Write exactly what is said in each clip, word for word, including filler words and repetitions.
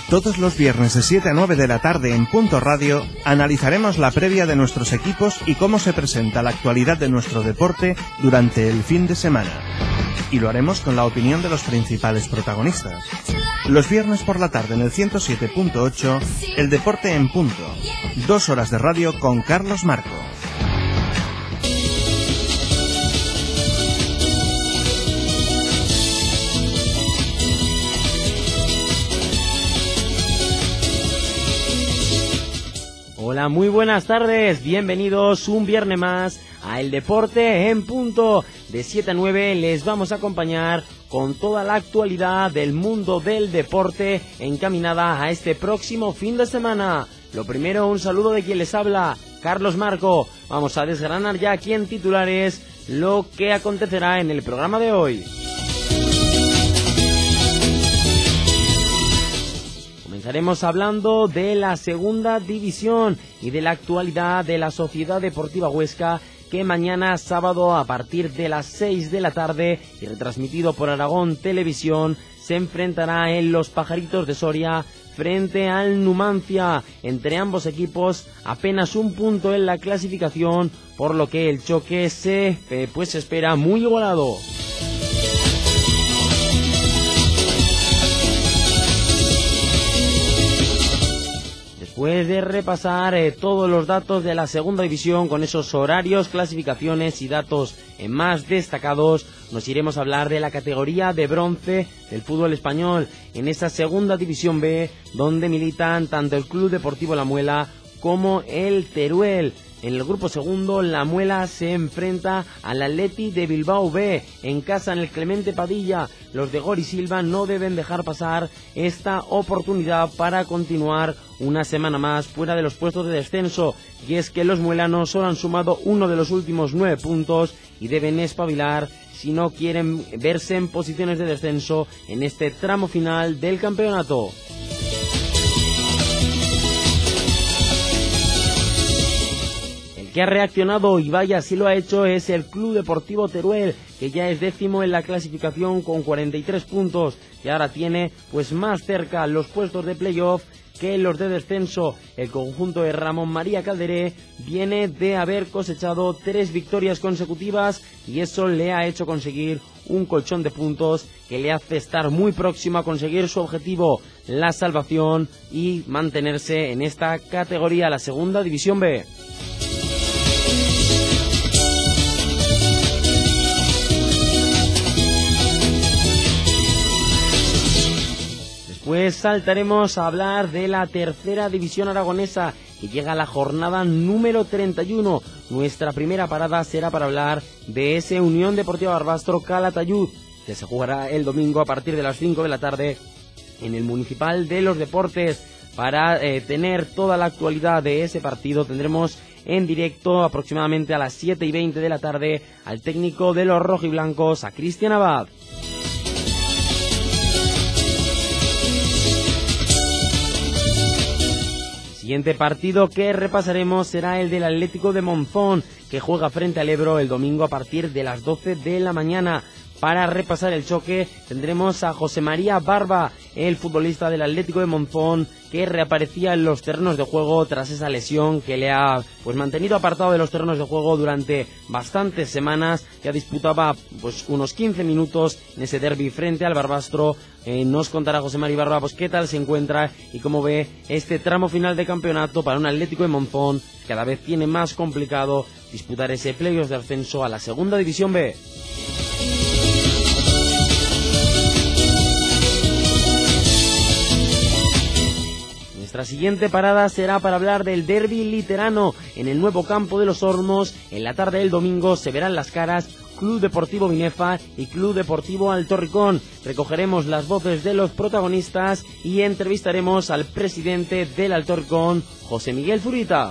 Todos los viernes de siete a nueve de la tarde en Punto Radio analizaremos la previa de nuestros equipos y cómo se presenta la actualidad de nuestro deporte durante el fin de semana. Y lo haremos con la opinión de los principales protagonistas. Los viernes por la tarde en el ciento siete punto ocho, El Deporte en Punto. Dos horas de radio con Carlos Marco. Hola, muy buenas tardes, bienvenidos un viernes más a El Deporte en Punto. De siete a nueve les vamos a acompañar con toda la actualidad del mundo del deporte encaminada a este próximo fin de semana. Lo primero, un saludo de quien les habla, Carlos Marco. Vamos a desgranar ya aquí en titulares lo que acontecerá en el programa de hoy. Estaremos hablando de la segunda división y de la actualidad de la Sociedad Deportiva Huesca, que mañana sábado a partir de las seis de la tarde y retransmitido por Aragón Televisión se enfrentará en Los Pajaritos de Soria frente al Numancia. Entre ambos equipos apenas un punto en la clasificación, por lo que el choque se eh, pues se espera muy igualado. Después de repasar eh, todos los datos de la segunda división con esos horarios, clasificaciones y datos eh, más destacados, nos iremos a hablar de la categoría de bronce del fútbol español en esa segunda división B, donde militan tanto el Club Deportivo La Muela como el Teruel. En el grupo segundo, La Muela se enfrenta al Athletic de Bilbao B, en casa en el Clemente Padilla. Los de Gori Silva no deben dejar pasar esta oportunidad para continuar una semana más fuera de los puestos de descenso, y es que los muelanos solo han sumado uno de los últimos nueve puntos y deben espabilar si no quieren verse en posiciones de descenso en este tramo final del campeonato. Que ha reaccionado, y vaya si lo ha hecho, es el Club Deportivo Teruel, que ya es décimo en la clasificación con cuarenta y tres puntos y ahora tiene pues más cerca los puestos de playoff que los de descenso. El conjunto de Ramón María Calderé viene de haber cosechado tres victorias consecutivas y eso le ha hecho conseguir un colchón de puntos que le hace estar muy próximo a conseguir su objetivo, la salvación, y mantenerse en esta categoría, la segunda división B. Pues saltaremos a hablar de la tercera división aragonesa, que llega a la jornada número treinta y uno. Nuestra primera parada será para hablar de ese Unión Deportiva Barbastro Calatayud, que se jugará el domingo a partir de las cinco de la tarde en el Municipal de los Deportes. Para eh, tener toda la actualidad de ese partido tendremos en directo aproximadamente a las siete y veinte de la tarde al técnico de los rojiblancos, a Cristian Abad. El siguiente partido que repasaremos será el del Atlético de Monzón, que juega frente al Ebro el domingo a partir de las doce de la mañana. Para repasar el choque tendremos a José María Barba, el futbolista del Atlético de Monzón, que reaparecía en los terrenos de juego tras esa lesión que le ha pues mantenido apartado de los terrenos de juego durante bastantes semanas. Ya disputaba pues unos quince minutos en ese derbi frente al Barbastro. Eh, nos contará José María Barba pues qué tal se encuentra y cómo ve este tramo final de campeonato para un Atlético de Monzón. Cada vez tiene más complicado disputar ese playoff de ascenso a la segunda división B. Nuestra siguiente parada será para hablar del derbi literano en el nuevo campo de los Hornos. En la tarde del domingo se verán las caras Club Deportivo Binefa y Club Deportivo Alto Ricón. Recogeremos las voces de los protagonistas y entrevistaremos al presidente del Alto Ricón, José Miguel Zurita.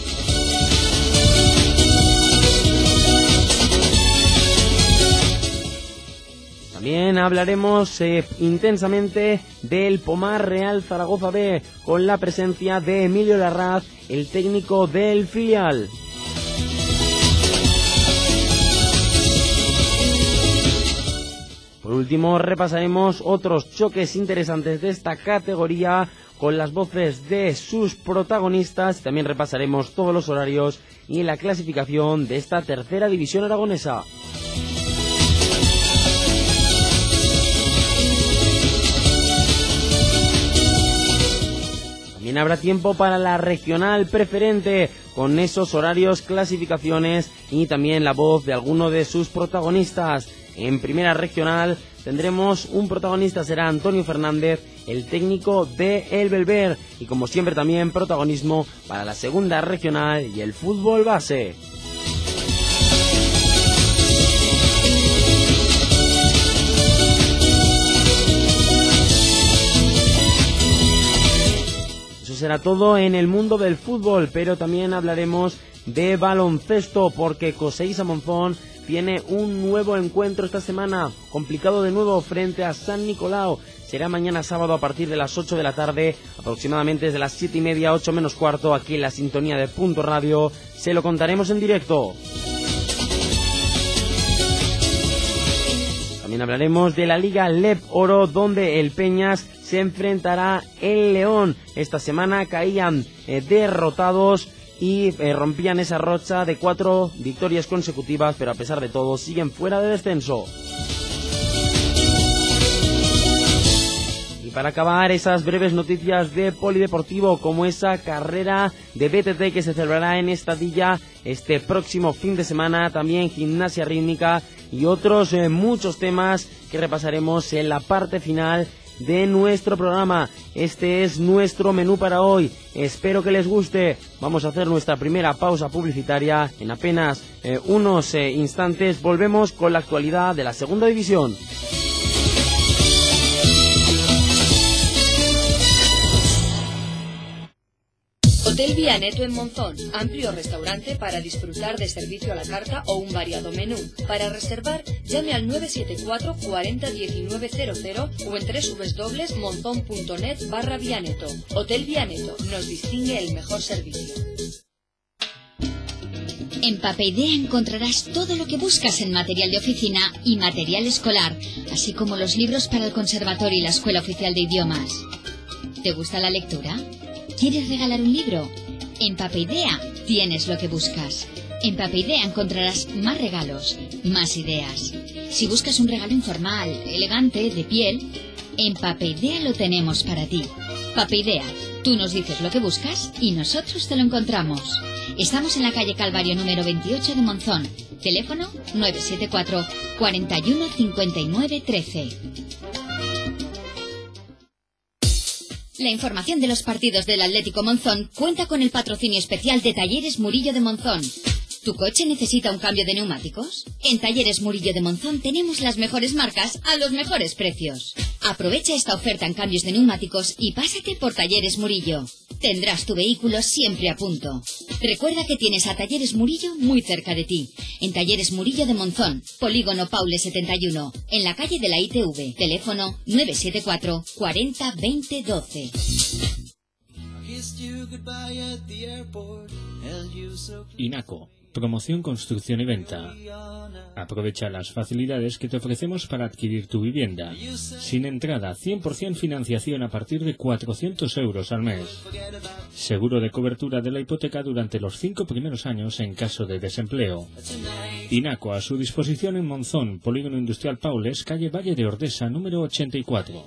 También hablaremos eh, intensamente del Pomar Real Zaragoza B, con la presencia de Emilio Larraz, el técnico del filial. Por último, repasaremos otros choques interesantes de esta categoría con las voces de sus protagonistas. También repasaremos todos los horarios y la clasificación de esta tercera división aragonesa. También habrá tiempo para la regional preferente, con esos horarios, clasificaciones y también la voz de alguno de sus protagonistas. En primera regional tendremos un protagonista, será Antonio Fernández, el técnico de El Belver, y como siempre también protagonismo para la segunda regional y el fútbol base. Eso será todo en el mundo del fútbol, pero también hablaremos de baloncesto, porque Coseisa Monzón tiene un nuevo encuentro esta semana, complicado de nuevo frente a San Nicolau. Será mañana sábado a partir de las ocho de la tarde, aproximadamente desde las siete y media, ocho menos cuarto, aquí en la sintonía de Punto Radio. Se lo contaremos en directo. También hablaremos de la Liga Lep Oro, donde el Peñas se enfrentará el León. Esta semana caían eh, derrotados y eh, rompían esa racha de cuatro victorias consecutivas, pero a pesar de todo siguen fuera de descenso. Y para acabar, esas breves noticias de polideportivo, como esa carrera de B T T que se celebrará en Estadilla este próximo fin de semana, también gimnasia rítmica y otros eh, muchos temas que repasaremos en la parte final de nuestro programa. Este es nuestro menú para hoy. Espero que les guste. Vamos a hacer nuestra primera pausa publicitaria. En apenas eh, unos eh, instantes volvemos con la actualidad de la segunda división. Hotel Vianeto en Monzón, amplio restaurante para disfrutar de servicio a la carta o un variado menú. Para reservar, llame al nueve siete cuatro cuarenta diecinueve cero cero o en www.monzon.net barra Vianeto. Hotel Vianeto, nos distingue el mejor servicio. En Papeidea encontrarás todo lo que buscas en material de oficina y material escolar, así como los libros para el conservatorio y la Escuela Oficial de Idiomas. ¿Te gusta la lectura? ¿Quieres regalar un libro? En Papeidea tienes lo que buscas. En Papeidea encontrarás más regalos, más ideas. Si buscas un regalo informal, elegante, de piel, en Papeidea lo tenemos para ti. Papeidea, tú nos dices lo que buscas y nosotros te lo encontramos. Estamos en la calle Calvario número veintiocho de Monzón. Teléfono nueve siete cuatro cuarenta y uno cincuenta y nueve trece. La información de los partidos del Atlético Monzón cuenta con el patrocinio especial de Talleres Murillo de Monzón. ¿Tu coche necesita un cambio de neumáticos? En Talleres Murillo de Monzón tenemos las mejores marcas a los mejores precios. Aprovecha esta oferta en cambios de neumáticos y pásate por Talleres Murillo. Tendrás tu vehículo siempre a punto. Recuerda que tienes a Talleres Murillo muy cerca de ti. En Talleres Murillo de Monzón, Polígono Paule setenta y uno, en la calle de la I T V. Teléfono nueve siete cuatro cuarenta veinte doce. INACO, promoción, construcción y venta. Aprovecha las facilidades que te ofrecemos para adquirir tu vivienda. Sin entrada, cien por ciento financiación a partir de cuatrocientos euros al mes. Seguro de cobertura de la hipoteca durante los cinco primeros años en caso de desempleo. INACO a su disposición en Monzón, Polígono Industrial Paules, calle Valle de Ordesa, número ochenta y cuatro.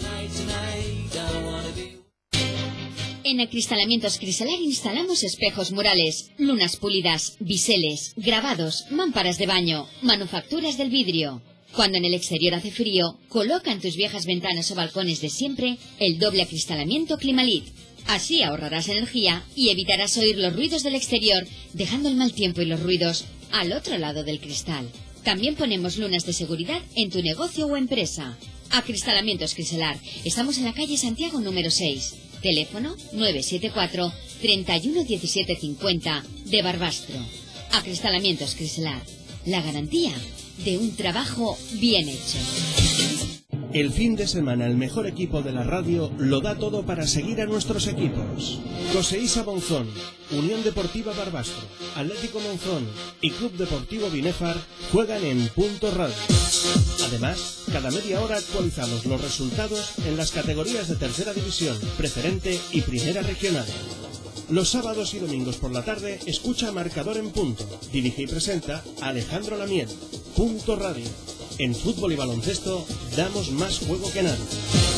En Acristalamientos Crisalar instalamos espejos murales, lunas pulidas, biseles, grabados, mámparas de baño, manufacturas del vidrio. Cuando en el exterior hace frío, coloca en tus viejas ventanas o balcones de siempre el doble acristalamiento Climalit. Así ahorrarás energía y evitarás oír los ruidos del exterior, dejando el mal tiempo y los ruidos al otro lado del cristal. También ponemos lunas de seguridad en tu negocio o empresa. Acristalamientos Crisalar. Estamos en la calle Santiago número seis. Teléfono nueve siete cuatro treinta y uno diecisiete cincuenta de Barbastro. Acristalamientos Crisalar. La garantía de un trabajo bien hecho. El fin de semana el mejor equipo de la radio lo da todo para seguir a nuestros equipos. Coseísa Monzón, Unión Deportiva Barbastro, Atlético Monzón y Club Deportivo Binéfar juegan en Punto Radio. Además, cada media hora actualizados los resultados en las categorías de Tercera División, Preferente y Primera Regional. Los sábados y domingos por la tarde escucha Marcador en Punto. Dirige y presenta Alejandro Lamiel. Punto Radio. En fútbol y baloncesto damos más juego que nadie.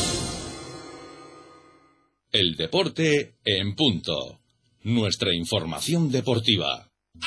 El deporte en punto. Nuestra información deportiva.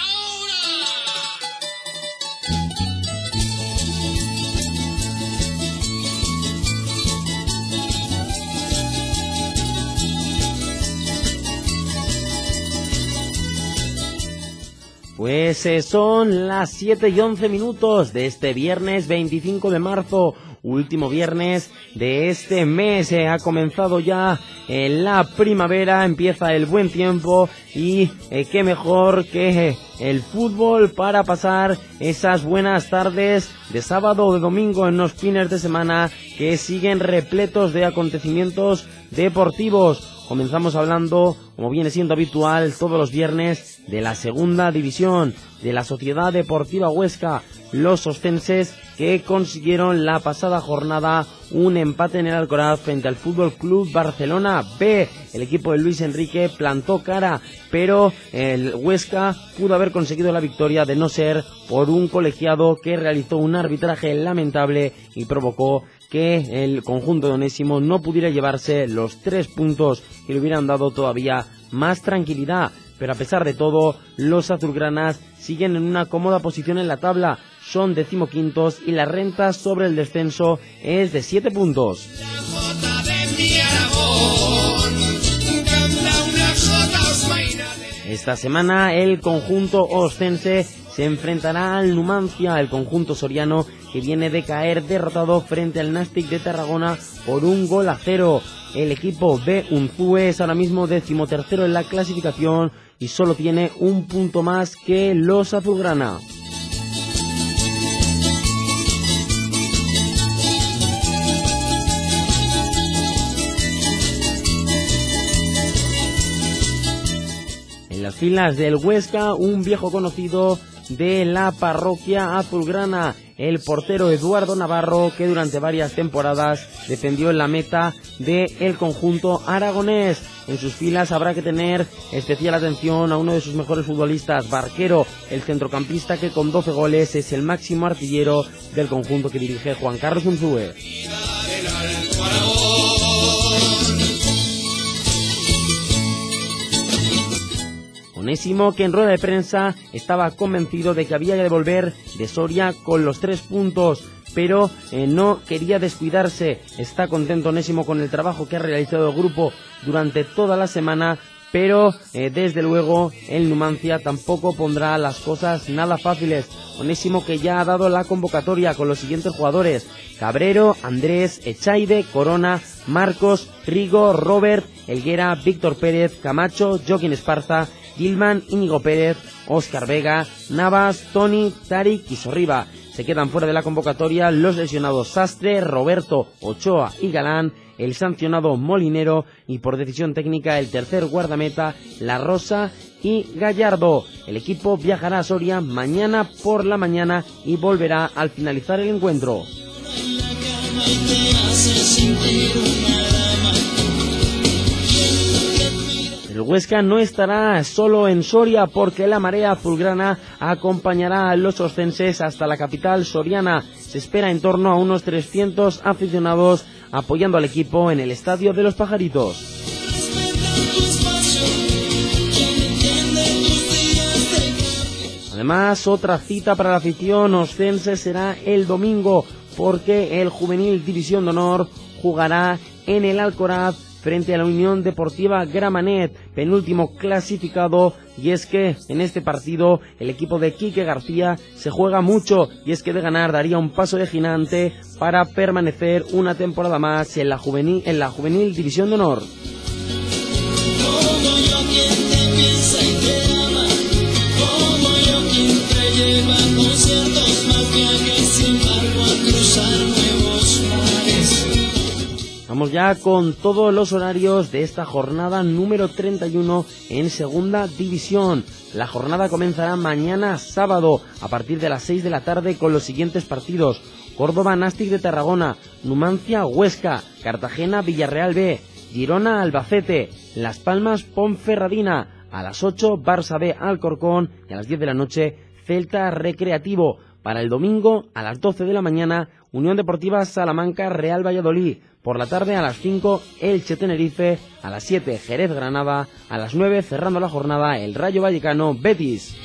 Pues eh, son las siete y once minutos de este viernes veinticinco de marzo, último viernes de este mes. Eh, ha comenzado ya eh, la primavera, empieza el buen tiempo y eh, qué mejor que eh, el fútbol para pasar esas buenas tardes de sábado o de domingo en los fines de semana que siguen repletos de acontecimientos deportivos. Comenzamos hablando, como viene siendo habitual, todos los viernes de la segunda división de la Sociedad Deportiva Huesca, los ostenses que consiguieron la pasada jornada un empate en el Alcoraz frente al Fútbol Club Barcelona B. El equipo de Luis Enrique plantó cara, pero el Huesca pudo haber conseguido la victoria de no ser por un colegiado que realizó un arbitraje lamentable y provocó que el conjunto de Onésimo no pudiera llevarse los tres puntos que le hubieran dado todavía más tranquilidad. Pero a pesar de todo, los azulgranas siguen en una cómoda posición en la tabla, son decimoquintos y la renta sobre el descenso es de siete puntos. Esta semana el conjunto ostense se enfrentará al Numancia, el conjunto soriano que viene de caer derrotado frente al Nastic de Tarragona por un gol a cero. El equipo B Unzúe es ahora mismo decimotercero en la clasificación y solo tiene un punto más que los azulgrana. En las filas del Huesca, un viejo conocido de la parroquia azulgrana, el portero Eduardo Navarro, que durante varias temporadas defendió en la meta del conjunto aragonés. En sus filas habrá que tener especial atención a uno de sus mejores futbolistas, Barquero, el centrocampista que con doce goles es el máximo artillero del conjunto que dirige Juan Carlos Unzúe. Onésimo, que en rueda de prensa estaba convencido de que había que volver de Soria con los tres puntos, pero eh, no quería descuidarse. Está contento Onésimo con el trabajo que ha realizado el grupo durante toda la semana, pero eh, desde luego el Numancia tampoco pondrá las cosas nada fáciles. Onésimo, que ya ha dado la convocatoria con los siguientes jugadores: Cabrero, Andrés, Echaide, Corona, Marcos, Rigo, Robert, Elguera, Víctor Pérez, Camacho, Joaquín Esparza, Gilman, Íñigo Pérez, Óscar Vega, Navas, Tony, Tarik y Sorriba. Se quedan fuera de la convocatoria los lesionados Sastre, Roberto, Ochoa y Galán, el sancionado Molinero y por decisión técnica el tercer guardameta La Rosa y Gallardo. El equipo viajará a Soria mañana por la mañana y volverá al finalizar el encuentro. El Huesca no estará solo en Soria porque la marea azulgrana acompañará a los ostenses hasta la capital soriana. Se espera en torno a unos trescientos aficionados apoyando al equipo en el Estadio de los Pajaritos. Además, otra cita para la afición ostense será el domingo, porque el Juvenil División de Honor jugará en el Alcoraz frente a la Unión Deportiva Gramenet, penúltimo clasificado, y es que en este partido el equipo de Quique García se juega mucho, y es que de ganar daría un paso de gigante para permanecer una temporada más en la Juvenil, en la Juvenil División de Honor. Lleva conciertos más viajes sin barco a cruzar nuevos mares. Vamos ya con todos los horarios de esta jornada número treinta y uno en Segunda División. La jornada comenzará mañana sábado a partir de las seis de la tarde con los siguientes partidos: Córdoba Nastic de Tarragona, Numancia Huesca, Cartagena Villarreal B, Girona Albacete, Las Palmas Ponferradina. A las ocho Barça B Alcorcón y a las diez de la noche Celta Recreativo. Para el domingo a las doce de la mañana Unión Deportiva Salamanca Real Valladolid. Por la tarde a las cinco Elche Tenerife, a las siete Jerez Granada, a las nueve cerrando la jornada el Rayo Vallecano Betis.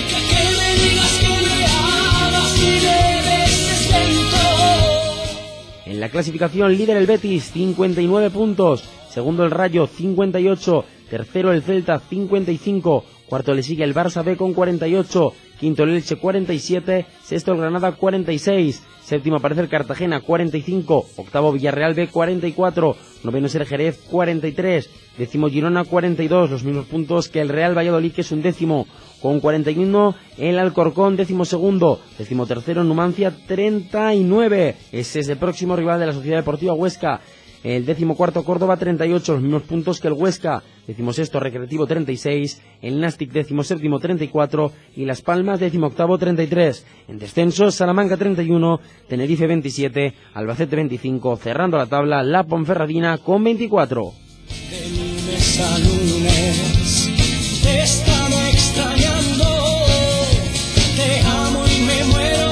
En la clasificación líder el Betis, cincuenta y nueve puntos, segundo el Rayo cincuenta y ocho, tercero el Celta cincuenta y cinco, cuarto le sigue el Barça B con cuarenta y ocho, quinto el Elche cuarenta y siete, sexto el Granada cuarenta y seis, séptimo aparece el Cartagena cuarenta y cinco, octavo Villarreal B cuarenta y cuatro, noveno es el Jerez cuarenta y tres, décimo Girona cuarenta y dos, los mismos puntos que el Real Valladolid, que es un décimo, con cuarenta y uno el Alcorcón, décimo segundo, décimo tercero Numancia treinta y nueve, ese es el próximo rival de la Sociedad Deportiva Huesca. El décimo cuarto Córdoba treinta y ocho, los mismos puntos que el Huesca. Décimo sexto Recreativo treinta y seis, el Nastic décimo séptimo treinta y cuatro y Las Palmas décimo octavo treinta y tres. En descenso Salamanca treinta y uno, Tenerife veintisiete, Albacete veinticinco, cerrando la tabla la Ponferradina con veinticuatro. De lunes a lunes te he estado extrañando, te amo y me muero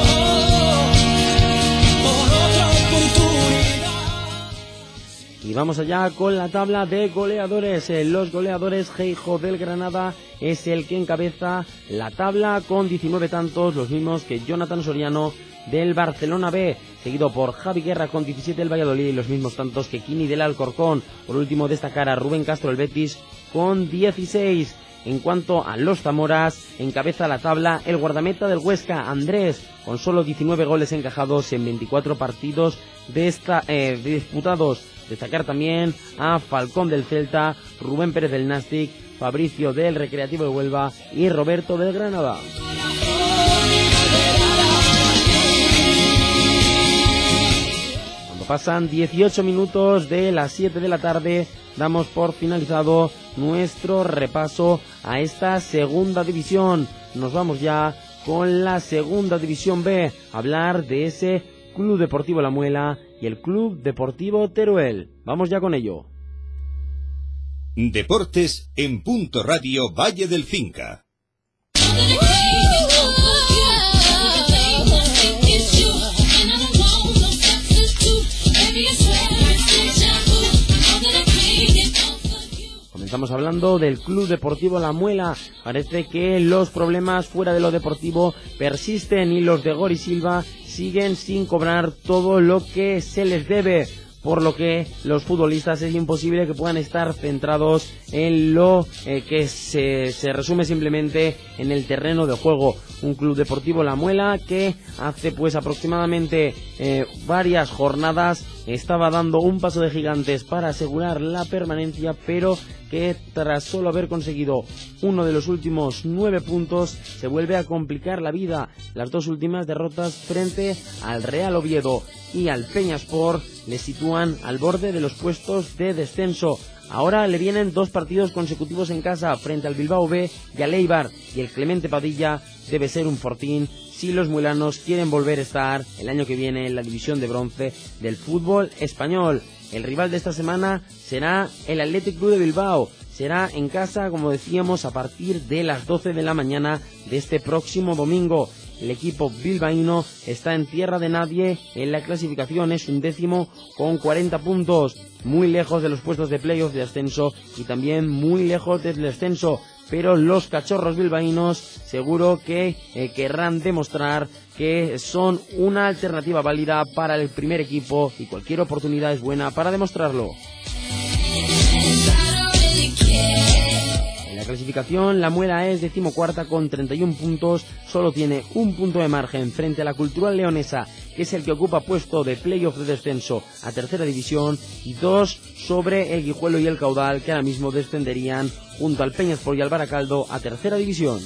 por otra oportunidad. Y vamos allá con la tabla de goleadores. Los goleadores, Geijo del Granada es el que encabeza la tabla con diecinueve tantos, los mismos que Jonathan Soriano del Barcelona B, seguido por Javi Guerra con diecisiete del Valladolid y los mismos tantos que Kini del Alcorcón. Por último destacar a Rubén Castro del Betis con dieciséis. En cuanto a los Zamoras, encabeza la tabla el guardameta del Huesca, Andrés, con solo diecinueve goles encajados en veinticuatro partidos de esta, eh, disputados. Destacar también a Falcón del Celta, Rubén Pérez del Nastic, Fabricio del Recreativo de Huelva y Roberto del Granada. Cuando pasan dieciocho minutos de las siete de la tarde, damos por finalizado nuestro repaso a esta segunda división. Nos vamos ya con la segunda división B, a hablar de ese Club Deportivo La Muela y el Club Deportivo Teruel. Vamos ya con ello. Deportes en Punto Radio Valle del Cinca. Comenzamos hablando del Club Deportivo La Muela. Parece que los problemas fuera de lo deportivo persisten y los de Gori Silva siguen sin cobrar todo lo que se les debe, por lo que los futbolistas es imposible que puedan estar centrados en lo eh, que se, se resume simplemente en el terreno de juego. Un Club Deportivo La Muela que hace pues aproximadamente eh, varias jornadas estaba dando un paso de gigantes para asegurar la permanencia, pero que tras solo haber conseguido uno de los últimos nueve puntos se vuelve a complicar la vida. Las dos últimas derrotas frente al Real Oviedo y al Peñaspor le sitúan al borde de los puestos de descenso. Ahora le vienen dos partidos consecutivos en casa frente al Bilbao B y al Eibar, y el Clemente Padilla debe ser un fortín si los muelanos quieren volver a estar el año que viene en la división de bronce del fútbol español. El rival de esta semana será el Athletic Club de Bilbao. Será en casa, como decíamos, a partir de las doce de la mañana de este próximo domingo. El equipo bilbaíno está en tierra de nadie en la clasificación, es un décimo con cuarenta puntos, muy lejos de los puestos de playoff de ascenso y también muy lejos del descenso, pero los cachorros bilbaínos seguro que eh, querrán demostrar que son una alternativa válida para el primer equipo y cualquier oportunidad es buena para demostrarlo. En la clasificación, la Muela es decimocuarta con treinta y un puntos, solo tiene un punto de margen frente a la Cultural Leonesa, que es el que ocupa puesto de playoff de descenso a tercera división, y dos sobre el Guijuelo y el Caudal, que ahora mismo descenderían junto al Peñaspor y al Baracaldo a tercera división.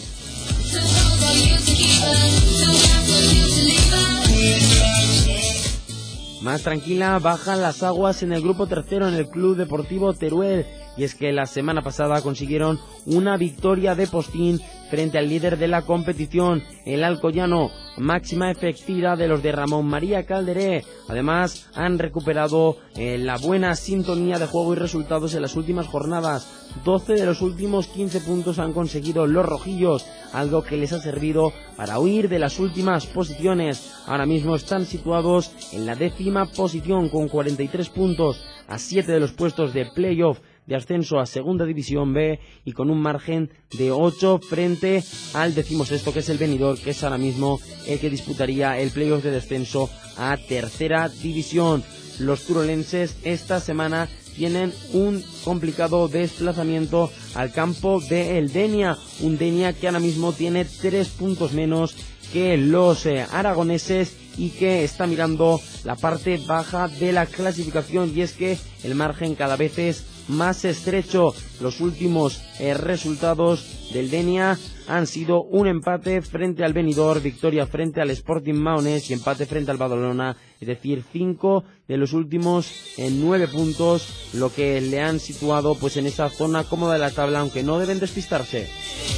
Más tranquila bajan las aguas en el grupo tercero en el Club Deportivo Teruel, y es que la semana pasada consiguieron una victoria de postín frente al líder de la competición, el Alcoyano. Máxima efectividad de los de Ramón María Calderé. Además han recuperado eh, la buena sintonía de juego y resultados en las últimas jornadas. doce de los últimos quince puntos han conseguido los rojillos, algo que les ha servido para huir de las últimas posiciones. Ahora mismo están situados en la décima posición con cuarenta y tres puntos, a siete de los puestos de playoff de ascenso a Segunda División B, y con un margen de ocho frente al decimosexto, que es el Benidorm, que es ahora mismo el que disputaría el playoff de descenso a Tercera División. Los turolenses esta semana tienen un complicado desplazamiento al campo de el Denia, un Denia que ahora mismo tiene tres puntos menos que los eh, aragoneses y que está mirando la parte baja de la clasificación, y es que el margen cada vez es más estrecho. Los últimos eh, resultados del Denia han sido un empate frente al Benidorm, victoria frente al Sporting Maonés y empate frente al Badalona, es decir, cinco de los últimos eh, nueve puntos, lo que le han situado pues en esa zona cómoda de la tabla, aunque no deben despistarse.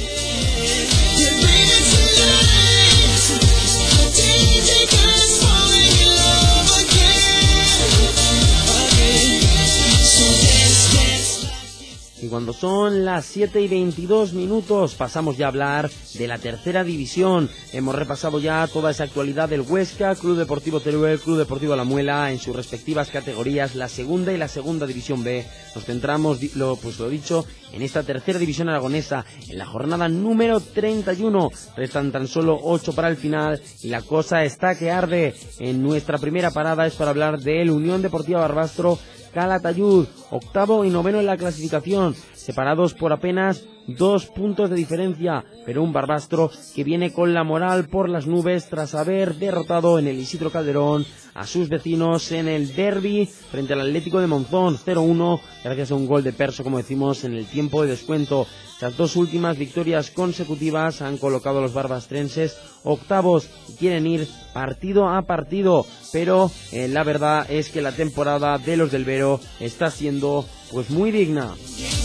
Y cuando son las siete y veintidós minutos pasamos ya a hablar de la tercera división. Hemos repasado ya toda esa actualidad del Huesca, Club Deportivo Teruel, Club Deportivo La Muela en sus respectivas categorías, la segunda y la segunda división B. Nos centramos, lo, pues lo dicho, en esta tercera división aragonesa, en la jornada número treinta y uno. Restan tan solo ocho para el final y la cosa está que arde. En nuestra primera parada es para hablar del Unión Deportiva Barbastro Calatayud, octavo y noveno en la clasificación, separados por apenas dos puntos de diferencia, pero un Barbastro que viene con la moral por las nubes tras haber derrotado en el Isidro Calderón a sus vecinos en el derbi frente al Atlético de Monzón cero uno, gracias a un gol de Perso, como decimos, en el tiempo de descuento. Las dos últimas victorias consecutivas han colocado a los barbastrenses octavos y quieren ir partido a partido, pero eh, la verdad es que la temporada de los del Vero está siendo pues muy digna.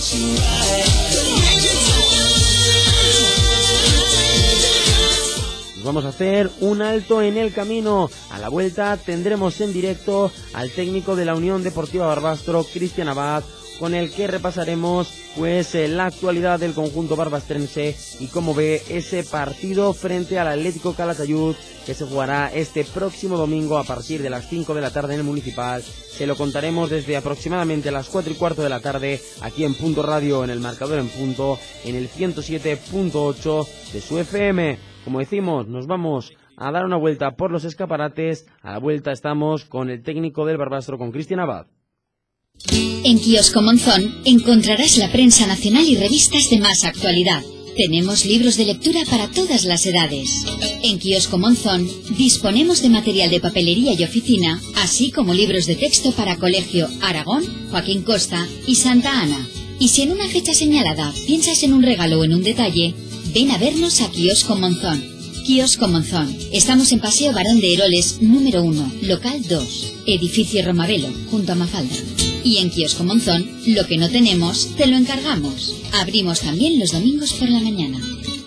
Vamos a hacer un alto en el camino. A la vuelta tendremos en directo al técnico de la Unión Deportiva Barbastro, Cristian Abad, con el que repasaremos pues eh, la actualidad del conjunto barbastrense y cómo ve ese partido frente al Atlético Calatayud, que se jugará este próximo domingo a partir de las cinco de la tarde en el Municipal. Se lo contaremos desde aproximadamente las cuatro y cuarto de la tarde aquí en Punto Radio, en el marcador en punto, en el ciento siete punto ocho de su F M. Como decimos, nos vamos a dar una vuelta por los escaparates. A la vuelta estamos con el técnico del Barbastro, con Cristian Abad. En Kiosco Monzón encontrarás la prensa nacional y revistas de más actualidad. Tenemos libros de lectura para todas las edades. En Kiosco Monzón disponemos de material de papelería y oficina, así como libros de texto para Colegio Aragón, Joaquín Costa y Santa Ana. Y si en una fecha señalada piensas en un regalo o en un detalle, ven a vernos a Kiosco Monzón. Kiosco Monzón. Estamos en Paseo Barón de Eroles, número uno, local dos, edificio Romavelo, junto a Mafalda. Y en Kiosco Monzón, lo que no tenemos, te lo encargamos. Abrimos también los domingos por la mañana.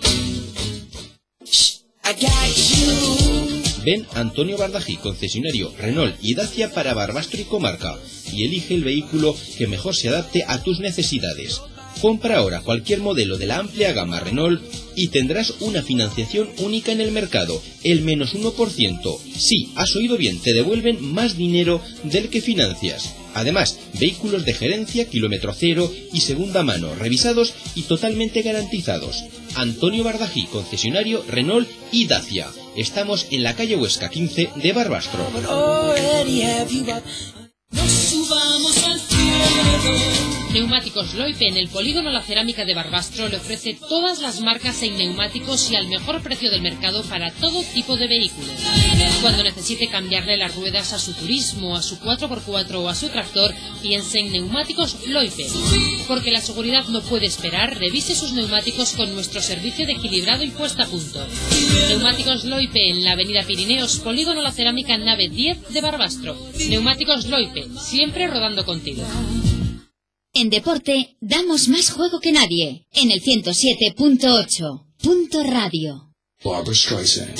Ven a Antonio Bardají, concesionario Renault y Dacia para Barbastro y comarca, y elige el vehículo que mejor se adapte a tus necesidades. Compra ahora cualquier modelo de la amplia gama Renault y tendrás una financiación única en el mercado, el menos uno por ciento. Sí, has oído bien, te devuelven más dinero del que financias. Además, vehículos de gerencia, kilómetro cero y segunda mano, revisados y totalmente garantizados. Antonio Bardají, concesionario Renault y Dacia. Estamos en la calle Huesca quince de Barbastro. Nos subamos al cielo. Neumáticos Loipe en el polígono La Cerámica de Barbastro le ofrece todas las marcas en neumáticos y al mejor precio del mercado para todo tipo de vehículos. Cuando necesite cambiarle las ruedas a su turismo, a su cuatro por cuatro o a su tractor, piense en Neumáticos Loipe. Porque la seguridad no puede esperar, revise sus neumáticos con nuestro servicio de equilibrado y puesta a punto. Neumáticos Loipe en la avenida Pirineos, polígono La Cerámica, nave diez de Barbastro. Neumáticos Loipe, siempre rodando contigo. En deporte, damos más juego que nadie. En el ciento siete punto ocho. Punto Radio. Barbra Streisand.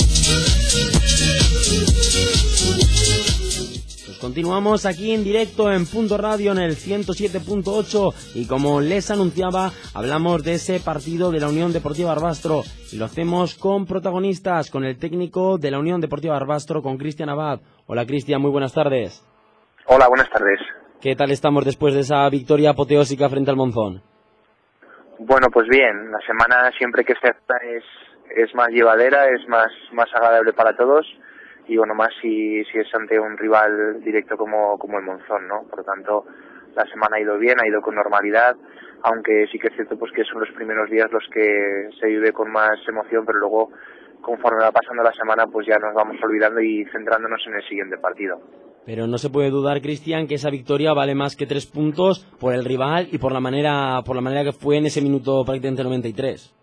Pues continuamos aquí en directo en Punto Radio en el ciento siete punto ocho y como les anunciaba, hablamos de ese partido de la Unión Deportiva Barbastro y lo hacemos con protagonistas, con el técnico de la Unión Deportiva Barbastro, con Cristian Abad. Hola Cristian, muy buenas tardes. Hola, buenas tardes. ¿Qué tal estamos después de esa victoria apoteósica frente al Monzón? Bueno, pues bien, la semana siempre que se hace es, es más llevadera, es más, más agradable para todos y bueno, más si, si es ante un rival directo como, como el Monzón, ¿no? Por lo tanto, la semana ha ido bien, ha ido con normalidad, aunque sí que es cierto pues que son los primeros días los que se vive con más emoción, pero luego conforme va pasando la semana pues ya nos vamos olvidando y centrándonos en el siguiente partido. Pero no se puede dudar, Cristian, que esa victoria vale más que tres puntos por el rival y por la manera por la manera que fue en ese minuto prácticamente noventa y tres.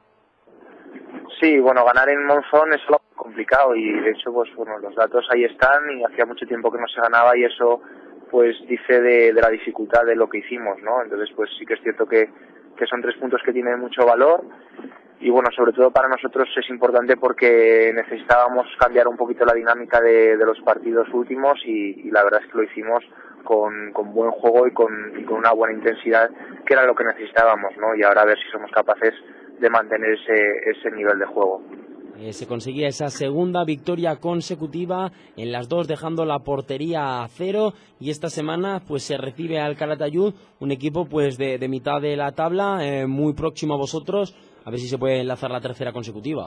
Sí, bueno, ganar en Monzón es algo complicado y de hecho pues bueno, los datos ahí están y hacía mucho tiempo que no se ganaba y eso pues dice de, de la dificultad de lo que hicimos, ¿no? Entonces pues sí que es cierto que, que son tres puntos que tienen mucho valor. Y bueno, sobre todo para nosotros es importante porque necesitábamos cambiar un poquito la dinámica de, de los partidos últimos y, y la verdad es que lo hicimos con, con buen juego y con, y con una buena intensidad, que era lo que necesitábamos, ¿no? Y ahora a ver si somos capaces de mantener ese, ese nivel de juego. Eh, se conseguía esa segunda victoria consecutiva en las dos, dejando la portería a cero, y esta semana pues se recibe al Calatayud, un equipo pues de, de mitad de la tabla, eh, muy próximo a vosotros. A ver si se puede enlazar la tercera consecutiva.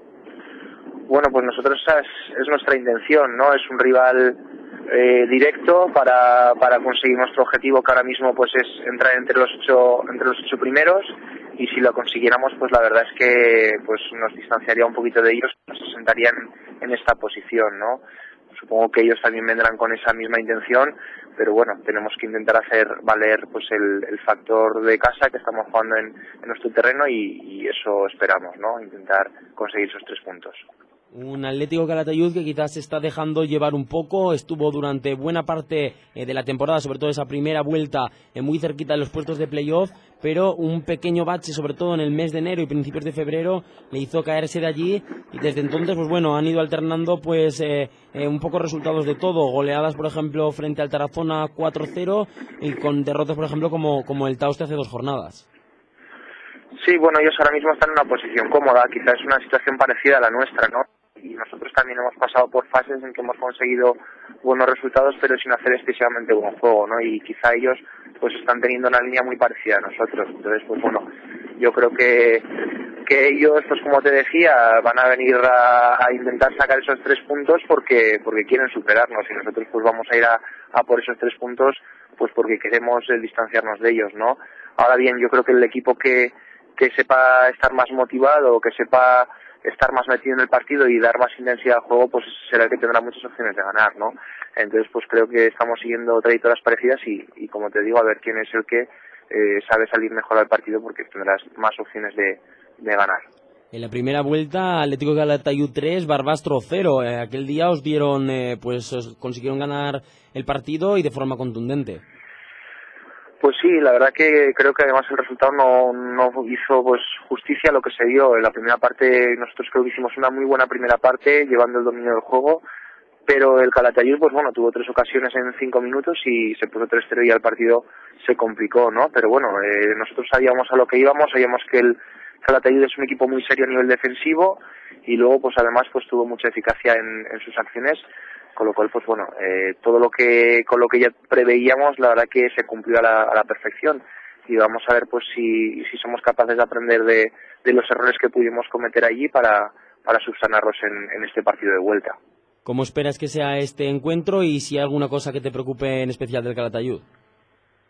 Bueno, pues nosotros esa es, es nuestra intención, ¿no? Es un rival eh, directo para, para conseguir nuestro objetivo, que ahora mismo pues es entrar entre los ocho entre los ocho primeros, y si lo consiguiéramos pues la verdad es que pues nos distanciaría un poquito de ellos, nos sentarían en esta posición, ¿no? Supongo que ellos también vendrán con esa misma intención, pero bueno, tenemos que intentar hacer valer pues el, el factor de casa, que estamos jugando en, en nuestro terreno, y, y eso esperamos, ¿no? Intentar conseguir esos tres puntos. Un Atlético Calatayud que quizás se está dejando llevar un poco, estuvo durante buena parte eh, de la temporada, sobre todo esa primera vuelta, eh, muy cerquita de los puestos de playoff, pero un pequeño bache, sobre todo en el mes de enero y principios de febrero, le hizo caerse de allí, y desde entonces, pues bueno, han ido alternando pues eh, eh, un poco resultados de todo, goleadas, por ejemplo, frente al Tarazona cuatro cero, y con derrotas, por ejemplo, como, como el Tauste hace dos jornadas. Sí, bueno, ellos ahora mismo están en una posición cómoda, quizás es una situación parecida a la nuestra, ¿no? Y nosotros también hemos pasado por fases en que hemos conseguido buenos resultados, pero sin hacer excesivamente buen juego, ¿no? Y quizá ellos pues están teniendo una línea muy parecida a nosotros. Entonces, pues bueno, yo creo que que ellos, pues como te decía, van a venir a, a intentar sacar esos tres puntos porque porque quieren superarnos, y nosotros pues vamos a ir a, a por esos tres puntos pues porque queremos eh, distanciarnos de ellos, ¿no? Ahora bien, yo creo que el equipo que que sepa estar más motivado, que sepa estar más metido en el partido y dar más intensidad al juego, pues será el que tendrá muchas opciones de ganar, ¿no? Entonces, pues creo que estamos siguiendo trayectorias parecidas y, y como te digo, a ver quién es el que eh, sabe salir mejor al partido, porque tendrás más opciones de, de ganar. En la primera vuelta, Atlético Calatayud tres, Barbastro cero. Eh, aquel día os dieron, eh, pues os consiguieron ganar el partido y de forma contundente. Pues sí, la verdad que creo que además el resultado no, no hizo pues justicia a lo que se dio. En la primera parte nosotros creo que hicimos una muy buena primera parte, llevando el dominio del juego, pero el Calatayud pues bueno, tuvo tres ocasiones en cinco minutos y se puso tres cero y el partido se complicó, ¿no? Pero bueno, eh, nosotros sabíamos a lo que íbamos, sabíamos que el Calatayud es un equipo muy serio a nivel defensivo y luego pues además pues tuvo mucha eficacia en, en sus acciones. Con lo cual, pues bueno, eh, todo lo que con lo que ya preveíamos, la verdad que se cumplió a la, a la perfección. Y vamos a ver pues si, si somos capaces de aprender de, de los errores que pudimos cometer allí para, para subsanarlos en, en este partido de vuelta. ¿Cómo esperas que sea este encuentro y si hay alguna cosa que te preocupe en especial del Calatayud?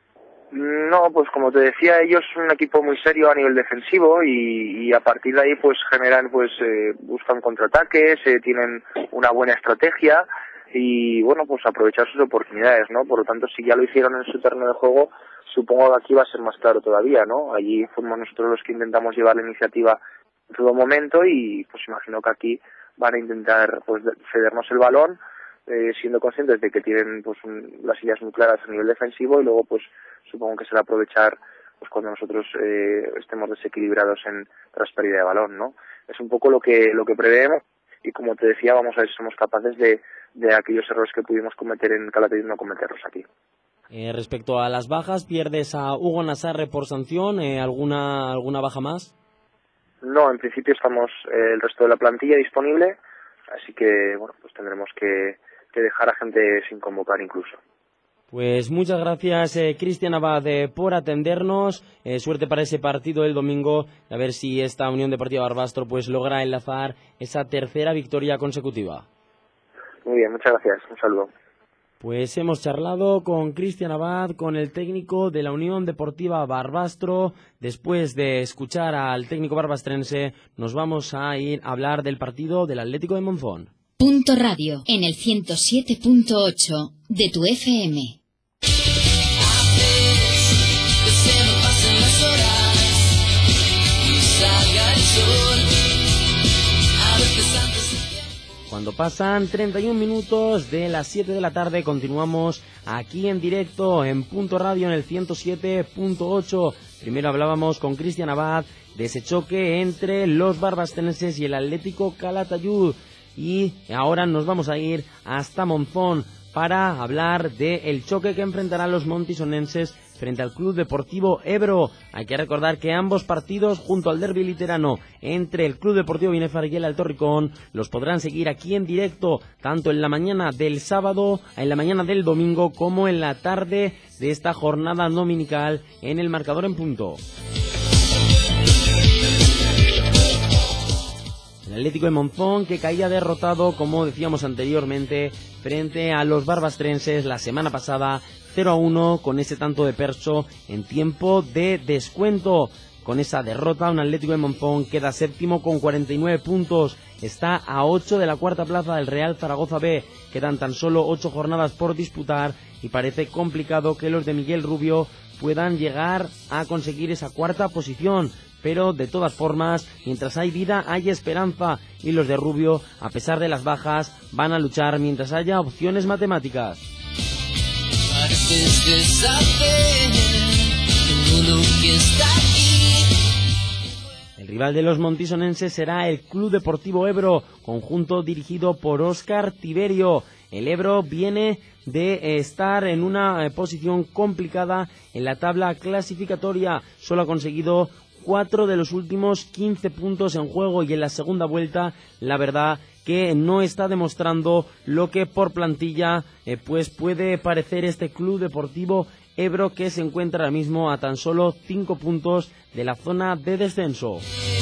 No, pues como te decía, ellos son un equipo muy serio a nivel defensivo y, y a partir de ahí pues generan, pues eh, buscan contraataques, eh, tienen una buena estrategia y bueno, pues aprovechar sus oportunidades, ¿no? Por lo tanto, si ya lo hicieron en su terreno de juego, supongo que aquí va a ser más claro todavía, ¿no? Allí fuimos nosotros los que intentamos llevar la iniciativa en todo momento y pues imagino que aquí van a intentar pues cedernos el balón, eh, siendo conscientes de que tienen pues un, las ideas muy claras a nivel defensivo y luego pues supongo que será aprovechar pues cuando nosotros eh, estemos desequilibrados en tras pérdida de balón, ¿no? Es un poco lo que lo que preveemos y como te decía, vamos a ver si somos capaces de, de aquellos errores que pudimos cometer en Calatayud no cometerlos aquí. Eh, respecto a las bajas, pierdes a Hugo Nazarre por sanción, eh, ¿alguna alguna baja más? No, en principio estamos eh, el resto de la plantilla disponible, así que bueno, pues tendremos que, que dejar a gente sin convocar incluso. Pues muchas gracias, eh, Cristian Abad, eh, por atendernos. Eh, suerte para ese partido el domingo, a ver si esta Unión Deportiva Barbastro pues logra enlazar esa tercera victoria consecutiva. Muy bien, muchas gracias. Un saludo. Pues hemos charlado con Cristian Abad, con el técnico de la Unión Deportiva Barbastro. Después de escuchar al técnico barbastrense, nos vamos a ir a hablar del partido del Atlético de Monzón. Punto Radio, en el ciento siete punto ocho de tu F M. Cuando pasan treinta y un minutos de las siete de la tarde, continuamos aquí en directo en Punto Radio en el ciento siete punto ocho. Primero hablábamos con Cristian Abad de ese choque entre los barbastrenses y el Atlético Calatayud. Y ahora nos vamos a ir hasta Monzón para hablar del choque que enfrentarán los montisonenses frente al Club Deportivo Ebro. Hay que recordar que ambos partidos, junto al derbi literano entre el Club Deportivo Binefar y el Alto Ricón, los podrán seguir aquí en directo, tanto en la mañana del sábado, en la mañana del domingo, como en la tarde de esta jornada dominical en el Marcador en Punto. El Atlético de Monzón, que caía derrotado, como decíamos anteriormente, frente a los barbastrenses la semana pasada, cero a uno, con ese tanto de Perso en tiempo de descuento. Con esa derrota, un Atlético de Monzón queda séptimo con cuarenta y nueve puntos. Está a ocho de la cuarta plaza del Real Zaragoza B. Quedan tan solo ocho jornadas por disputar y parece complicado que los de Miguel Rubio puedan llegar a conseguir esa cuarta posición. Pero de todas formas, mientras hay vida, hay esperanza, y los de Rubio, a pesar de las bajas, van a luchar mientras haya opciones matemáticas. El rival de los montisonenses será el Club Deportivo Ebro, conjunto dirigido por Óscar Tiberio. El Ebro viene de estar en una posición complicada en la tabla clasificatoria. Solo ha conseguido cuatro de los últimos quince puntos en juego y en la segunda vuelta, la verdad que no está demostrando lo que por plantilla eh, pues puede parecer este Club Deportivo Ebro, que se encuentra ahora mismo a tan solo cinco puntos de la zona de descenso.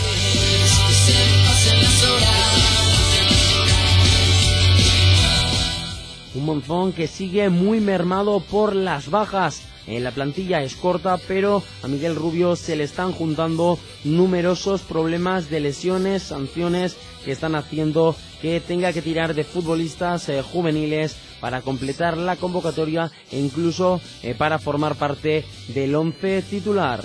Un Monzón que sigue muy mermado por las bajas. En la plantilla es corta, pero a Miguel Rubio se le están juntando numerosos problemas de lesiones, sanciones que están haciendo que tenga que tirar de futbolistas eh, juveniles para completar la convocatoria e incluso eh, para formar parte del once titular.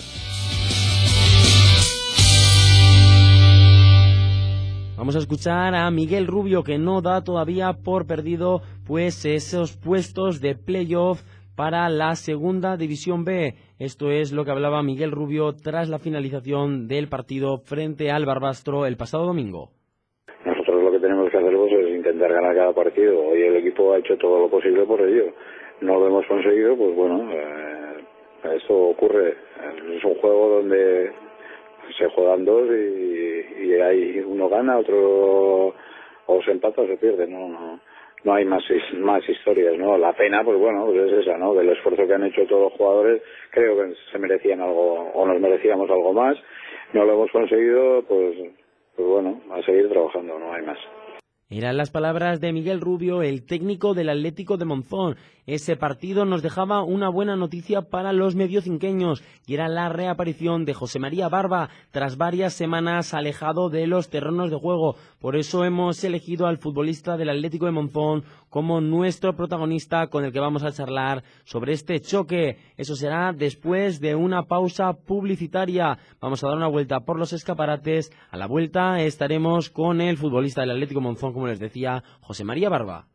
Vamos a escuchar a Miguel Rubio, que no da todavía por perdido pues esos puestos de playoff para la segunda división B. Esto es lo que hablaba Miguel Rubio tras la finalización del partido frente al Barbastro el pasado domingo. Nosotros lo que tenemos que hacer pues, es intentar ganar cada partido. Hoy el equipo ha hecho todo lo posible por ello. No lo hemos conseguido, pues bueno, eh, esto ocurre. Es un juego donde se juegan dos y, y hay uno gana, otro o se empata o se pierde. No, no. No hay más más historias, ¿no? La pena, pues bueno, pues es esa, ¿no? Del esfuerzo que han hecho todos los jugadores, creo que se merecían algo, o nos merecíamos algo más. No lo hemos conseguido, pues, pues bueno, a seguir trabajando, no hay más. Eran las palabras de Miguel Rubio, el técnico del Atlético de Monzón. ese partido nos dejaba una buena noticia para los mediocinqueños, y era la reaparición de José María Barba tras varias semanas alejado de los terrenos de juego. Por eso hemos elegido al futbolista del Atlético de Monzón como nuestro protagonista con el que vamos a charlar sobre este choque. Eso será después de una pausa publicitaria. Vamos a dar una vuelta por los escaparates. A la vuelta estaremos con el futbolista del Atlético de Monzón, como les decía, José María Barba.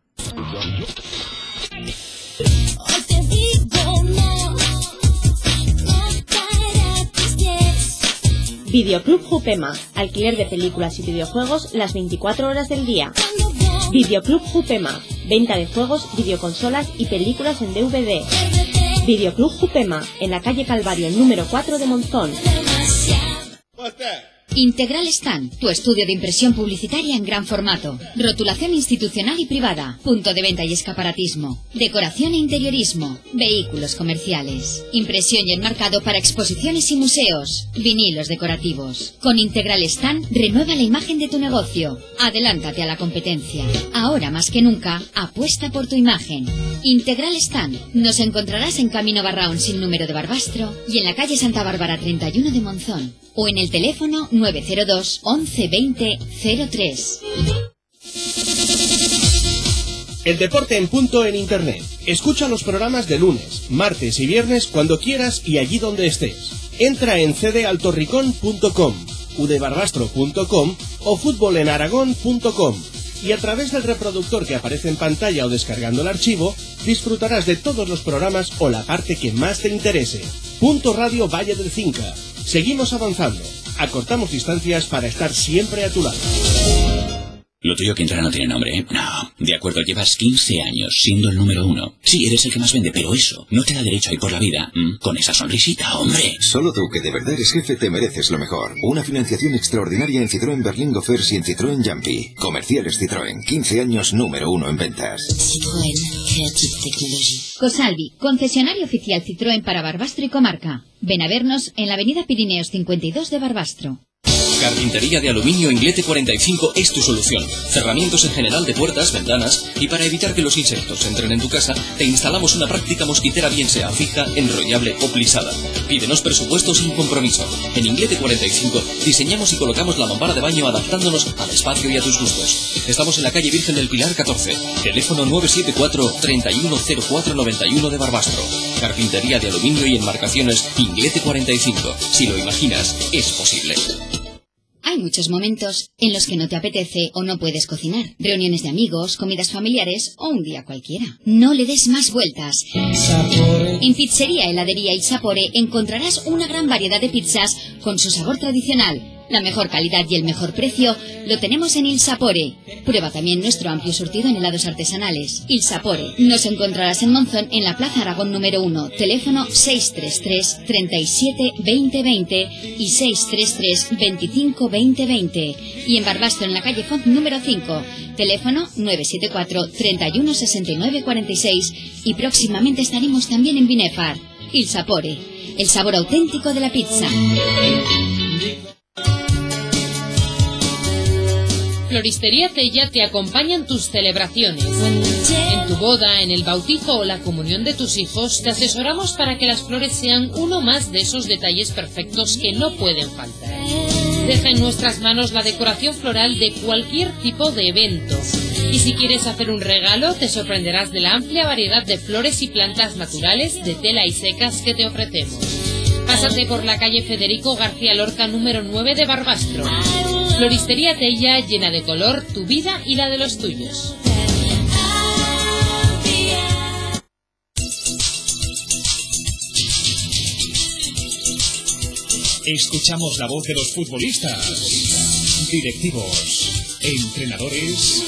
Videoclub Jupema, alquiler de películas y videojuegos las veinticuatro horas del día. Videoclub Jupema, venta de juegos, videoconsolas y películas en D V D. Videoclub Jupema, en la calle Calvario número cuatro de Monzón. Integral Stand, tu estudio de impresión publicitaria en gran formato. Rotulación institucional y privada. Punto de venta y escaparatismo. Decoración e interiorismo. Vehículos comerciales. Impresión y enmarcado para exposiciones y museos. Vinilos decorativos. Con Integral Stand, renueva la imagen de tu negocio. Adelántate a la competencia. Ahora más que nunca, apuesta por tu imagen. Integral Stand. Nos encontrarás en Camino Barraón sin número de Barbastro y en la calle Santa Bárbara treinta y uno de Monzón. O en el teléfono nueve cero dos, once, veinte, cero tres. El deporte en punto en Internet. Escucha los programas de lunes, martes y viernes cuando quieras y allí donde estés. Entra en c d altorricón punto com, u d barbastro punto com o futbolenaragón punto com y a través del reproductor que aparece en pantalla o descargando el archivo, disfrutarás de todos los programas o la parte que más te interese. Punto Radio Valle del Cinca. Seguimos avanzando. Acortamos distancias para estar siempre a tu lado. Lo tuyo que entra no tiene nombre, ¿eh? No. De acuerdo, llevas quince años siendo el número uno. Sí, eres el que más vende, pero eso no te da derecho a ir por la vida ¿m? Con esa sonrisita, hombre. Solo tú, que de verdad eres jefe, te mereces lo mejor. Una financiación extraordinaria en Citroën Berlingo First y en Citroën Jumpy. Comerciales Citroën. quince años número uno en ventas. Citroën Creative Technology. Cosalvi, concesionario oficial Citroën para Barbastro y comarca. Ven a vernos en la avenida Pirineos cincuenta y dos de Barbastro. Carpintería de aluminio Inglete cuarenta y cinco es tu solución. Cerramientos en general de puertas, ventanas, y para evitar que los insectos entren en tu casa, te instalamos una práctica mosquitera, bien sea fija, enrollable o plisada. Pídenos presupuesto sin compromiso. En Inglete cuarenta y cinco diseñamos y colocamos la mampara de baño adaptándonos al espacio y a tus gustos. Estamos en la calle Virgen del Pilar catorce. Teléfono nueve siete cuatro, treinta y uno cero cuatro noventa y uno de Barbastro. Carpintería de aluminio y enmarcaciones Inglete cuarenta y cinco. Si lo imaginas, es posible. Hay muchos momentos en los que no te apetece o no puedes cocinar. Reuniones de amigos, comidas familiares o un día cualquiera. No le des más vueltas. En Pizzería, Heladería y Sapore encontrarás una gran variedad de pizzas con su sabor tradicional. La mejor calidad y el mejor precio lo tenemos en Il Sapore. Prueba también nuestro amplio surtido en helados artesanales. Il Sapore. Nos encontrarás en Monzón en la Plaza Aragón número uno. Teléfono seis tres tres, treinta y siete, veinte veinte y seis tres tres, veinticinco, veinte veinte. Y en Barbastro en la calle Font número cinco. Teléfono nueve siete cuatro, treinta y uno, sesenta y nueve, cuarenta y seis. Y próximamente estaremos también en Binefar. Il Sapore. El sabor auténtico de la pizza. Floristería Tella te acompaña en tus celebraciones. En tu boda, en el bautizo o la comunión de tus hijos, te asesoramos para que las flores sean uno más de esos detalles perfectos que no pueden faltar. Deja en nuestras manos la decoración floral de cualquier tipo de evento. Y si quieres hacer un regalo, te sorprenderás de la amplia variedad de flores y plantas naturales, de tela y secas que te ofrecemos. Pásate por la calle Federico García Lorca número nueve de Barbastro. Floristería Tella, llena de color tu vida y la de los tuyos. Escuchamos la voz de los futbolistas, directivos, entrenadores.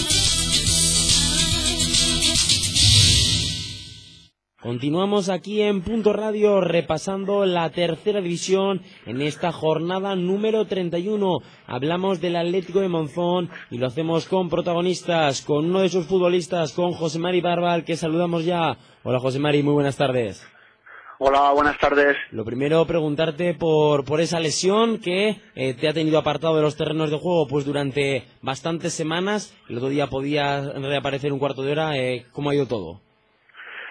Continuamos aquí en Punto Radio repasando la tercera división en esta jornada número treinta y uno. Hablamos del Atlético de Monzón y lo hacemos con protagonistas, con uno de sus futbolistas, con José Mari Barba, al que saludamos ya. Hola José Mari, muy buenas tardes. Hola, buenas tardes. Lo primero, preguntarte por, por esa lesión que eh, te ha tenido apartado de los terrenos de juego pues durante bastantes semanas. El otro día podía reaparecer un cuarto de hora. Eh, ¿Cómo ha ido todo?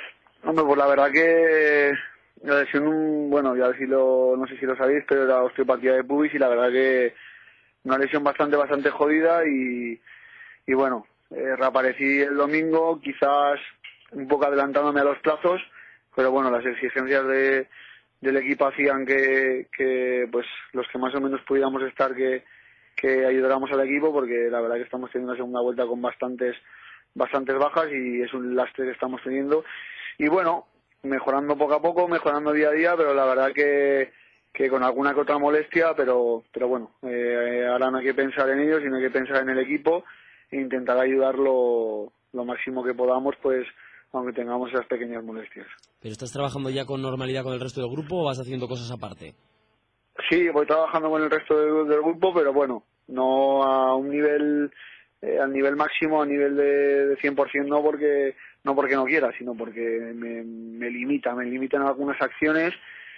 Hombre, pues la verdad que la lesión, bueno, ya si lo, no sé si lo sabéis, pero era osteopatía de pubis y la verdad que una lesión bastante, bastante jodida y, y bueno, eh, reaparecí el domingo, quizás un poco adelantándome a los plazos, pero bueno, las exigencias de, del equipo hacían que, que pues los que más o menos pudiéramos estar que, que ayudáramos al equipo, porque la verdad que estamos teniendo una segunda vuelta con bastantes bastantes bajas y es un lastre que estamos teniendo. Y bueno, mejorando poco a poco, mejorando día a día, pero la verdad que, que con alguna que otra molestia, pero pero bueno, eh, ahora no hay que pensar en ellos, sino hay que pensar en el equipo e intentar ayudarlo lo máximo que podamos, pues aunque tengamos esas pequeñas molestias. ¿Pero estás trabajando ya con normalidad con el resto del grupo o vas haciendo cosas aparte? Sí, voy trabajando con el resto del, del grupo, pero bueno, no a un nivel, eh, al nivel máximo, a nivel de, de cien por ciento no porque no porque no quiera, sino porque me, me limita, me limitan algunas acciones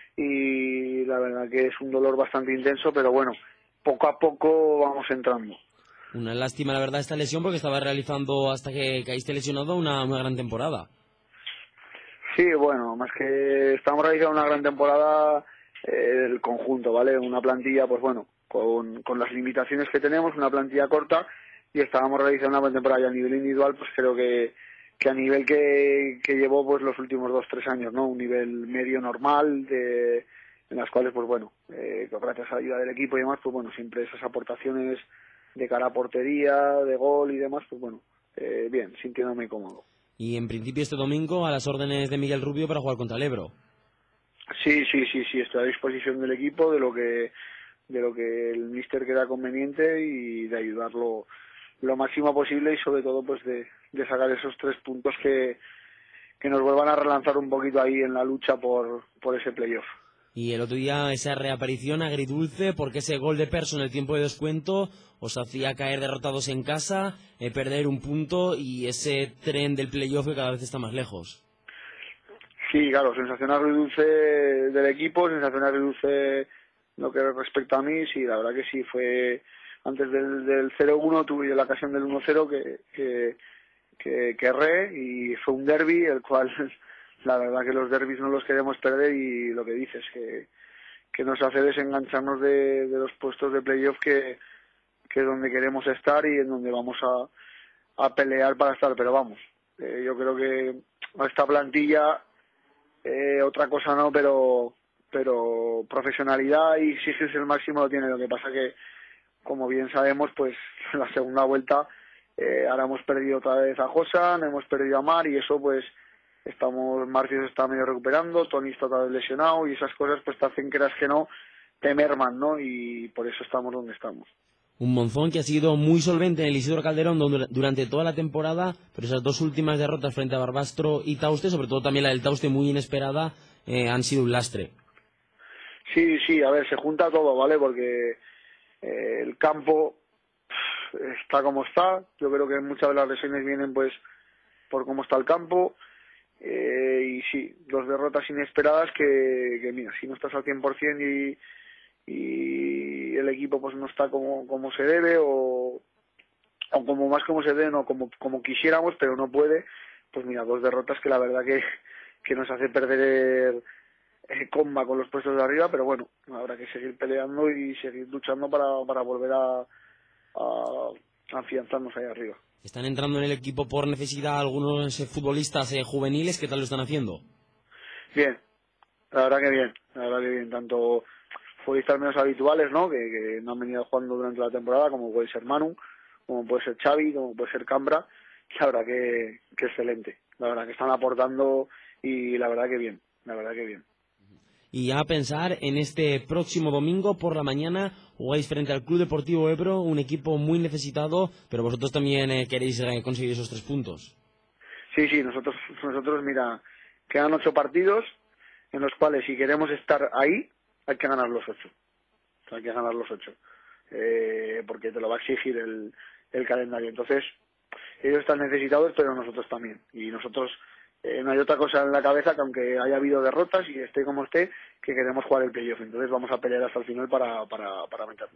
y la verdad que es un dolor bastante intenso, pero bueno, poco a poco vamos entrando. Una lástima, la verdad, esta lesión porque estabas realizando, hasta que caíste lesionado, una, una gran temporada. Sí, bueno, más que estamos realizando una gran temporada eh, el conjunto, ¿vale? Una plantilla, pues bueno, con, con las limitaciones que tenemos, una plantilla corta, y estábamos realizando una buena temporada y a nivel individual, pues creo que, que a nivel que, que llevó pues los últimos dos, tres años, ¿no? Un nivel medio normal, de, en las cuales, pues bueno, eh, gracias a la ayuda del equipo y demás, pues bueno, siempre esas aportaciones de cara a portería, de gol y demás, pues bueno, eh, bien, sintiéndome cómodo. Y en principio este domingo a las órdenes de Miguel Rubio para jugar contra el Ebro. Sí, sí, sí, sí, estoy a disposición del equipo, de lo que de lo que el míster crea conveniente y de ayudarlo lo máximo posible y sobre todo pues de, de sacar esos tres puntos que, que nos vuelvan a relanzar un poquito ahí en la lucha por, por ese playoff. Y el otro día esa reaparición agridulce porque ese gol de Perso en el tiempo de descuento os hacía caer derrotados en casa, eh, perder un punto y ese tren del playoff que cada vez está más lejos. Sí, claro, sensación agridulce del equipo, sensación agridulce lo que respecta a mí, sí, la verdad que sí, fue antes del, del cero uno tuve la ocasión del uno cero que, que, que, que erré y fue un derbi, el cual la verdad que los derbis no los queremos perder y lo que dices, que, que nos hace desengancharnos de, de los puestos de playoff que, que es donde queremos estar y en donde vamos a, a pelear para estar, pero vamos, eh, yo creo que esta plantilla, eh, otra cosa no, pero pero profesionalidad y exigirse el máximo lo tiene, lo que pasa que, como bien sabemos, pues en la segunda vuelta eh, ahora hemos perdido otra vez a Josan, hemos perdido a Mar y eso pues estamos, Marcio se está medio recuperando, Tony está otra vez lesionado y esas cosas pues te hacen, creas que no, te merman, ¿no? Y por eso estamos donde estamos. Un Monzón que ha sido muy solvente en el Isidro Calderón durante toda la temporada, pero esas dos últimas derrotas frente a Barbastro y Tauste, sobre todo también la del Tauste muy inesperada, eh, han sido un lastre. Sí, sí, a ver, se junta todo, ¿vale? Porque eh, el campo está como está, yo creo que muchas de las lesiones vienen pues por cómo está el campo, eh, y sí, dos derrotas inesperadas que, que mira, si no estás al cien por ciento y, y el equipo pues no está como, como se debe o, o como más como se debe, no como, como quisiéramos, pero no puede, pues mira, dos derrotas que la verdad que, que nos hace perder eh, comba con los puestos de arriba, pero bueno, habrá que seguir peleando y seguir luchando para, para volver a, a afianzarnos ahí arriba. ¿Están entrando en el equipo por necesidad algunos eh, futbolistas eh, juveniles? ¿Qué tal lo están haciendo? Bien, la verdad que bien, la verdad que bien, tanto futbolistas menos habituales, ¿no? Que, que no han venido jugando durante la temporada, como puede ser Manu, como puede ser Xavi, como puede ser Cambra, la verdad que, que excelente, la verdad que están aportando y la verdad que bien, la verdad que bien. Y ya a pensar en este próximo domingo por la mañana jugáis frente al Club Deportivo Ebro, un equipo muy necesitado, pero vosotros también eh, queréis eh, conseguir esos tres puntos. Sí, sí, nosotros, nosotros mira, quedan ocho partidos en los cuales si queremos estar ahí hay que ganar los ocho, o sea, hay que ganar los ocho, eh, porque te lo va a exigir el, el calendario. Entonces ellos están necesitados, pero nosotros también, y nosotros Eh, no hay otra cosa en la cabeza que aunque haya habido derrotas y esté como esté, que queremos jugar el playoff. Entonces vamos a pelear hasta el final para, para, para meternos.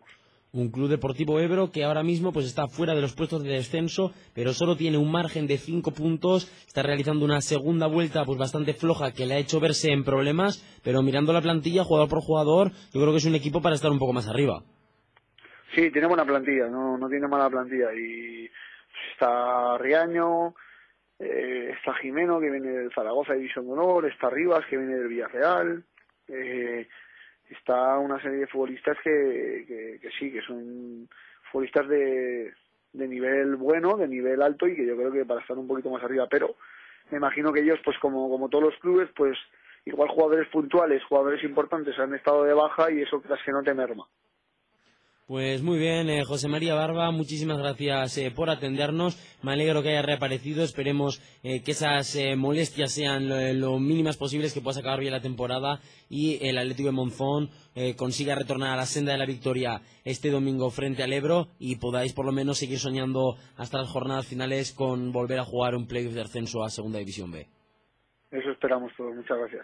Un Club Deportivo Ebro que ahora mismo pues está fuera de los puestos de descenso, pero solo tiene un margen de cinco puntos, está realizando una segunda vuelta pues bastante floja que le ha hecho verse en problemas, pero mirando la plantilla jugador por jugador, yo creo que es un equipo para estar un poco más arriba. Sí, tiene buena plantilla, no, no tiene mala plantilla, y está Riaño, eh, está Jimeno que viene del Zaragoza División de Honor, está Rivas que viene del Villarreal, eh, está una serie de futbolistas que, que, que sí, que son futbolistas de, de nivel bueno, de nivel alto, y que yo creo que para estar un poquito más arriba, pero me imagino que ellos, pues como, como todos los clubes, pues igual jugadores puntuales, jugadores importantes han estado de baja, y eso casi no te merma. Pues muy bien, eh, José María Barba, muchísimas gracias eh, por atendernos. Me alegro que haya reaparecido. Esperemos eh, que esas eh, molestias sean lo, lo mínimas posibles, que puedas acabar bien la temporada y el Atlético de Monzón eh, consiga retornar a la senda de la victoria este domingo frente al Ebro y podáis por lo menos seguir soñando hasta las jornadas finales con volver a jugar un playoff de ascenso a Segunda División B. Eso esperamos todos. Muchas gracias.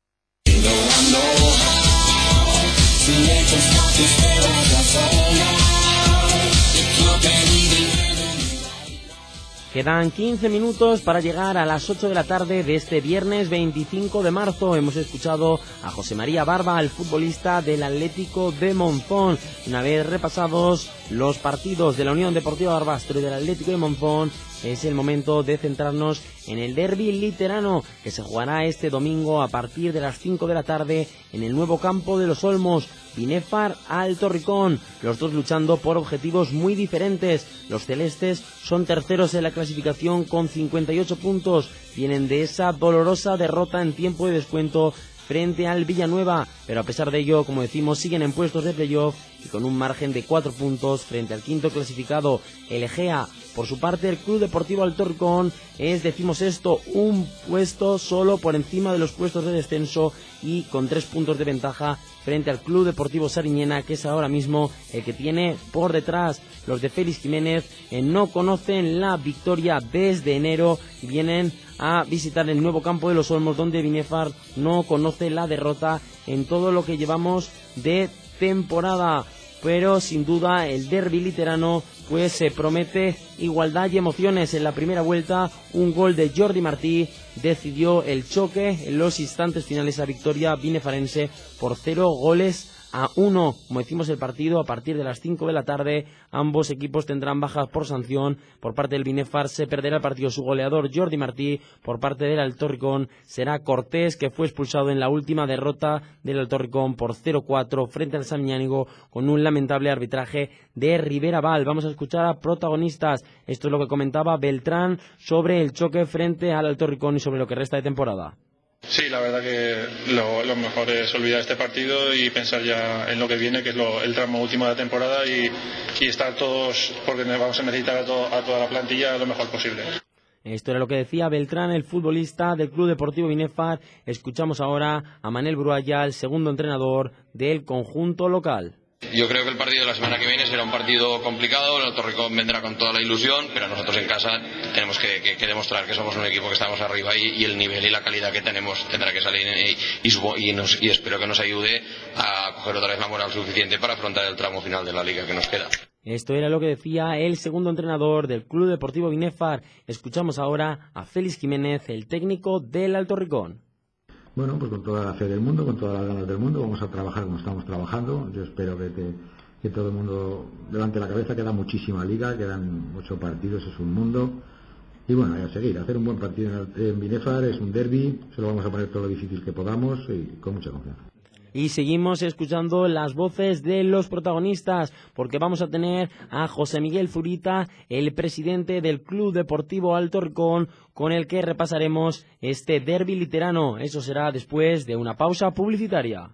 Quedan quince minutos para llegar a las ocho de la tarde de este viernes veinticinco de marzo. Hemos escuchado a José María Barba, el futbolista del Atlético de Monzón. Una vez repasados los partidos de la Unión Deportiva Barbastro y del Atlético de Monzón, es el momento de centrarnos en el derbi literano, que se jugará este domingo a partir de las cinco de la tarde en el nuevo campo de Los Olmos. Binefar Alto Ricón, los dos luchando por objetivos muy diferentes. Los celestes son terceros en la clasificación con cincuenta y ocho puntos, vienen de esa dolorosa derrota en tiempo de descuento frente al Villanueva, pero a pesar de ello, como decimos, siguen en puestos de playoff y con un margen de cuatro puntos frente al quinto clasificado, el Egea. Por su parte, el Club Deportivo Alto Ricón es, decimos esto, un puesto solo por encima de los puestos de descenso y con tres puntos de ventaja frente al Club Deportivo Sariñena, que es ahora mismo el que tiene por detrás. Los de Félix Jiménez eh, no conocen la victoria desde enero y vienen a visitar el nuevo campo de Los Olmos, donde Binefar no conoce la derrota en todo lo que llevamos de temporada. Pero sin duda el derbi literano pues se promete igualdad y emociones. En la primera vuelta un gol de Jordi Martí decidió el choque en los instantes finales a victoria binefarense por cero goles a uno. Como decimos, el partido a partir de las cinco de la tarde, ambos equipos tendrán bajas por sanción. Por parte del Binefar se perderá el partido su goleador Jordi Martí. Por parte del Alto Ricón será Cortés, que fue expulsado en la última derrota del Alto Ricón por cero cuatro frente al Samiñánigo con un lamentable arbitraje de Rivera Val. Vamos a escuchar a protagonistas. Esto es lo que comentaba Beltrán sobre el choque frente al Alto Ricón y sobre lo que resta de temporada. Sí, la verdad que lo, lo mejor es olvidar este partido y pensar ya en lo que viene, que es lo, el tramo último de la temporada, y, y estar todos, porque vamos a necesitar a, todo, a toda la plantilla lo mejor posible. Esto era lo que decía Beltrán, el futbolista del Club Deportivo Binefar. Escuchamos ahora a Manel Brualla, el segundo entrenador del conjunto local. Yo creo que el partido de la semana que viene será un partido complicado. El Alto Ricón vendrá con toda la ilusión, pero nosotros en casa tenemos que, que, que demostrar que somos un equipo que estamos arriba, y, y el nivel y la calidad que tenemos tendrá que salir, y, y, y, nos, y espero que nos ayude a coger otra vez la moral suficiente para afrontar el tramo final de la liga que nos queda. Esto era lo que decía el segundo entrenador del Club Deportivo Binefar. Escuchamos ahora a Félix Jiménez, el técnico del Alto Ricón. Bueno, pues con toda la fe del mundo, con todas las ganas del mundo, vamos a trabajar como estamos trabajando. Yo espero que, que, que todo el mundo levante la cabeza. Queda muchísima liga, quedan ocho partidos, es un mundo. Y bueno, a seguir, hacer un buen partido en, en Binefar, es un derbi, se lo vamos a poner todo lo difícil que podamos y con mucha confianza. Y seguimos escuchando las voces de los protagonistas, porque vamos a tener a José Miguel Zurita, el presidente del Club Deportivo Alto Ricón, con el que repasaremos este derbi literano. Eso será después de una pausa publicitaria.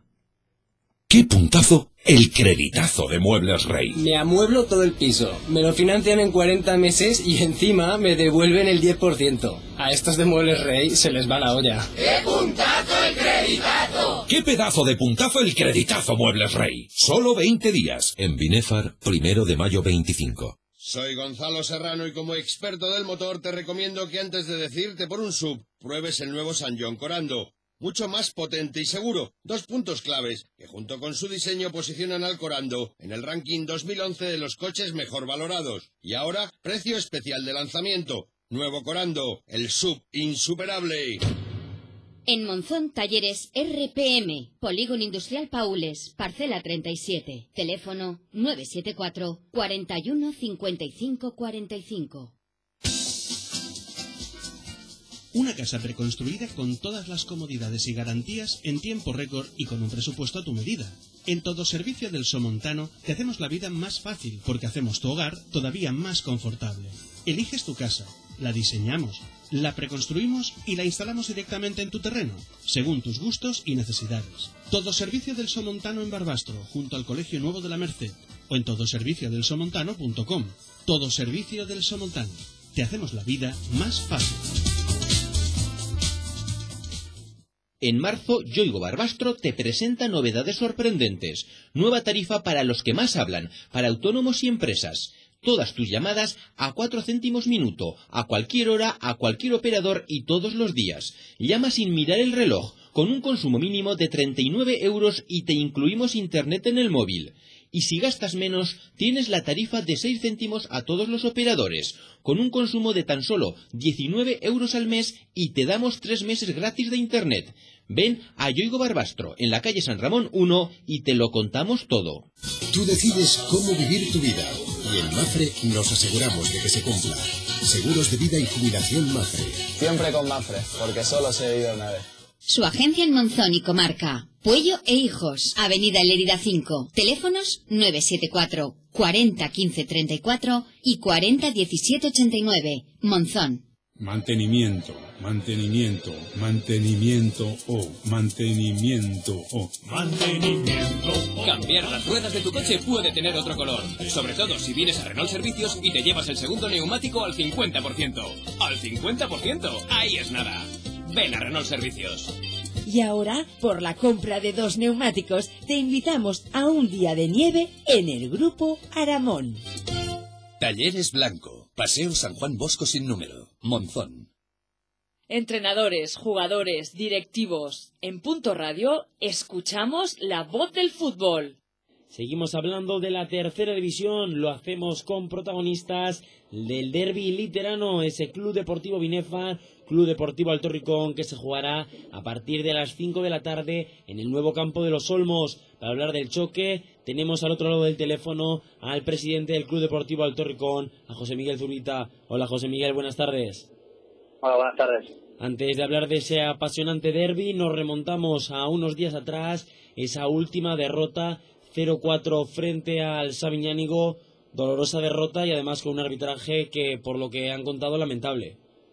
¡Qué puntazo! El creditazo de Muebles Rey. Me amueblo todo el piso, me lo financian en cuarenta meses y encima me devuelven el diez por ciento. A estos de Muebles Rey se les va la olla. ¡Qué puntazo el creditazo! ¡Qué pedazo de puntazo el creditazo Muebles Rey! Solo veinte días. En Binefar, primero de mayo veinticinco. Soy Gonzalo Serrano y como experto del motor te recomiendo que antes de decirte por un sub, pruebes el nuevo San John Corando. mucho más potente y seguro. Dos puntos claves que junto con su diseño posicionan al Corando en el ranking dos mil once de los coches mejor valorados. Y ahora, precio especial de lanzamiento. Nuevo Corando, el sub insuperable. En Monzón, talleres R P M, Polígono Industrial Paules, parcela treinta y siete, teléfono nueve siete cuatro, cuarenta y uno, cincuenta y cinco, cuarenta y cinco. Una casa preconstruida con todas las comodidades y garantías en tiempo récord y con un presupuesto a tu medida. En Todo Servicio del Somontano te hacemos la vida más fácil porque hacemos tu hogar todavía más confortable. Eliges tu casa, la diseñamos, la preconstruimos y la instalamos directamente en tu terreno, según tus gustos y necesidades. Todo Servicio del Somontano en Barbastro, junto al Colegio Nuevo de la Merced, o en todo servicio del somontano punto com. Todo Servicio del Somontano. Te hacemos la vida más fácil. En marzo, Yoigo Barbastro te presenta novedades sorprendentes. Nueva tarifa para los que más hablan, para autónomos y empresas. Todas tus llamadas a cuatro céntimos minuto, a cualquier hora, a cualquier operador y todos los días. Llama sin mirar el reloj, con un consumo mínimo de treinta y nueve euros y te incluimos internet en el móvil. Y si gastas menos, tienes la tarifa de seis céntimos a todos los operadores, con un consumo de tan solo diecinueve euros al mes y te damos tres meses gratis de internet. Ven a Yoigo Barbastro, en la calle San Ramón uno, y te lo contamos todo. Tú decides cómo vivir tu vida, y en Mafre nos aseguramos de que se cumpla. Seguros de vida y jubilación Mafre. Siempre con Mafre, porque solo se ha ido una vez. Su agencia en Monzón y comarca. Puello e Hijos, Avenida Lérida cinco. Teléfonos nueve siete cuatro, cuarenta, quince, treinta y cuatro y cuarenta, diecisiete, ochenta y nueve. Monzón. Mantenimiento, mantenimiento, mantenimiento o, mantenimiento o. Mantenimiento o. Cambiar las ruedas de tu coche puede tener otro color. Sobre todo si vienes a Renault Servicios y te llevas el segundo neumático al cincuenta por ciento. ¡Al cincuenta por ciento! Ahí es nada. Ven a Renault Servicios. Y ahora, por la compra de dos neumáticos, te invitamos a un día de nieve en el Grupo Aramón. Talleres Blanco, Paseo San Juan Bosco sin número, Monzón. Entrenadores, jugadores, directivos, en Punto Radio escuchamos la voz del fútbol. Seguimos hablando de la tercera división, lo hacemos con protagonistas del derbi literano, ese Club Deportivo Binefar, Club Deportivo Alto Ricón, que se jugará a partir de las cinco de la tarde en el nuevo campo de Los Olmos. Para hablar del choque, tenemos al otro lado del teléfono al presidente del Club Deportivo Alto Ricón, a José Miguel Zurita. Hola José Miguel, buenas tardes. Hola, buenas tardes. Antes de hablar de ese apasionante derbi, nos remontamos a unos días atrás, esa última derrota cero cuatro frente al Sabiñánigo, dolorosa derrota y además con un arbitraje que, por lo que han contado, lamentable.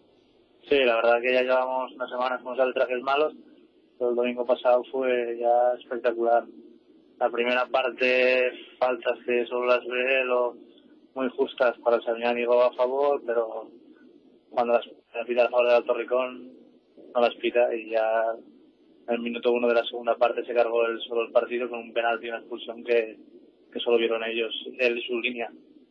Sí, la verdad que ya llevamos unas semanas con los arbitrajes malos, pero el domingo pasado fue ya espectacular. La primera parte, faltas que solo las ve lo muy justas para el Sabiñánigo a favor, pero cuando las pita a favor del Alto Ricón no las pita y ya en el minuto uno de la segunda parte se cargó el solo el partido con un penalti y una expulsión que, que solo vieron ellos, él y su línea.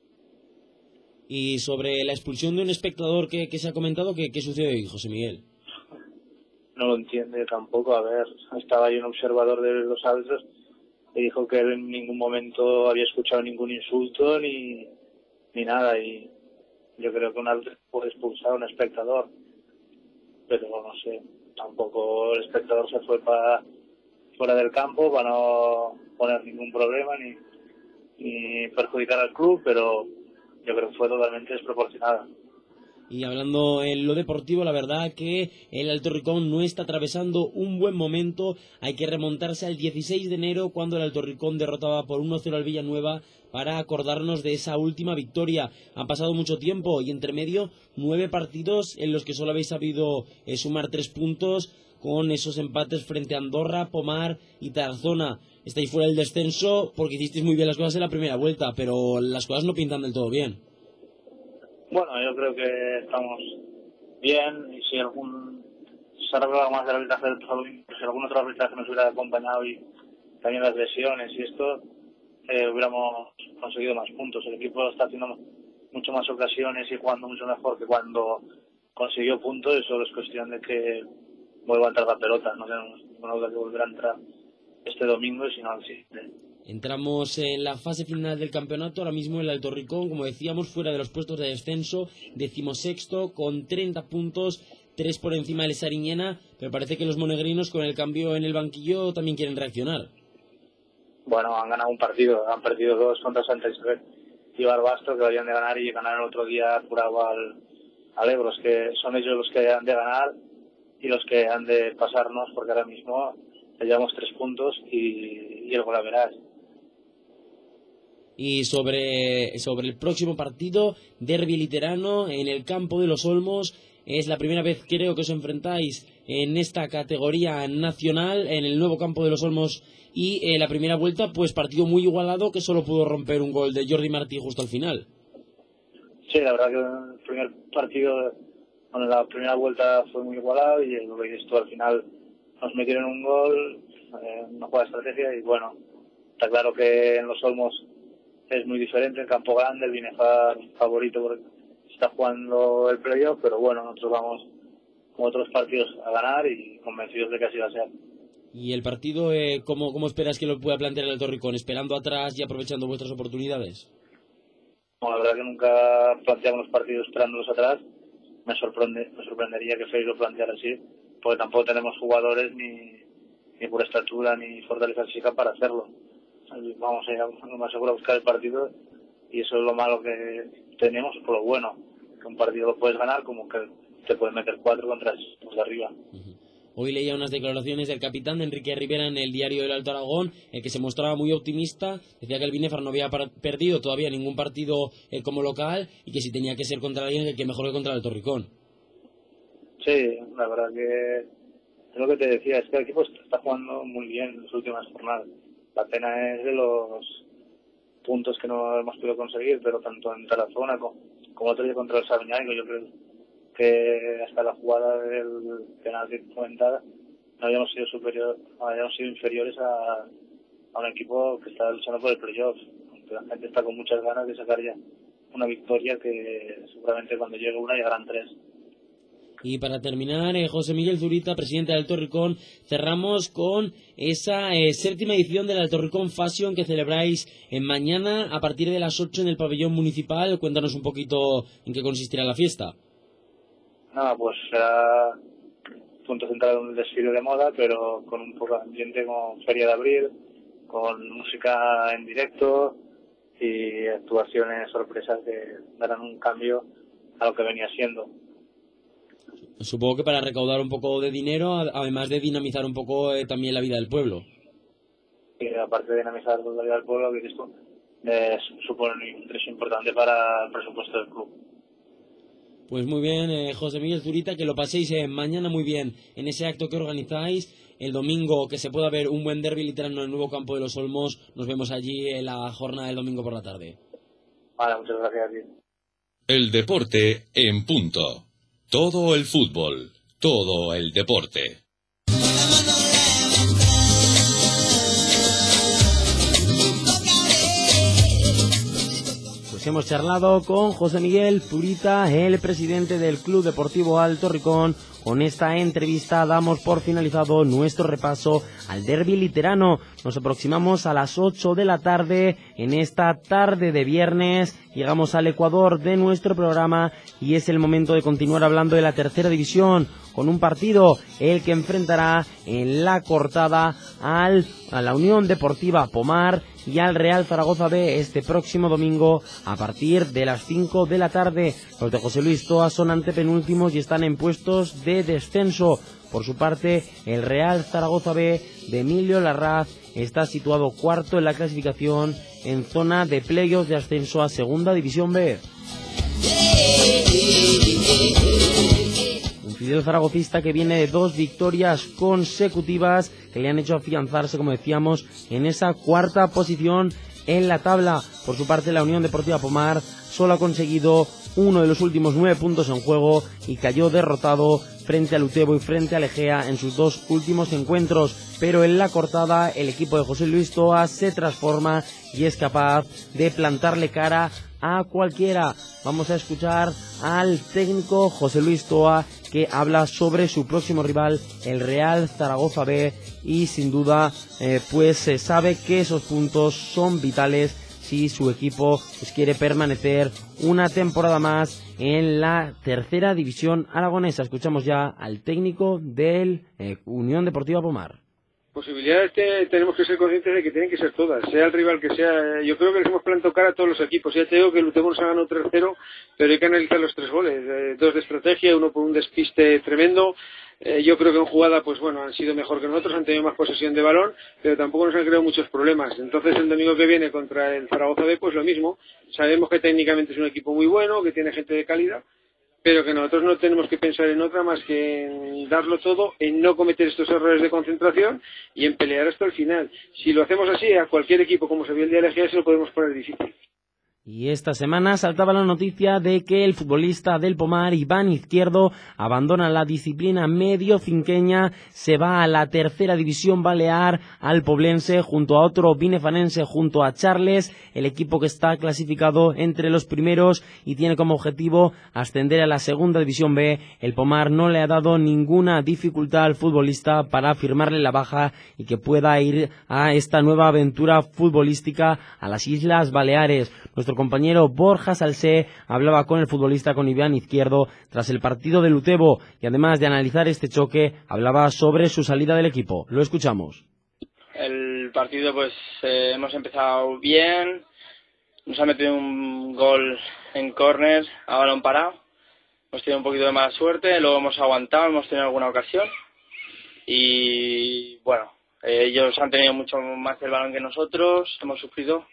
Y sobre la expulsión de un espectador que, que se ha comentado, ¿qué, qué sucedió ahí, José Miguel? No lo entiende tampoco. A ver, estaba ahí un observador de los árbitros y dijo que él en ningún momento había escuchado ningún insulto ni, ni nada. Y yo creo que un árbitro puede expulsar a un espectador, pero no sé, tampoco el espectador se fue para fuera del campo para no poner ningún problema ni, ni perjudicar al club, pero yo creo que fue totalmente desproporcionada. Y hablando en lo deportivo, la verdad que el Alto Ricón no está atravesando un buen momento. Hay que remontarse al dieciséis de enero, cuando el Alto Ricón derrotaba por uno cero al Villanueva, para acordarnos de esa última victoria. Ha pasado mucho tiempo y entre medio nueve partidos en los que solo habéis sabido eh, sumar tres puntos, con esos empates frente a Andorra, Pomar y Tarazona. Estáis fuera del descenso porque hicisteis muy bien las cosas en la primera vuelta, pero las cosas no pintan del todo bien. Bueno, yo creo que estamos bien y si algún se arregla más del arbitraje del domingo, si algún otro arbitraje nos hubiera acompañado y también las lesiones y esto, eh, hubiéramos conseguido más puntos. El equipo está haciendo mucho más ocasiones y jugando mucho mejor que cuando consiguió puntos, y solo es cuestión de que vuelva a entrar la pelota. No tenemos ninguna duda que volverá a entrar este domingo, y si no, al siguiente. Entramos en la fase final del campeonato, ahora mismo el Alto Ricón, como decíamos, fuera de los puestos de descenso, decimosexto con treinta puntos, tres por encima del Sariñena, pero parece que los monegrinos con el cambio en el banquillo también quieren reaccionar. Bueno, han ganado un partido, han perdido dos contra Santa Isabel y Barbastro, que deberían de ganar, y ganar el otro día apurado al, al Ebro. Es que son ellos los que han de ganar y los que han de pasarnos, porque ahora mismo llevamos tres puntos y, y el gol a verás. Y sobre, sobre el próximo partido, derbi literano en el campo de los Olmos. Es la primera vez, creo, que os enfrentáis en esta categoría nacional, en el nuevo campo de los Olmos, y eh, la primera vuelta, pues partido muy igualado, que solo pudo romper un gol de Jordi Martí justo al final. Sí, la verdad que el primer partido, bueno, la primera vuelta fue muy igualado, y lo que dices tú, al final nos metieron un gol, eh, una jugada de estrategia, y bueno, está claro que en los Olmos es muy diferente, el campo grande, el Binefar favorito porque está jugando el playoff, pero bueno, nosotros vamos con otros partidos a ganar y convencidos de que así va a ser. ¿Y el partido, eh, ¿cómo, cómo esperas que lo pueda plantear el Alto Ricón? ¿Esperando atrás y aprovechando vuestras oportunidades? No, la verdad que nunca planteamos los partidos esperándolos atrás. Me sorprende, me sorprendería que Félix lo planteara así, porque tampoco tenemos jugadores ni, ni por estatura ni fortaleza física para hacerlo. Vamos a ir lo más seguro a buscar el partido, y eso es lo malo que tenemos, por lo bueno, que un partido lo puedes ganar como que te puedes meter cuatro contra los de arriba. Hoy leía unas declaraciones del capitán de Enrique Rivera en el diario del Alto Aragón, el que se mostraba muy optimista, decía que el Binefar no había perdido todavía ningún partido eh, como local, y que si tenía que ser contra alguien, que mejor que contra el Alto Ricón. Sí, la verdad que es lo que te decía, es que el equipo está jugando muy bien en las últimas jornadas. La pena es de los puntos que no hemos podido conseguir, pero tanto en Tarazona como, como otro día contra el Sabiñánigo, yo creo que hasta la jugada del penalti comentada no habíamos sido superior, no habíamos sido inferiores a, a un equipo que está luchando por el playoff. La gente está con muchas ganas de sacar ya una victoria, que seguramente cuando llegue una llegarán tres. Y para terminar, eh, José Miguel Zurita, presidente del Alto Ricón, cerramos con esa eh, séptima edición del Alto Ricón Fashion que celebráis en mañana a partir de las ocho en el pabellón municipal. Cuéntanos un poquito en qué consistirá la fiesta. Nada, pues será punto central un desfile de moda, pero con un poco de ambiente, con feria de abril, con música en directo y actuaciones sorpresas que darán un cambio a lo que venía siendo. Supongo que para recaudar un poco de dinero, además de dinamizar un poco eh, también la vida del pueblo. Y aparte de dinamizar la vida del pueblo, que esto eh, supone un ingreso importante para el presupuesto del club. Pues muy bien, eh, José Miguel Zurita, que lo paséis eh, mañana muy bien en ese acto que organizáis. El domingo, que se pueda ver un buen derbi literano en el nuevo campo de los Olmos. Nos vemos allí en la jornada del domingo por la tarde. Vale, muchas gracias a ti. El deporte en punto. Todo el fútbol, todo el deporte. Pues hemos charlado con José Miguel Zurita, el presidente del Club Deportivo Alto Ricón. Con esta entrevista damos por finalizado nuestro repaso al derbi literano. Nos aproximamos a las ocho de la tarde en esta tarde de viernes. Llegamos al Ecuador de nuestro programa y es el momento de continuar hablando de la tercera división con un partido, el que enfrentará en la Cortada al, a la Unión Deportiva Pomar y al Real Zaragoza B este próximo domingo a partir de las cinco de la tarde. Los de José Luis Toa son antepenúltimos y están en puestos de descenso. Por su parte, el Real Zaragoza B de Emilio Larraz está situado cuarto en la clasificación en zona de playoffs de ascenso a Segunda División B. Un Fidel zaragocista que viene de dos victorias consecutivas que le han hecho afianzarse, como decíamos, en esa cuarta posición en la tabla. Por su parte, la Unión Deportiva Pomar solo ha conseguido uno de los últimos nueve puntos en juego y cayó derrotado frente al Utebo y frente al Egea en sus dos últimos encuentros, pero en la cortada el equipo de José Luis Toa se transforma y es capaz de plantarle cara a cualquiera. Vamos a escuchar al técnico José Luis Toa, que habla sobre su próximo rival, el Real Zaragoza B, y sin duda eh, pues se sabe que esos puntos son vitales si su equipo pues, quiere permanecer una temporada más en la tercera división aragonesa. Escuchamos ya al técnico del eh, Unión Deportiva Pomar. Posibilidades te, tenemos que ser conscientes de que tienen que ser todas, sea el rival que sea. Yo creo que les hemos plantado cara a todos los equipos. Ya te digo que el Utebo nos ha ganado tres cero, pero hay que analizar los tres goles, eh, dos de estrategia, uno por un despiste tremendo. Eh, yo creo que en jugada, pues bueno, han sido mejor que nosotros, han tenido más posesión de balón, pero tampoco nos han creado muchos problemas. Entonces el domingo que viene contra el Zaragoza B, pues lo mismo. Sabemos que técnicamente es un equipo muy bueno, que tiene gente de calidad, pero que nosotros no tenemos que pensar en otra más que en darlo todo, en no cometer estos errores de concentración y en pelear hasta el final. Si lo hacemos así, a cualquier equipo, como se vio el día de la G, se lo podemos poner difícil. Y esta semana saltaba la noticia de que el futbolista del Pomar, Iván Izquierdo, abandona la disciplina mediocinqueña, se va a la tercera división balear, al Poblense, junto a otro binefanense, junto a Charles, el equipo que está clasificado entre los primeros y tiene como objetivo ascender a la segunda división B. El Pomar no le ha dado ninguna dificultad al futbolista para firmarle la baja y que pueda ir a esta nueva aventura futbolística a las Islas Baleares. Nuestro compañero Borja Salsé hablaba con el futbolista, con Iván Izquierdo, tras el partido del Utebo, y además de analizar este choque, hablaba sobre su salida del equipo. Lo escuchamos. El partido, pues eh, hemos empezado bien, nos ha metido un gol en córner a balón parado, hemos tenido un poquito de mala suerte, luego hemos aguantado, hemos tenido alguna ocasión y bueno, eh, ellos han tenido mucho más el balón que nosotros, hemos sufrido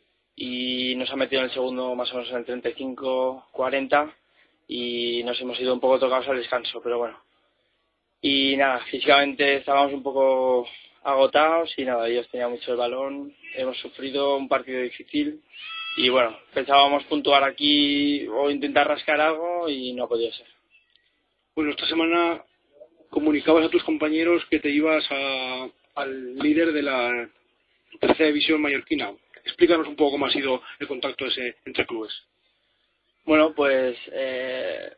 y nos ha metido en el segundo más o menos en el treinta y cinco cuarenta y nos hemos ido un poco tocados al descanso, pero bueno. Y nada, físicamente estábamos un poco agotados y nada, ellos tenían mucho el balón, hemos sufrido un partido difícil y bueno, pensábamos puntuar aquí o intentar rascar algo y no ha podido ser. Bueno, esta semana comunicabas a tus compañeros que te ibas a, al líder de la tercera división mallorquina. Explícanos un poco cómo ha sido el contacto ese entre clubes. Bueno, pues eh,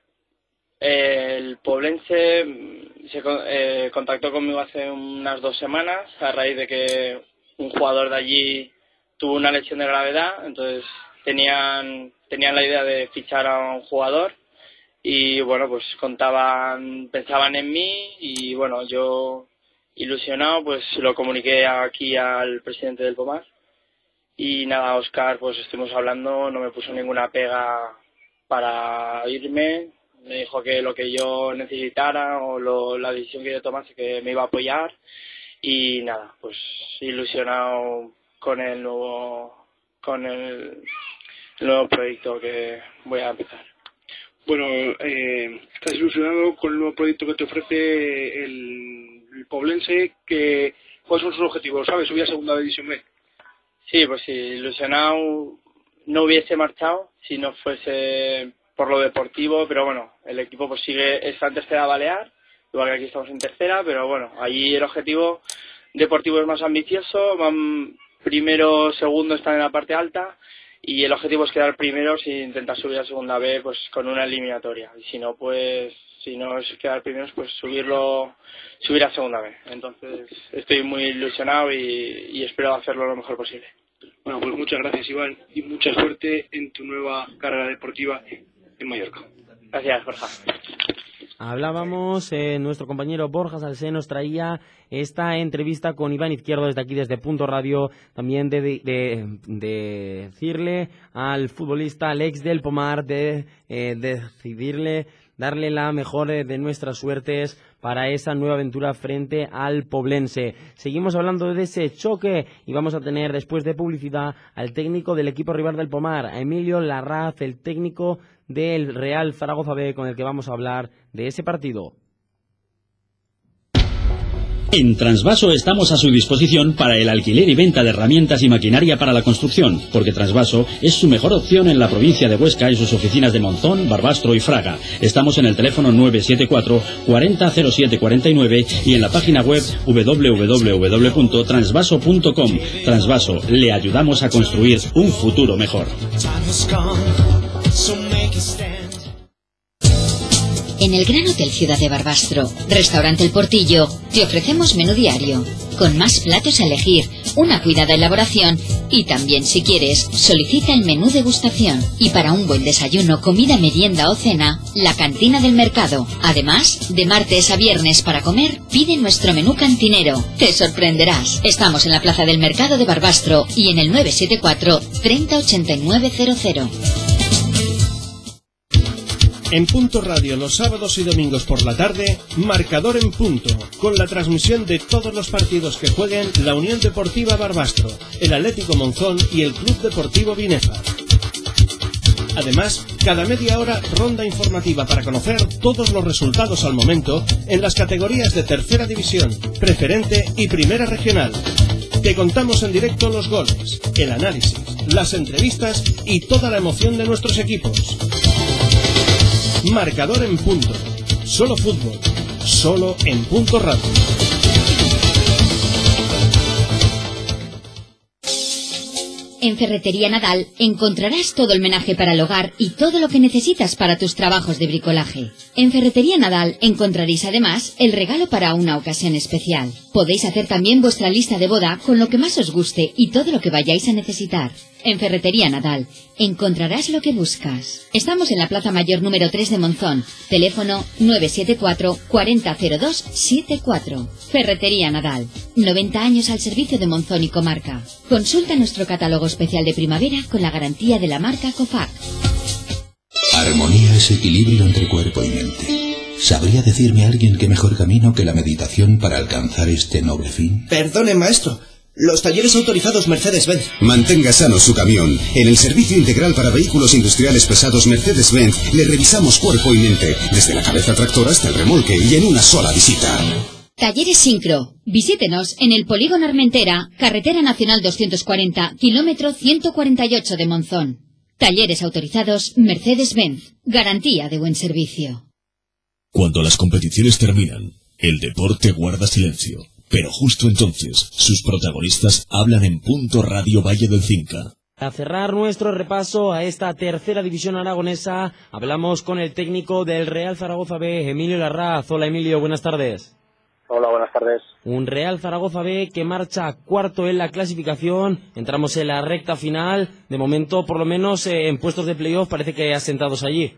el Poblense se eh, contactó conmigo hace unas dos semanas a raíz de que un jugador de allí tuvo una lesión de gravedad, entonces tenían tenían la idea de fichar a un jugador y bueno, pues contaban, pensaban en mí y bueno, yo ilusionado pues lo comuniqué aquí al presidente del Pomar. Y nada, Óscar, pues estuvimos hablando, no me puso ninguna pega para irme, me dijo que lo que yo necesitara o lo, la decisión que yo tomase que me iba a apoyar y nada, pues ilusionado con el nuevo, con el, el nuevo proyecto que voy a empezar. Bueno, eh, estás ilusionado con el nuevo proyecto que te ofrece el, el Poblense, que ¿cuáles son sus objetivos? ¿Sabes? Subir a segunda división B. Sí, pues sí, ilusionado no hubiese marchado si no fuese por lo deportivo, pero bueno, el equipo pues sigue, está en tercera balear, igual que aquí estamos en tercera, pero bueno, allí el objetivo deportivo es más ambicioso, van primero, segundo están en la parte alta y el objetivo es quedar primeros e intentar subir a segunda B pues con una eliminatoria y si no pues si no es quedar primeros pues subirlo subir a segunda B. Entonces estoy muy ilusionado y, y espero hacerlo lo mejor posible. Bueno, pues muchas gracias, Iván, y mucha suerte en tu nueva carrera deportiva en Mallorca. Gracias, Borja. Hablábamos, eh, nuestro compañero Borja Salsé nos traía esta entrevista con Iván Izquierdo desde aquí, desde Punto Radio, también de, de, de, de decirle al futbolista, al ex del Pomar, de, eh, de decidirle, darle la mejor de nuestras suertes para esa nueva aventura frente al Poblense. Seguimos hablando de ese choque y vamos a tener después de publicidad al técnico del equipo rival del Pomar, a Emilio Larraz, el técnico del Real Zaragoza B, con el que vamos a hablar de ese partido. En Transvaso estamos a su disposición para el alquiler y venta de herramientas y maquinaria para la construcción, porque Transvaso es su mejor opción en la provincia de Huesca, en sus oficinas de Monzón, Barbastro y Fraga. Estamos en el teléfono nueve siete cuatro cuarenta cero siete cuarenta y nueve y en la página web w w w punto transvaso punto com. Transvaso, le ayudamos a construir un futuro mejor. En el Gran Hotel Ciudad de Barbastro, Restaurante El Portillo, te ofrecemos menú diario, con más platos a elegir, una cuidada elaboración y también, si quieres, solicita el menú degustación. Y para un buen desayuno, comida, merienda o cena, la cantina del mercado. Además, de martes a viernes para comer, pide nuestro menú cantinero. Te sorprenderás. Estamos en la Plaza del Mercado de Barbastro y en el nueve siete cuatro treinta ochenta y nueve cero cero. En Punto Radio los sábados y domingos por la tarde, Marcador en Punto, con la transmisión de todos los partidos que jueguen la Unión Deportiva Barbastro, el Atlético Monzón y el Club Deportivo Binefar. Además, cada media hora ronda informativa para conocer todos los resultados al momento en las categorías de Tercera División, Preferente y Primera Regional. Te contamos en directo los goles, el análisis, las entrevistas y toda la emoción de nuestros equipos. Marcador en Punto. Solo fútbol. Solo en Punto Radio. En Ferretería Nadal encontrarás todo el menaje para el hogar y todo lo que necesitas para tus trabajos de bricolaje. En Ferretería Nadal encontraréis además el regalo para una ocasión especial. Podéis hacer también vuestra lista de boda con lo que más os guste y todo lo que vayáis a necesitar. En Ferretería Nadal encontrarás lo que buscas. Estamos en la Plaza Mayor número tres de Monzón. Teléfono nueve siete cuatro cuarenta cero dos setenta y cuatro. Ferretería Nadal. noventa años al servicio de Monzón y comarca. Consulta nuestro catálogo especial de primavera con la garantía de la marca COFAC. Armonía es equilibrio entre cuerpo y mente. ¿Sabría decirme alguien qué mejor camino que la meditación para alcanzar este noble fin? Perdone, maestro. Los talleres autorizados Mercedes-Benz. Mantenga sano su camión. En el servicio integral para vehículos industriales pesados Mercedes-Benz le revisamos cuerpo y mente, desde la cabeza tractora hasta el remolque y en una sola visita. Talleres Sincro. Visítenos en el Polígono Armentera, Carretera Nacional doscientos cuarenta, kilómetro ciento cuarenta y ocho de Monzón. Talleres autorizados Mercedes-Benz. Garantía de buen servicio. Cuando las competiciones terminan, el deporte guarda silencio. Pero justo entonces, sus protagonistas hablan en Punto Radio Valle del Cinca. Para cerrar nuestro repaso a esta tercera división aragonesa, hablamos con el técnico del Real Zaragoza B, Emilio Larraz. Hola Emilio, buenas tardes. Hola, buenas tardes. Un Real Zaragoza B que marcha cuarto en la clasificación. Entramos en la recta final. De momento, por lo menos eh, en puestos de playoff, parece que asentados allí.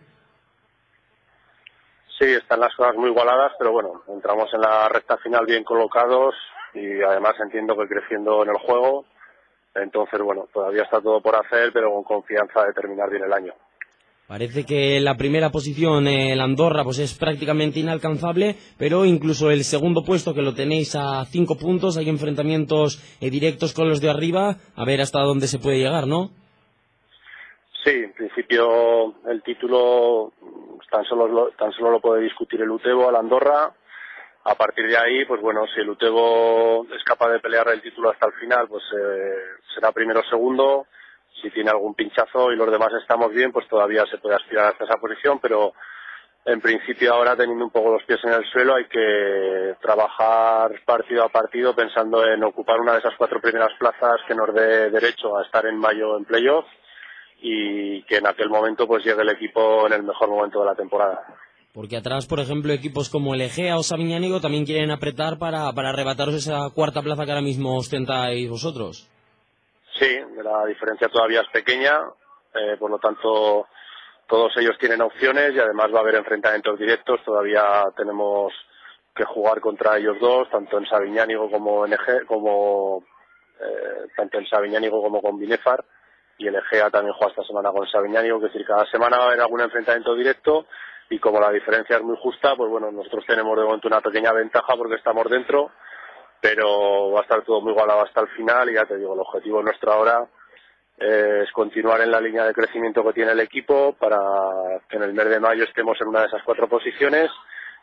Sí, están las cosas muy igualadas, pero bueno, entramos en la recta final bien colocados y además entiendo que creciendo en el juego. Entonces, bueno, todavía está todo por hacer, pero con confianza de terminar bien el año. Parece que la primera posición, el Andorra, pues es prácticamente inalcanzable, pero incluso el segundo puesto, que lo tenéis a cinco puntos, hay enfrentamientos eh, directos con los de arriba, a ver hasta dónde se puede llegar, ¿no? Sí, en principio el título tan solo lo, tan solo lo puede discutir el Utebo al Andorra. A partir de ahí, pues bueno, si el Utebo es capaz de pelear el título hasta el final, pues eh, será primero o segundo. Si tiene algún pinchazo y los demás estamos bien, pues todavía se puede aspirar hasta esa posición, pero en principio ahora, teniendo un poco los pies en el suelo, hay que trabajar partido a partido pensando en ocupar una de esas cuatro primeras plazas que nos dé derecho a estar en mayo en playoff y que en aquel momento pues llegue el equipo en el mejor momento de la temporada. Porque atrás, por ejemplo, equipos como el Egea o Sabiñánigo también quieren apretar para, para arrebataros esa cuarta plaza que ahora mismo ostentáis vosotros. Sí, la diferencia todavía es pequeña, eh, por lo tanto todos ellos tienen opciones y además va a haber enfrentamientos directos. Todavía tenemos que jugar contra ellos dos, tanto en Sabiñánigo como en Egea, como eh, tanto en Sabiñánigo como con Binefar, y el Egea también juega esta semana con Sabiñánigo, es decir, cada semana va a haber algún enfrentamiento directo y como la diferencia es muy justa, pues bueno, nosotros tenemos de momento una pequeña ventaja porque estamos dentro, pero va a estar todo muy igualado hasta el final y ya te digo, el objetivo nuestro ahora es continuar en la línea de crecimiento que tiene el equipo para que en el mes de mayo estemos en una de esas cuatro posiciones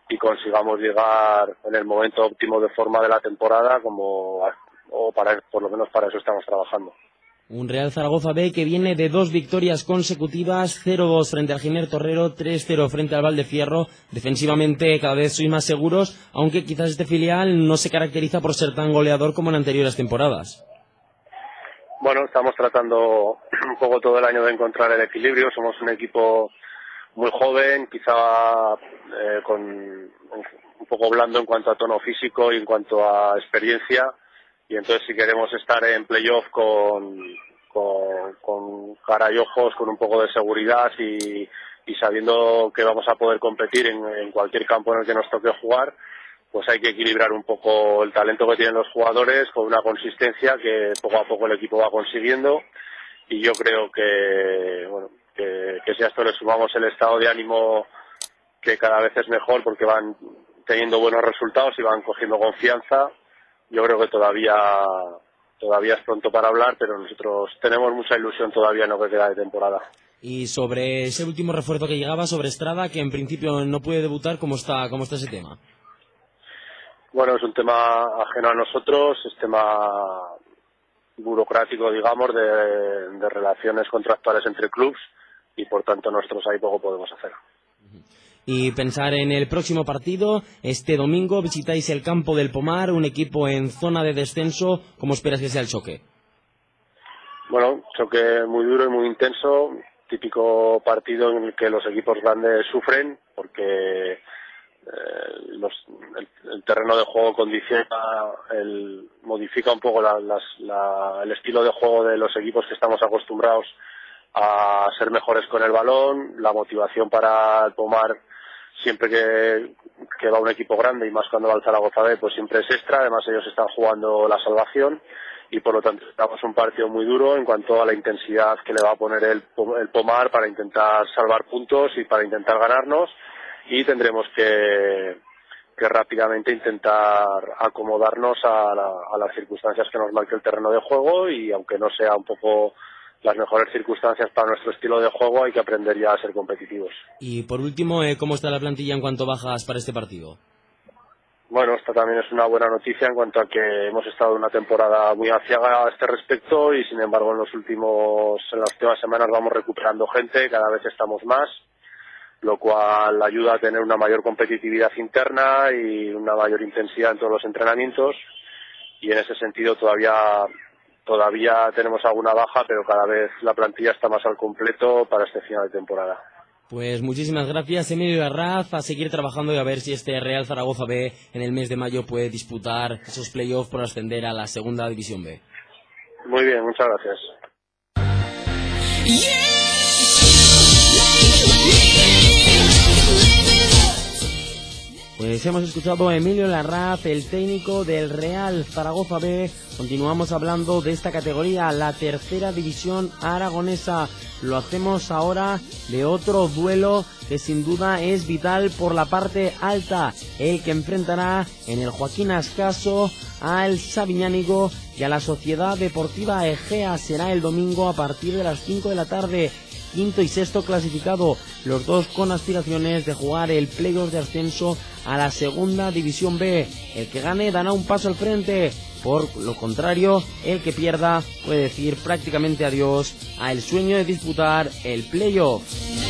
y consigamos llegar en el momento óptimo de forma de la temporada, como o para por lo menos para eso estamos trabajando. Un Real Zaragoza B que viene de dos victorias consecutivas, cero dos frente al Giner Torrero, tres cero frente al Valdefierro. Defensivamente cada vez sois más seguros, aunque quizás este filial no se caracteriza por ser tan goleador como en anteriores temporadas. Bueno, estamos tratando un poco todo el año de encontrar el equilibrio. Somos un equipo muy joven, quizá eh, con un poco blando en cuanto a tono físico y en cuanto a experiencia. Y entonces si queremos estar en playoff con, con, con cara y ojos, con un poco de seguridad y, y sabiendo que vamos a poder competir en, en cualquier campo en el que nos toque jugar, pues hay que equilibrar un poco el talento que tienen los jugadores con una consistencia que poco a poco el equipo va consiguiendo. Y yo creo que, bueno, que, que si a esto le sumamos el estado de ánimo, que cada vez es mejor porque van teniendo buenos resultados y van cogiendo confianza, yo creo que todavía todavía es pronto para hablar, pero nosotros tenemos mucha ilusión todavía en lo que queda de temporada. Y sobre ese último refuerzo que llegaba, sobre Estrada, que en principio no puede debutar, ¿cómo está, cómo está ese tema? Bueno, es un tema ajeno a nosotros, es tema burocrático, digamos, de, de relaciones contractuales entre clubes y por tanto nosotros ahí poco podemos hacer. Y pensar en el próximo partido, este domingo visitáis el campo del Pomar, un equipo en zona de descenso. ¿Cómo esperas que sea el choque? Bueno, choque muy duro y muy intenso, típico partido en el que los equipos grandes sufren porque eh, los, el, el terreno de juego condiciona, el, modifica un poco la, las, la, el estilo de juego de los equipos que estamos acostumbrados a ser mejores con el balón. La motivación para el Pomar siempre que, que va un equipo grande y más cuando va el Zaragoza B, pues siempre es extra. Además ellos están jugando la salvación y por lo tanto estamos un partido muy duro en cuanto a la intensidad que le va a poner el, el Pomar para intentar salvar puntos y para intentar ganarnos, y tendremos que, que rápidamente intentar acomodarnos a, la, a las circunstancias que nos marque el terreno de juego, y aunque no sea un poco las mejores circunstancias para nuestro estilo de juego, hay que aprender ya a ser competitivos. Y por último, ¿cómo está la plantilla en cuanto a bajas para este partido? Bueno, esta también es una buena noticia en cuanto a que hemos estado una temporada muy aciaga a este respecto y sin embargo en los últimos, en las últimas semanas vamos recuperando gente, cada vez estamos más, lo cual ayuda a tener una mayor competitividad interna y una mayor intensidad en todos los entrenamientos, y en ese sentido todavía Todavía tenemos alguna baja, pero cada vez la plantilla está más al completo para este final de temporada. Pues muchísimas gracias, Emilio Arraz, a seguir trabajando y a ver si este Real Zaragoza B en el mes de mayo puede disputar esos playoffs por ascender a la segunda división B. Muy bien, muchas gracias. Pues hemos escuchado a Emilio Larraz, el técnico del Real Zaragoza B. Continuamos hablando de esta categoría, la tercera división aragonesa. Lo hacemos ahora de otro duelo que sin duda es vital por la parte alta, el que enfrentará en el Joaquín Ascaso al Sabiñánigo y a la Sociedad Deportiva Egea. Será el domingo a partir de las cinco de la tarde. Quinto y sexto clasificado, los dos con aspiraciones de jugar el playoff de ascenso a la segunda división B. El que gane dará un paso al frente, por lo contrario, el que pierda puede decir prácticamente adiós al sueño de disputar el playoff.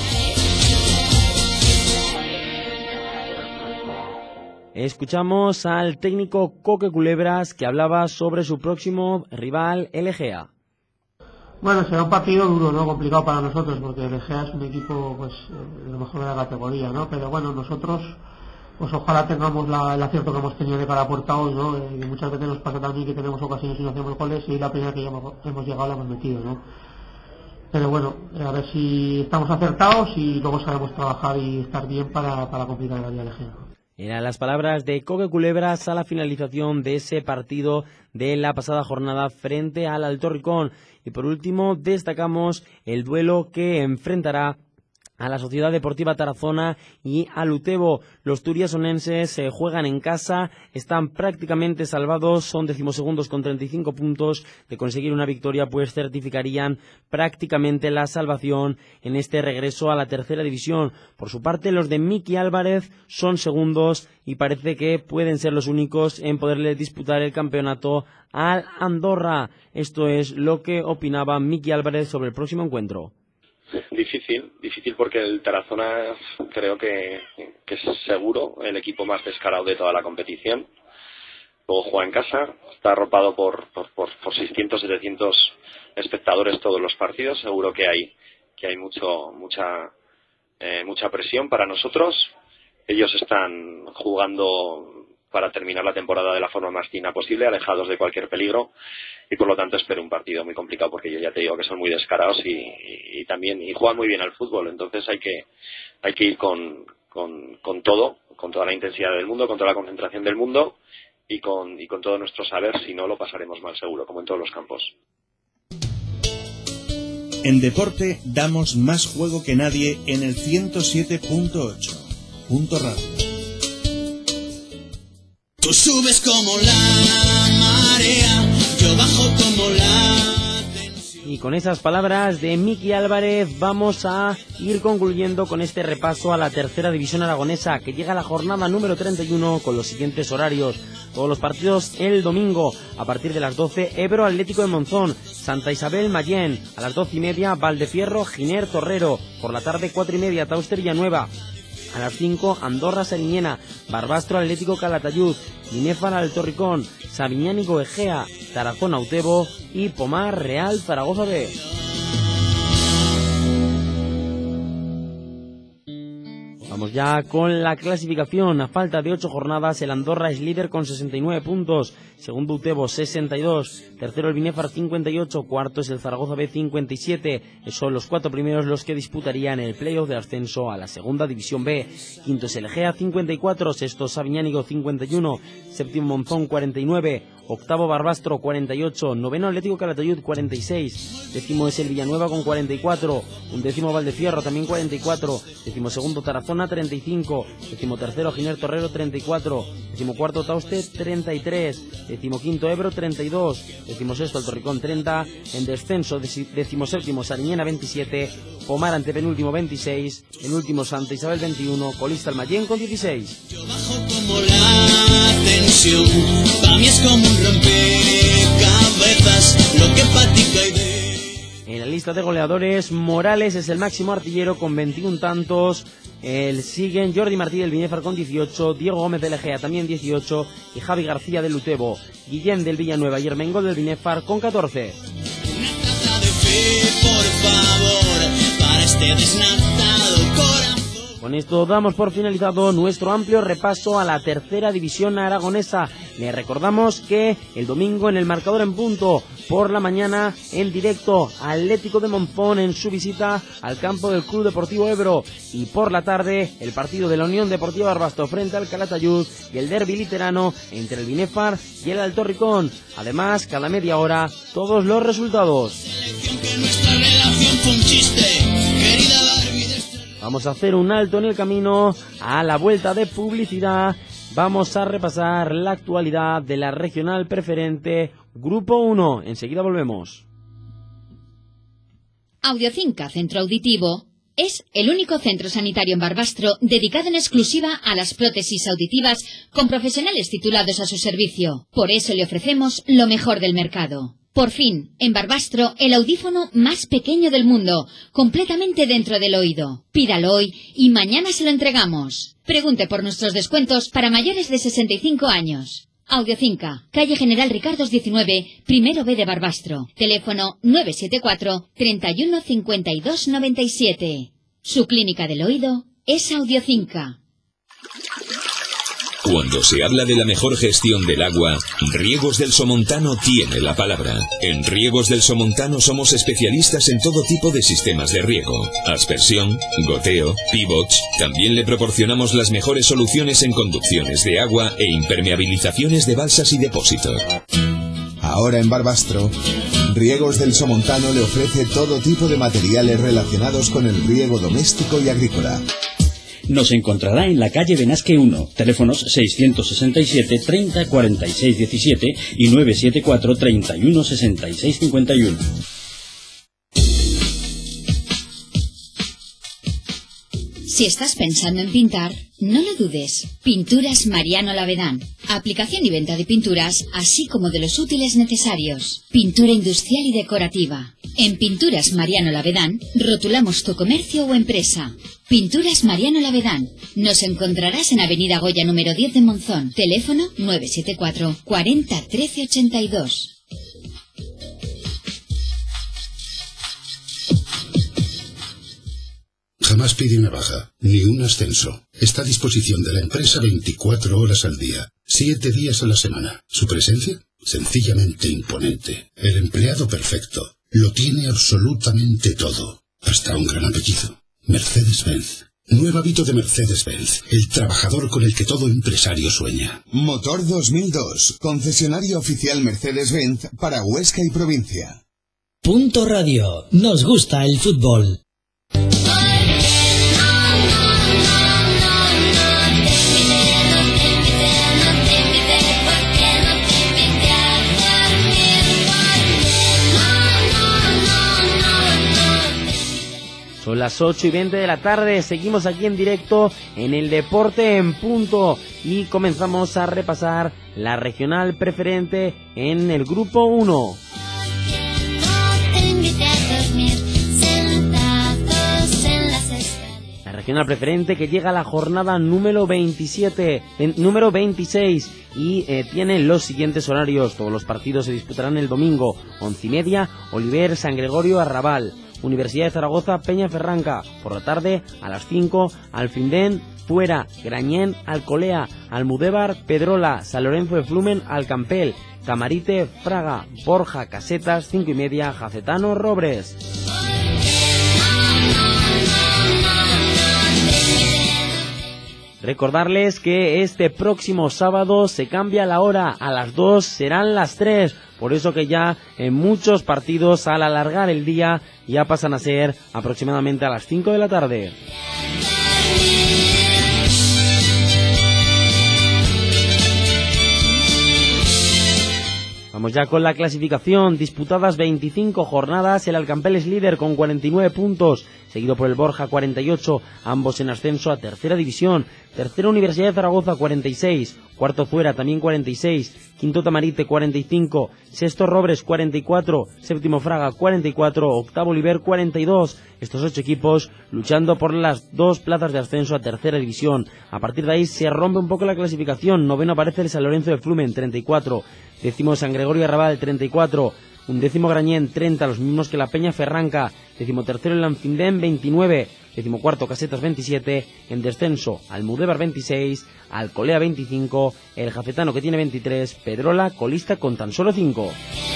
Escuchamos al técnico Coque Culebras, que hablaba sobre su próximo rival, el Egea. Bueno, será un partido duro, ¿no? Complicado para nosotros, porque el Egea es un equipo, pues, de lo mejor de la categoría, ¿no? Pero bueno, nosotros, pues ojalá tengamos la, el acierto que hemos tenido de cara a puerta hoy, ¿no? Eh, muchas veces nos pasa también que tenemos ocasiones y no hacemos goles, y la primera que ya hemos, hemos llegado la hemos metido, ¿no? Pero bueno, eh, a ver si estamos acertados y luego sabemos trabajar y estar bien para, para complicar la vida del Egea. Eran las palabras de Coque Culebras a la finalización de ese partido de la pasada jornada frente al Alto Ricón. Y por último destacamos el duelo que enfrentará a la Sociedad Deportiva Tarazona y al Utebo. Los turiasonenses eh, juegan en casa, están prácticamente salvados, son decimosegundos con treinta y cinco puntos. De conseguir una victoria, pues certificarían prácticamente la salvación en este regreso a la tercera división. Por su parte, los de Miki Álvarez son segundos y parece que pueden ser los únicos en poderle disputar el campeonato al Andorra. Esto es lo que opinaba Miki Álvarez sobre el próximo encuentro. Difícil, difícil porque el Tarazona creo que, que es seguro el equipo más descarado de toda la competición. Luego juega en casa, está arropado por, por, por, por seiscientos, setecientos espectadores todos los partidos. Seguro que hay que hay mucho mucha eh, mucha presión para nosotros. Ellos están jugando para terminar la temporada de la forma más digna posible, alejados de cualquier peligro, y por lo tanto espero un partido muy complicado porque yo ya te digo que son muy descarados y, y, y también y juegan muy bien al fútbol. Entonces hay que hay que ir con, con, con todo, con toda la intensidad del mundo, con toda la concentración del mundo y con, y con todo nuestro saber, si no lo pasaremos mal seguro, como en todos los campos. En deporte damos más juego que nadie en el ciento siete punto ocho. Punto radio. Tú subes como la marea, yo bajo como la tensión. Y con esas palabras de Miki Álvarez vamos a ir concluyendo con este repaso a la tercera división aragonesa, que llega a la jornada número treinta y uno con los siguientes horarios. Todos los partidos el domingo a partir de las doce, Ebro Atlético de Monzón, Santa Isabel Mayén, a las doce y media Valdefierro Giner Torrero, por la tarde cuatro y media Tauster Villanueva. A las cinco, Andorra Sariñena, Barbastro Atlético Calatayud, Binefar Altorricón, Sabiñánigo Egea, Tarazona Utebo y Pomar Real Zaragoza B. Vamos ya con la clasificación. A falta de ocho jornadas, el Andorra es líder con sesenta y nueve puntos, segundo Utebo sesenta y dos, tercero el Binefar cincuenta y ocho, cuarto es el Zaragoza B cincuenta y siete. Son los cuatro primeros los que disputarían el playoff de ascenso a la segunda división B. Quinto es el Egea cincuenta y cuatro, sexto Sabiñánigo cincuenta y uno, séptimo Monzón cuarenta y nueve, octavo Barbastro cuarenta y ocho, noveno Atlético Calatayud cuarenta y seis, décimo es el Villanueva con cuarenta y cuatro, un décimo Valdefierro también cuarenta y cuatro, décimo segundo Tarazona treinta y cinco, décimo tercero Giner Torrero treinta y cuatro, décimo cuarto Tauste treinta y tres, décimo quinto Ebro treinta y dos, décimo sexto Altorricón treinta, en descenso décimo séptimo Sariñena veintisiete, Pomar antepenúltimo veintiséis, en último Santa Isabel veintiuno, colista el Mayén con dieciséis. Yo bajo como la tensión, pa' mí es como un rompecabezas, lo que pa' ti cae de... En la lista de goleadores, Morales es el máximo artillero con veintiún tantos. El siguen Jordi Martí del Binefar con dieciocho, Diego Gómez del Egea también dieciocho y Javi García del Utebo. Guillén del Villanueva y Hermengol del Binefar con catorce. Una taza de fe, por favor, para este desnatado corazón. Con esto damos por finalizado nuestro amplio repaso a la tercera división aragonesa. Les recordamos que el domingo en el marcador en punto, por la mañana en directo, Atlético de Monzón en su visita al campo del Club Deportivo Ebro, y por la tarde el partido de la Unión Deportiva Barbastro frente al Calatayud y el derbi literano entre el Binefar y el Altorricón. Además, cada media hora todos los resultados. Vamos a hacer un alto en el camino a la vuelta de publicidad. Vamos a repasar la actualidad de la regional preferente Grupo uno. Enseguida volvemos. Audiocinca Centro Auditivo es el único centro sanitario en Barbastro dedicado en exclusiva a las prótesis auditivas con profesionales titulados a su servicio. Por eso le ofrecemos lo mejor del mercado. Por fin, en Barbastro, el audífono más pequeño del mundo, completamente dentro del oído. Pídalo hoy y mañana se lo entregamos. Pregunte por nuestros descuentos para mayores de sesenta y cinco años. Audiocinca, calle General Ricardos diecinueve, primero B de Barbastro. Teléfono nueve siete cuatro, treinta y uno, cincuenta y dos, noventa y siete. Su clínica del oído es Audiocinca. Cuando se habla de la mejor gestión del agua, Riegos del Somontano tiene la palabra. En Riegos del Somontano somos especialistas en todo tipo de sistemas de riego. Aspersión, goteo, pivots. También le proporcionamos las mejores soluciones en conducciones de agua e impermeabilizaciones de balsas y depósitos. Ahora en Barbastro, Riegos del Somontano le ofrece todo tipo de materiales relacionados con el riego doméstico y agrícola. Nos encontrará en la calle Benasque uno, teléfonos seiscientos sesenta y siete, treinta, cuarenta y seis, diecisiete y nueve siete cuatro, treinta y uno, sesenta y seis, cincuenta y uno. Si estás pensando en pintar, no lo dudes. Pinturas Mariano Lavedán. Aplicación y venta de pinturas, así como de los útiles necesarios. Pintura industrial y decorativa. En Pinturas Mariano Lavedán, rotulamos tu comercio o empresa. Pinturas Mariano Lavedán. Nos encontrarás en Avenida Goya número diez de Monzón. Teléfono nueve siete cuatro, cuarenta, trece, ochenta y dos. Jamás pide una baja, ni un ascenso. Está a disposición de la empresa veinticuatro horas al día, siete días a la semana. ¿Su presencia? Sencillamente imponente. El empleado perfecto. Lo tiene absolutamente todo. Hasta un gran apellido. Mercedes-Benz. Nuevo hábito de Mercedes-Benz. El trabajador con el que todo empresario sueña. Motor dos mil dos. Concesionario oficial Mercedes-Benz para Huesca y provincia. Punto Radio. Nos gusta el fútbol. Son las ocho y veinte de la tarde, seguimos aquí en directo en el Deporte en Punto y comenzamos a repasar la regional preferente en el grupo uno. La regional preferente que llega a la jornada número veintisiete, en, número veintiséis y eh, tiene los siguientes horarios. Todos los partidos se disputarán el domingo, once y media, Oliver, San Gregorio, Arrabal. Universidad de Zaragoza, Peñaferranca. Por la tarde, a las cinco, Alfindén, Fuera, Grañén, Alcolea, Almudévar, Pedrola, San Lorenzo de Flumen, Alcampel, Camarite, Fraga, Borja, Casetas, cinco y media, Jacetano, Robres. Recordarles que este próximo sábado se cambia la hora, a las dos serán las tres, por eso que ya en muchos partidos al alargar el día ya pasan a ser aproximadamente a las cinco de la tarde. Vamos ya con la clasificación. Disputadas veinticinco jornadas, el Alcampel es líder con cuarenta y nueve puntos, seguido por el Borja cuarenta y ocho, ambos en ascenso a tercera división. Tercera Universidad de Zaragoza cuarenta y seis, cuarto Fuera también cuarenta y seis, quinto Tamarite cuarenta y cinco, sexto Robres cuarenta y cuatro, séptimo Fraga cuarenta y cuatro, octavo Oliver cuarenta y dos. Estos ocho equipos luchando por las dos plazas de ascenso a tercera división. A partir de ahí se rompe un poco la clasificación. Noveno aparece el San Lorenzo de Flumen, treinta y cuatro. Décimo San Gregorio Arrabal, treinta y cuatro. Un décimo Grañén, treinta, los mismos que la Peña Ferranca. Décimo tercero el Lanfindén, veintinueve. Décimo cuarto Casetas, veintisiete. En descenso Almudévar, veintiséis. Alcolea, veinticinco. El Jacetano, que tiene veintitrés. Pedrola, colista con tan solo cinco.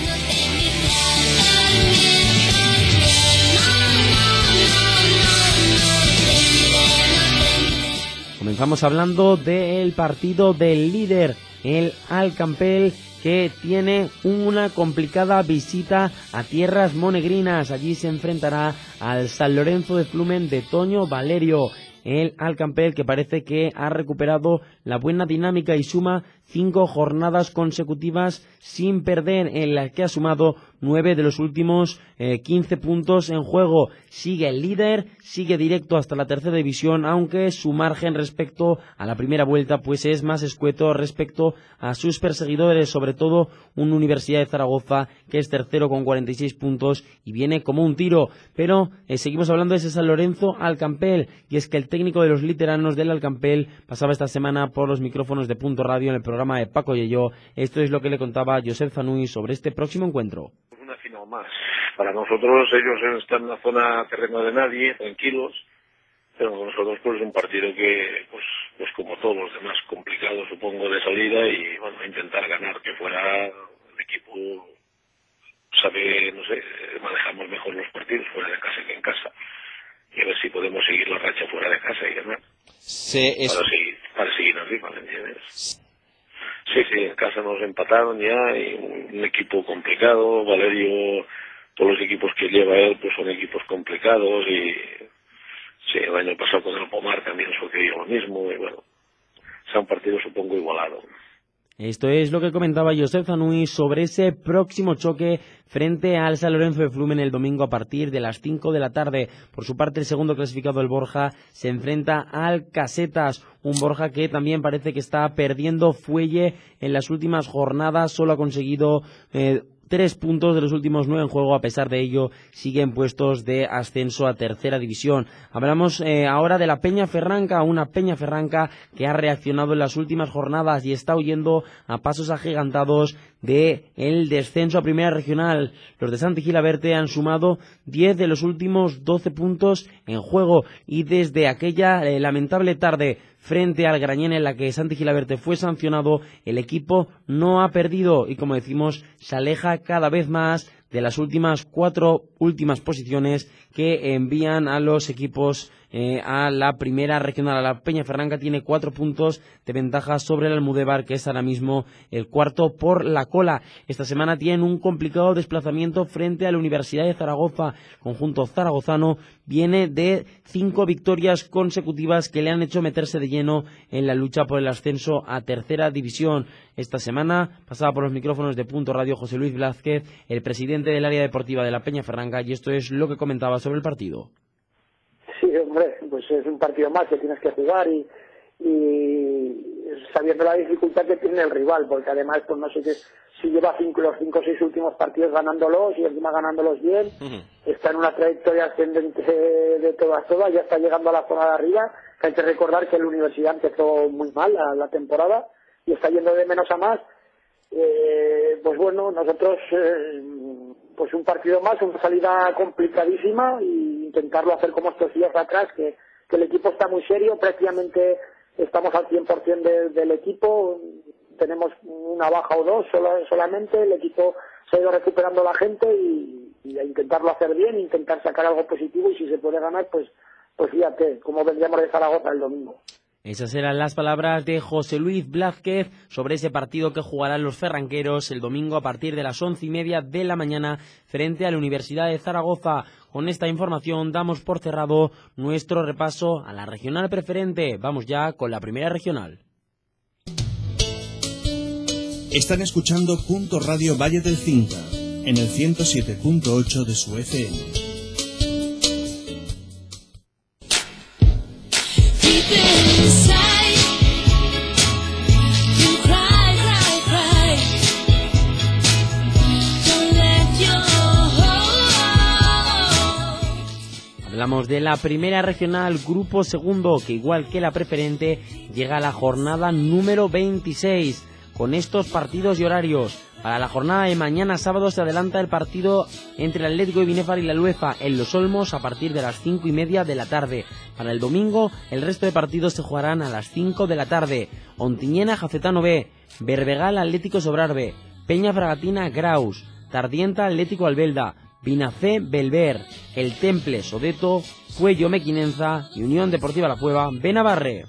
Comenzamos hablando del partido del líder, el Alcampel, que tiene una complicada visita a tierras monegrinas. Allí se enfrentará al San Lorenzo de Flumen de Toño Valerio. El Alcampel, que parece que ha recuperado la buena dinámica y suma cinco jornadas consecutivas sin perder, en las que ha sumado nueve de los últimos eh, quince puntos en juego. Sigue el líder, sigue directo hasta la tercera división, aunque su margen respecto a la primera vuelta pues es más escueto respecto a sus perseguidores, sobre todo una Universidad de Zaragoza que es tercero con cuarenta y seis puntos y viene como un tiro. Pero eh, seguimos hablando de ese San Lorenzo Alcampel, y es que el técnico de los literanos del Alcampel pasaba esta semana por los micrófonos de Punto Radio en el programa de Paco y yo. Esto es lo que le contaba Josep Zanui sobre este próximo encuentro. Una final más. Para nosotros ellos están en la zona terreno de nadie, tranquilos, pero nosotros pues es un partido que pues pues como todos los demás complicado supongo de salida, y bueno, intentar ganar, que fuera el equipo sabe, no sé, manejamos mejor los partidos fuera de casa que en casa, y a ver si podemos seguir la racha fuera de casa y ganar. Se es... para seguir para seguir arriba, ¿me entiendes? Sí, sí, en casa nos empataron ya, y un equipo complicado. Valerio, todos los equipos que lleva él pues son equipos complicados, y sí, el año pasado con el Pomar también sucedió lo mismo, y bueno, será un partido supongo igualado. Esto es lo que comentaba Josep Zanui sobre ese próximo choque frente al San Lorenzo de Flumen el domingo a partir de las cinco de la tarde. Por su parte, el segundo clasificado, el Borja, se enfrenta al Casetas, un Borja que también parece que está perdiendo fuelle en las últimas jornadas. Solo ha conseguido eh, tres puntos de los últimos nueve en juego. A pesar de ello, sigue en puestos de ascenso a tercera división. Hablamos eh, ahora de la Peñaferranca, una Peñaferranca que ha reaccionado en las últimas jornadas y está huyendo a pasos agigantados de el descenso a primera regional. Los de Santi Gilaberte han sumado diez de los últimos doce puntos en juego, y desde aquella eh, lamentable tarde frente al Grañén en la que Santi Gilaberte fue sancionado, el equipo no ha perdido y, como decimos, se aleja cada vez más de las últimas cuatro últimas posiciones que envían a los equipos eh, a la primera regional. La Peñaferranca tiene cuatro puntos de ventaja sobre el Almudévar, que es ahora mismo el cuarto por la cola. Esta semana tienen un complicado desplazamiento frente a la Universidad de Zaragoza. El conjunto zaragozano viene de cinco victorias consecutivas que le han hecho meterse de lleno en la lucha por el ascenso a tercera división. Esta semana pasaba por los micrófonos de Punto Radio José Luis Blázquez, el presidente del área deportiva de la Peñaferranca, y esto es lo que comentaba sobre el partido. Sí, hombre, pues es un partido más que tienes que jugar, y, y sabiendo la dificultad que tiene el rival, porque además, pues no sé qué, si lleva cinco, los cinco o seis últimos partidos ganándolos, y encima ganándolos bien, uh-huh. Está en una trayectoria ascendente de todas todas, ya está llegando a la zona de arriba, que hay que recordar que la universidad empezó muy mal la, la temporada, y está yendo de menos a más. Eh, pues bueno, nosotros eh, pues un partido más, una salida complicadísima, y intentarlo hacer como estos días atrás, que, que el equipo está muy serio, prácticamente estamos al cien por ciento de, del equipo, tenemos una baja o dos solo, solamente, el equipo se ha ido recuperando la gente, y, y a intentarlo hacer bien, intentar sacar algo positivo, y si se puede ganar, pues, pues fíjate, como vendríamos de Zaragoza el domingo. Esas eran las palabras de José Luis Blázquez sobre ese partido que jugarán los ferranqueros el domingo a partir de las once y media de la mañana frente a la Universidad de Zaragoza. Con esta información damos por cerrado nuestro repaso a la regional preferente. Vamos ya con la primera regional. Están escuchando Punto Radio Valle del Cinca en el ciento siete punto ocho de su F M. Hablamos de la primera regional, grupo segundo, que igual que la preferente llega a la jornada número veintiséis con estos partidos y horarios. Para la jornada de mañana sábado se adelanta el partido entre el Atlético de Binéfar y la Lueza en Los Olmos a partir de las cinco y media de la tarde. Para el domingo el resto de partidos se jugarán a las cinco de la tarde. Ontiñena Jacetano B, Berbegal Atlético Sobrarbe, Peña Fragatina Graus, Tardienta Atlético Albelda, Binacé Belver, El Temple Sodeto, Puello Mequinenza y Unión Deportiva La Cueva Benabarre.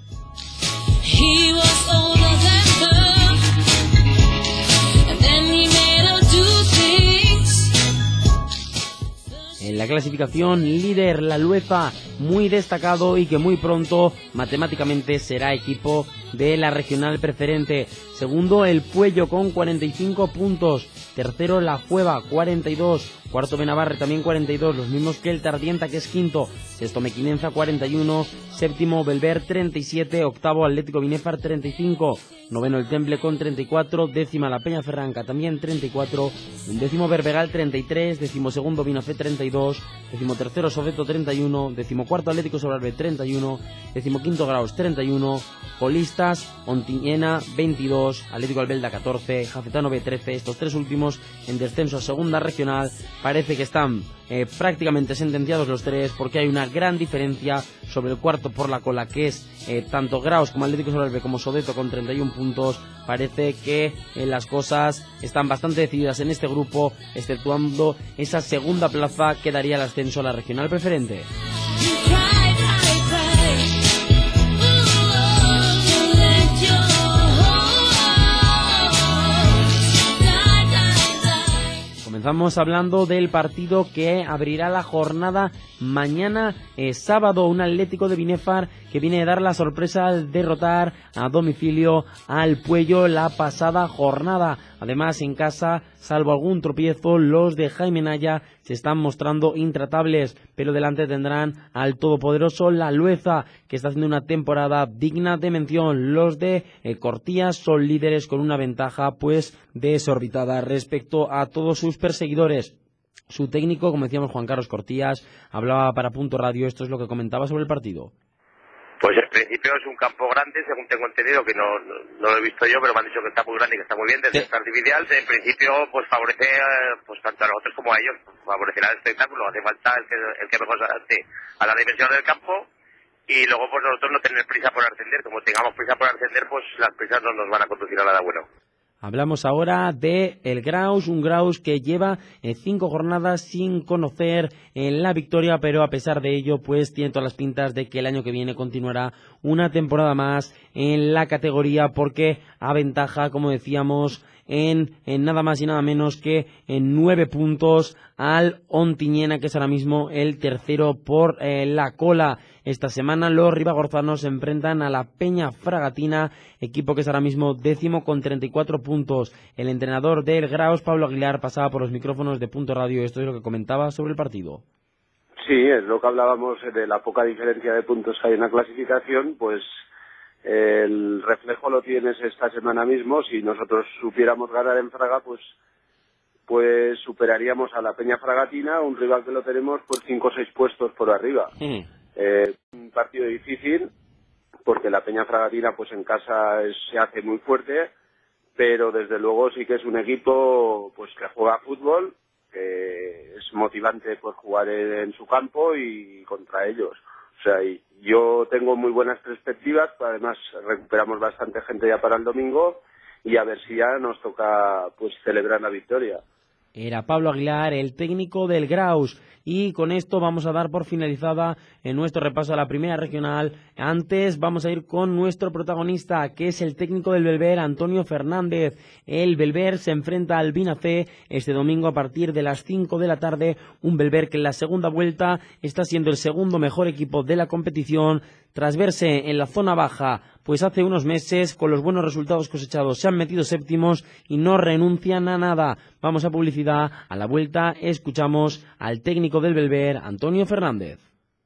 En la clasificación líder la Lueza, muy destacado y que muy pronto matemáticamente será equipo de la regional preferente. Segundo el Puello con cuarenta y cinco puntos. Tercero la Cueva, cuarenta y dos. Cuarto Benabarre, también cuarenta y dos, los mismos que el Tardienta, que es quinto. Sexto Mequinenza, cuarenta y uno. Séptimo Belver, treinta y siete. Octavo Atlético Binéfar, treinta y cinco. Noveno el Temple con treinta y cuatro. Décima la Peñaferranca, también treinta y cuatro. Décimo Berbegal, treinta y tres. Décimo segundo Binafé, treinta y dos. Décimo tercero Sodeto, treinta y uno. Décimo cuarto Atlético Sobrarbe, treinta y uno. Décimo quinto Graus, treinta y uno. Colistas, Ontiñena, veintidós. Atlético Albelda, catorce. Jacetano B, trece. Estos tres últimos en descenso a segunda regional. Parece que están eh, prácticamente sentenciados los tres, porque hay una gran diferencia sobre el cuarto por la cola, que es eh, tanto Graus como Atlético Sobrarbe como Sodeto con treinta y uno puntos. Parece que eh, las cosas están bastante decididas en este grupo, exceptuando esa segunda plaza que daría el ascenso a la regional preferente. Comenzamos hablando del partido que abrirá la jornada mañana eh, sábado, un Atlético de Binefar que viene a dar la sorpresa al derrotar a domicilio al Puello la pasada jornada. Además, en casa, salvo algún tropiezo, los de Jaime Naya se están mostrando intratables, pero delante tendrán al todopoderoso La Lueza, que está haciendo una temporada digna de mención. Los de eh, Cortías son líderes con una ventaja pues desorbitada respecto a todos sus perseguidores. Su técnico, como decíamos, Juan Carlos Cortías, hablaba para Punto Radio. Esto es lo que comentaba sobre el partido. Pues en principio es un campo grande, según tengo entendido, que no, no, no lo he visto yo, pero me han dicho que está muy grande y que está muy bien desde esta artificial. En principio, pues favorece pues tanto a nosotros como a ellos, favorecerá el espectáculo. Hace falta el que, el que mejor se adapte a la dimensión del campo y luego pues nosotros no tener prisa por ascender. Como tengamos prisa por ascender, pues las prisas no nos van a conducir a nada bueno. Hablamos ahora de el Graus, un Graus que lleva eh, cinco jornadas sin conocer eh, la victoria, pero a pesar de ello, pues tiene todas las pintas de que el año que viene continuará una temporada más en la categoría, porque aventaja, como decíamos, en, en nada más y nada menos que en nueve puntos al Ontiñena, que es ahora mismo el tercero por eh, la cola. Esta semana los ribagorzanos se enfrentan a la Peña Fragatina, equipo que es ahora mismo décimo con treinta y cuatro puntos. El entrenador del Graus, Pablo Aguilar, pasaba por los micrófonos de Punto Radio. Esto es lo que comentaba sobre el partido. Sí, es lo que hablábamos de la poca diferencia de puntos que hay en la clasificación, pues el reflejo lo tienes esta semana mismo. Si nosotros supiéramos ganar en Fraga, pues pues superaríamos a la Peña Fragatina, un rival que lo tenemos por cinco o seis puestos por arriba. Mm. Eh, un partido difícil, porque la Peña Fragatina pues en casa es, se hace muy fuerte, pero desde luego sí que es un equipo pues que juega fútbol, que es motivante por jugar en, en su campo y contra ellos. O sea, y yo tengo muy buenas perspectivas, además recuperamos bastante gente ya para el domingo y a ver si ya nos toca pues celebrar la victoria. Era Pablo Aguilar, el técnico del Graus. Y con esto vamos a dar por finalizada en nuestro repaso a la primera regional. Antes vamos a ir con nuestro protagonista, que es el técnico del Belver, Antonio Fernández. El Belver se enfrenta al Binafé este domingo a partir de las cinco de la tarde. Un Belver que en la segunda vuelta está siendo el segundo mejor equipo de la competición, tras verse en la zona baja, pues hace unos meses, con los buenos resultados cosechados, se han metido séptimos y no renuncian a nada. Vamos a publicidad. A la vuelta escuchamos al técnico del Belver, Antonio Fernández.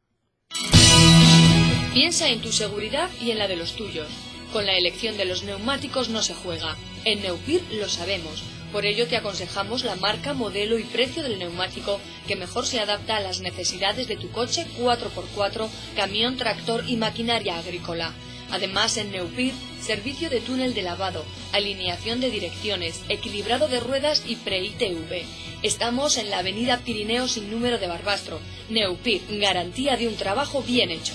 Piensa en tu seguridad y en la de los tuyos. Con la elección de los neumáticos no se juega. En Neupir lo sabemos. Por ello te aconsejamos la marca, modelo y precio del neumático que mejor se adapta a las necesidades de tu coche cuatro por cuatro, camión, tractor y maquinaria agrícola. Además, en Neupir, servicio de túnel de lavado, alineación de direcciones, equilibrado de ruedas y pre-I T V. Estamos en la avenida Pirineo sin número de Barbastro. Neupir, garantía de un trabajo bien hecho.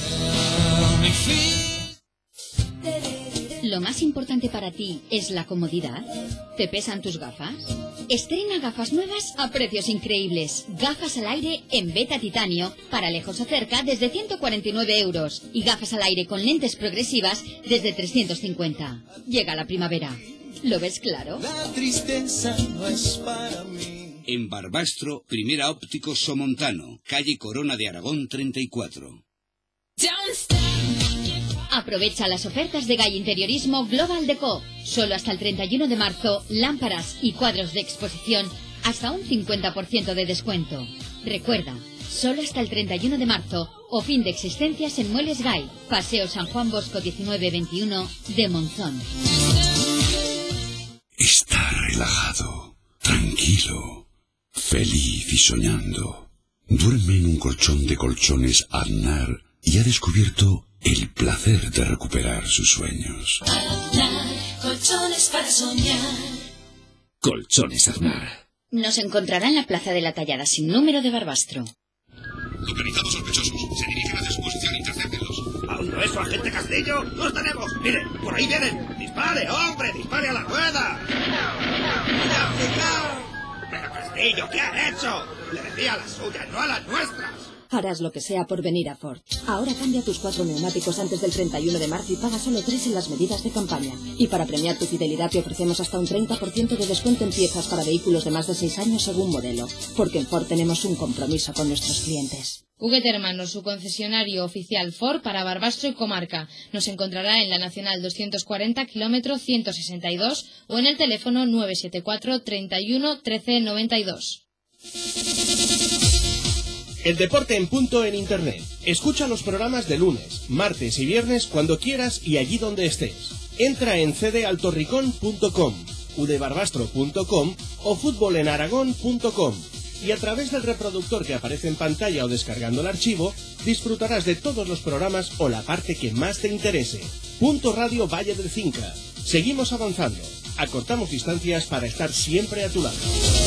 ¿Lo más importante para ti es la comodidad? ¿Te pesan tus gafas? Estrena gafas nuevas a precios increíbles. Gafas al aire en beta titanio, para lejos o cerca, desde ciento cuarenta y nueve euros. Y gafas al aire con lentes progresivas desde trescientos cincuenta. Llega la primavera. ¿Lo ves claro? La tristeza no es para mí. En Barbastro, Primera Óptico Somontano, calle Corona de Aragón treinta y cuatro. Aprovecha las ofertas de Gay Interiorismo Global Deco. Solo hasta el treinta y uno de marzo, lámparas y cuadros de exposición hasta un cincuenta por ciento de descuento. Recuerda, solo hasta el treinta y uno de marzo o fin de existencias en Muebles Gay, Paseo San Juan Bosco diecinueve veintiuno de Monzón. Está relajado, tranquilo, feliz y soñando. Duerme en un colchón de colchones Aznar y ha descubierto el placer de recuperar sus sueños. Aznar, colchones para soñar. Colchones Aznar. Nos encontrará en la Plaza de la Tallada sin número de Barbastro. Localizados sospechosos. Se dirigen a exposición. Intercéptenlos. ¿Ha oído eso, agente Castillo? ¡Los tenemos! ¡Mire! ¡Por ahí vienen! ¡Dispare, hombre! ¡Dispare a la rueda! ¡Cuidado, cuidado! Pero Castillo, ¿qué has hecho? Le decía a las suyas, no a las nuestras. Harás lo que sea por venir a Ford. Ahora cambia tus cuatro neumáticos antes del treinta y uno de marzo y paga solo tres en las medidas de campaña. Y para premiar tu fidelidad te ofrecemos hasta un treinta por ciento de descuento en piezas para vehículos de más de seis años según modelo. Porque en Ford tenemos un compromiso con nuestros clientes. Huguet Hermanos, su concesionario oficial Ford para Barbastro y comarca. Nos encontrará en la Nacional doscientos cuarenta, kilómetro ciento sesenta y dos o en el teléfono nueve siete cuatro, treinta y uno, trece noventa y dos. El deporte en punto en Internet. Escucha los programas de lunes, martes y viernes cuando quieras y allí donde estés. Entra en c d altorricón punto com, u d barbastro punto com o fútbol en aragón punto com. Y a través del reproductor que aparece en pantalla o descargando el archivo, disfrutarás de todos los programas o la parte que más te interese. Punto Radio Valle del Cinca. Seguimos avanzando. Acortamos distancias para estar siempre a tu lado.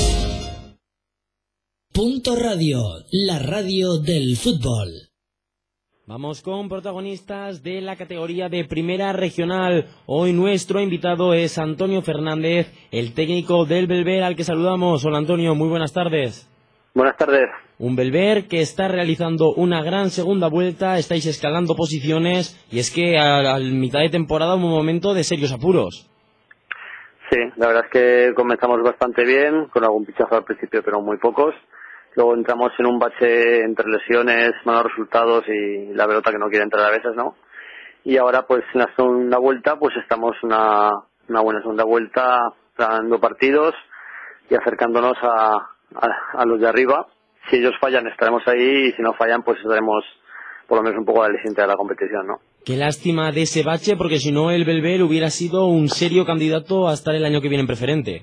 Punto Radio, la radio del fútbol. Vamos con protagonistas de la categoría de Primera Regional. Hoy nuestro invitado es Antonio Fernández, el técnico del Belver, al que saludamos. Hola Antonio, muy buenas tardes. Buenas tardes. Un Belver que está realizando una gran segunda vuelta, estáis escalando posiciones y es que a, a mitad de temporada hubo un momento de serios apuros. Sí, la verdad es que comenzamos bastante bien, con algún pichazo al principio pero muy pocos. Luego entramos en un bache entre lesiones, malos resultados y la pelota que no quiere entrar a veces, ¿no? Y ahora, pues, en la segunda vuelta, pues estamos una, una buena segunda vuelta, ganando partidos y acercándonos a, a, a los de arriba. Si ellos fallan, estaremos ahí y si no fallan, pues estaremos por lo menos un poco al siguiente de la competición, ¿no? Qué lástima de ese bache, porque si no, el Belver hubiera sido un serio candidato a estar el año que viene en preferente.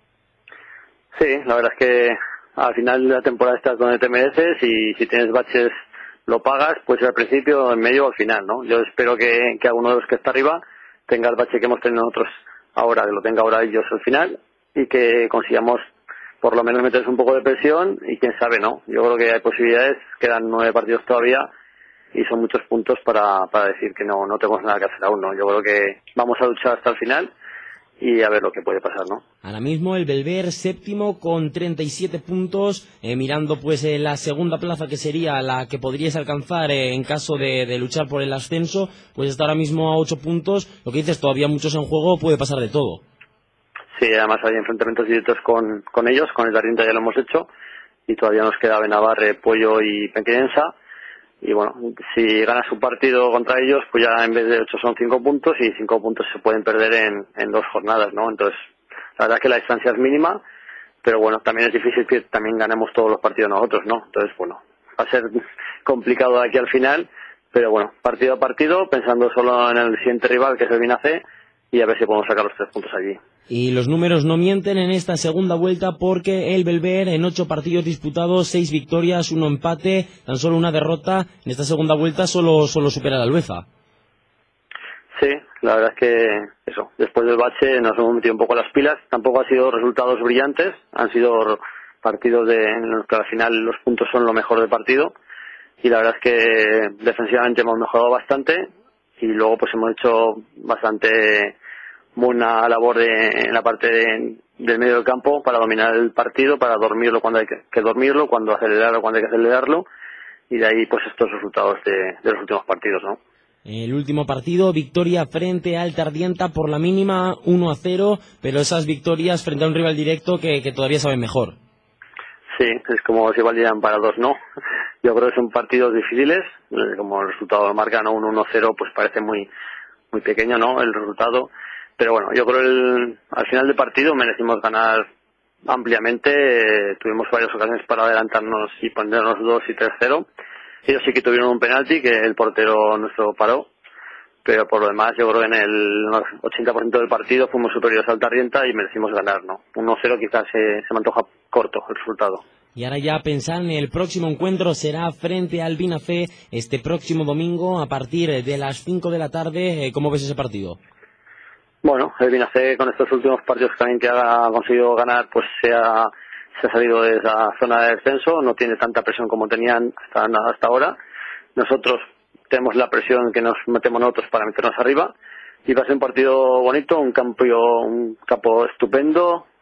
Sí, la verdad es que al final de la temporada estás donde te mereces y si tienes baches lo pagas, pues al principio, en medio o al final, ¿no? Yo espero que, que alguno de los que está arriba tenga el bache que hemos tenido nosotros ahora, que lo tenga ahora ellos al final y que consigamos por lo menos meterse un poco de presión y quién sabe, ¿no? Yo creo que hay posibilidades, quedan nueve partidos todavía y son muchos puntos para, para decir que no, no tenemos nada que hacer aún, ¿no? Yo creo que vamos a luchar hasta el final y a ver lo que puede pasar, ¿no? Ahora mismo el Belver séptimo con treinta y siete puntos, eh, mirando pues eh, la segunda plaza que sería la que podríais alcanzar eh, en caso de, de luchar por el ascenso, pues está ahora mismo a ocho puntos, lo que dices, todavía muchos en juego, puede pasar de todo. Sí, además hay enfrentamientos directos con, con ellos, con el Darrienta ya lo hemos hecho y todavía nos queda Benavarre, Pollo y Pequenensa. Y bueno, si ganas un partido contra ellos, pues ya en vez de ocho son cinco puntos y cinco puntos se pueden perder en, en dos jornadas, ¿no? Entonces, la verdad es que la distancia es mínima, pero bueno, también es difícil que también ganemos todos los partidos nosotros, ¿no? Entonces, bueno, va a ser complicado de aquí al final, pero bueno, partido a partido, pensando solo en el siguiente rival, que es el Vinacé, y a ver si podemos sacar los tres puntos allí. Y los números no mienten en esta segunda vuelta porque el Belver en ocho partidos disputados, seis victorias, uno empate, tan solo una derrota, en esta segunda vuelta solo solo supera la Albueza. Sí, la verdad es que eso, después del bache nos hemos metido un poco las pilas, tampoco han sido resultados brillantes, han sido partidos de, en los que al final los puntos son lo mejor del partido y la verdad es que defensivamente hemos mejorado bastante y luego pues hemos hecho bastante buena labor de, en la parte de, del medio del campo para dominar el partido, para dormirlo cuando hay que, que dormirlo, cuando acelerarlo cuando hay que acelerarlo y de ahí pues estos resultados de, de los últimos partidos, ¿no? El último partido, victoria frente al Tardienta por la mínima, uno a cero, pero esas victorias frente a un rival directo que, que todavía saben mejor. Sí, es como si valieran para dos, ¿no? Yo creo que son partidos difíciles, como el resultado marca, ¿no? Un uno cero pues parece muy muy pequeño, ¿no? El resultado. Pero bueno, yo creo que el, al final del partido merecimos ganar ampliamente, eh, tuvimos varias ocasiones para adelantarnos y ponernos dos y tres cero. Ellos sí que tuvieron un penalti que el portero nuestro paró, pero por lo demás yo creo que en el ochenta por ciento del partido fuimos superiores al Tarrienta y merecimos ganar, ¿no? uno cero quizás se, se me antoja corto el resultado. Y ahora ya pensar en el próximo encuentro, será frente al Vinafé este próximo domingo a partir de las cinco de la tarde. ¿Cómo ves ese partido? Bueno, el Vinacé con estos últimos partidos también que ha conseguido ganar, pues se ha, se ha salido de esa zona de descenso, no tiene tanta presión como tenían hasta, hasta ahora. Nosotros tenemos la presión que nos metemos nosotros para meternos arriba y va a ser un partido bonito, un campo, un campo estupendo,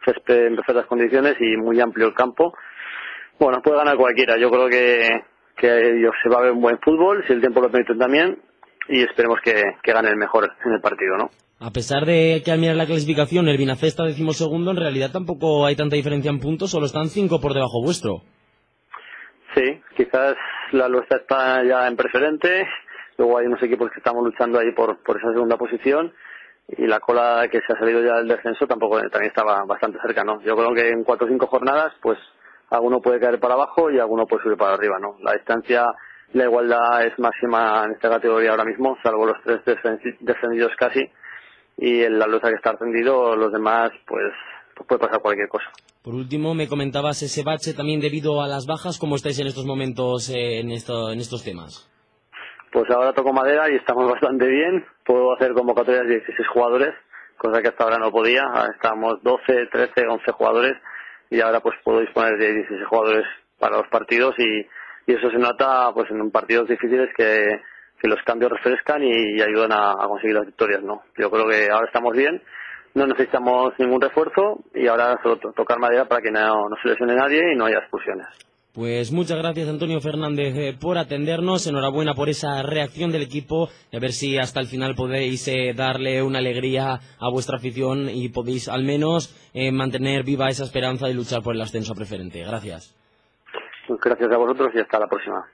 césped en perfectas condiciones y muy amplio el campo. Bueno, puede ganar cualquiera. Yo creo que, que se va a ver un buen fútbol, si el tiempo lo permite también, y esperemos que, que gane el mejor en el partido, ¿no? A pesar de que al mirar la clasificación el Binafé está decimosegundo, en realidad tampoco hay tanta diferencia en puntos, solo están cinco por debajo vuestro. Sí, quizás la Luesta está ya en preferente, luego hay unos equipos que estamos luchando ahí por, por esa segunda posición, y la cola que se ha salido ya del descenso tampoco también estaba bastante cerca, ¿no? Yo creo que en cuatro o cinco jornadas, pues alguno puede caer para abajo y alguno puede subir para arriba, ¿no? La distancia, la igualdad es máxima en esta categoría ahora mismo, salvo los tres descendidos casi, y el la lucha que está ascendido, los demás, pues, pues puede pasar cualquier cosa. Por último, me comentabas ese bache también debido a las bajas. ¿Cómo estáis en estos momentos eh, en, esto, en estos temas? Pues ahora toco madera y estamos bastante bien. Puedo hacer convocatorias de dieciséis jugadores, cosa que hasta ahora no podía. Ahora estamos doce, trece, once jugadores y ahora pues puedo disponer de dieciséis jugadores para los partidos y, y eso se nota pues en partidos difíciles que, que los cambios refrescan y, y ayudan a, a conseguir las victorias, ¿no? Yo creo que ahora estamos bien. No necesitamos ningún refuerzo y ahora solo to tocar madera para que no, no se lesione nadie y no haya expulsiones. Pues muchas gracias, Antonio Fernández, eh, por atendernos. Enhorabuena por esa reacción del equipo y a ver si hasta el final podéis eh, darle una alegría a vuestra afición y podéis al menos eh, mantener viva esa esperanza de luchar por el ascenso a preferente. Gracias. Pues gracias a vosotros y hasta la próxima.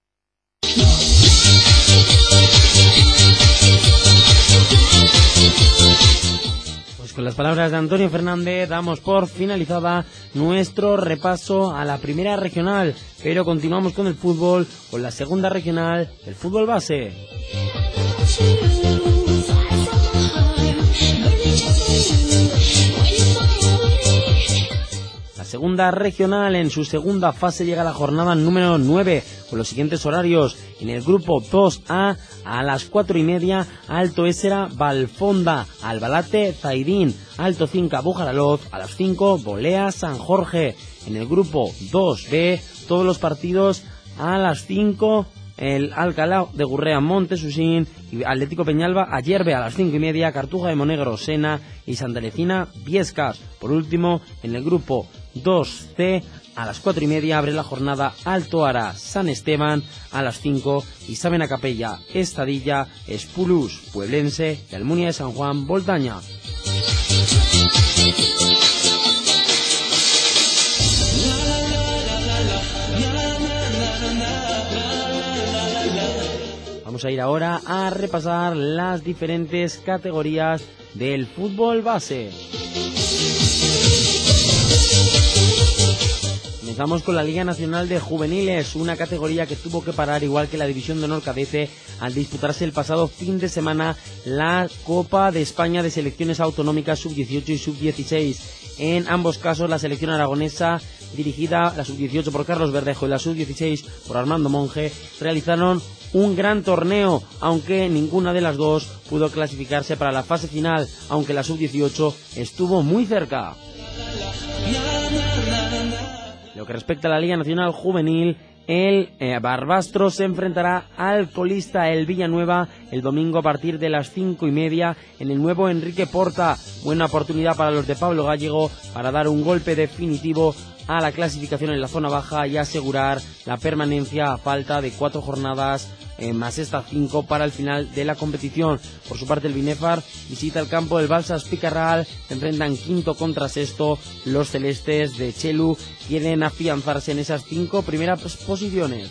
Pues con las palabras de Antonio Fernández damos por finalizada nuestro repaso a la primera regional, pero continuamos con el fútbol, con la segunda regional, el fútbol base. La segunda regional en su segunda fase llega a la jornada número nueve con los siguientes horarios. En el grupo dos A a las cuatro y media Alto Ésera, Valfonda, Albalate, Zaidín, Alto Cinca, Bujaraloz, a las cinco Bolea, San Jorge. En el grupo dos B todos los partidos a las cinco, el Alcalá de Gurrea, Montesusín, y Atlético Peñalba, Ayerbe a las cinco y media, Cartuja de Monegro, Sena y Santalecina, Viescas. Por último, en el grupo dos C a las cuatro y media abre la jornada Alto Ara, San Esteban a las cinco y Sabena Capella, Estadilla, Espulús, Pueblense y Almunia de San Juan, Voltaña. Vamos a ir ahora a repasar las diferentes categorías del fútbol base. Comenzamos con la Liga Nacional de Juveniles, una categoría que tuvo que parar igual que la División de Honor Cadete al disputarse el pasado fin de semana la Copa de España de Selecciones Autonómicas sub dieciocho y sub dieciséis. En ambos casos la selección aragonesa, dirigida la sub dieciocho por Carlos Verdejo y la sub dieciséis por Armando Monge, realizaron un gran torneo, aunque ninguna de las dos pudo clasificarse para la fase final, aunque la sub dieciocho estuvo muy cerca. Lo que respecta a la Liga Nacional Juvenil, el eh, Barbastro se enfrentará al colista el Villanueva el domingo a partir de las cinco y media en el nuevo Enrique Porta. Buena oportunidad para los de Pablo Gallego para dar un golpe definitivo a la clasificación en la zona baja y asegurar la permanencia a falta de cuatro jornadas eh, más estas cinco para el final de la competición. Por su parte el Binefar visita el campo del Balsas Picarral, se enfrentan quinto contra sexto. Los celestes de Chelu quieren afianzarse en esas cinco primeras posiciones.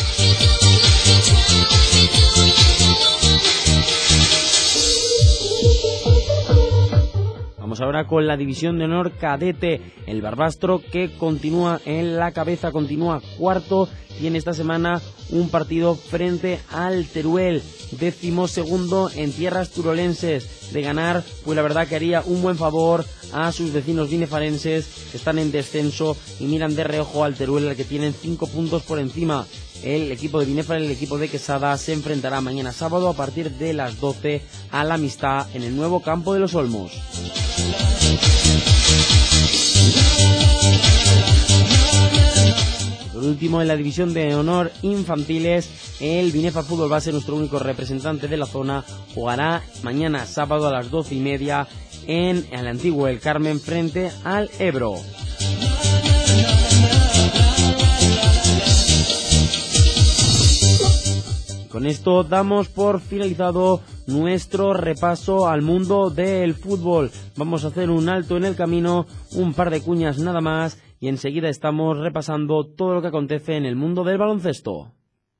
Vamos ahora con la División de Honor Cadete, el Barbastro que continúa en la cabeza, continúa cuarto, tiene esta semana un partido frente al Teruel, décimo segundo en tierras turolenses. De ganar, pues la verdad que haría un buen favor a sus vecinos binefarenses que están en descenso y miran de reojo al Teruel, al que tienen cinco puntos por encima. El equipo de Binefar y el equipo de Quesada se enfrentará mañana sábado a partir de las doce a la Amistad en el nuevo campo de los Olmos. Por último, en la División de Honor Infantiles, el Binefar Fútbol Base, nuestro único representante de la zona, jugará mañana sábado a las doce y media en el antiguo El Carmen frente al Ebro. Con esto damos por finalizado nuestro repaso al mundo del fútbol. Vamos a hacer un alto en el camino, un par de cuñas nada más, y enseguida estamos repasando todo lo que acontece en el mundo del baloncesto.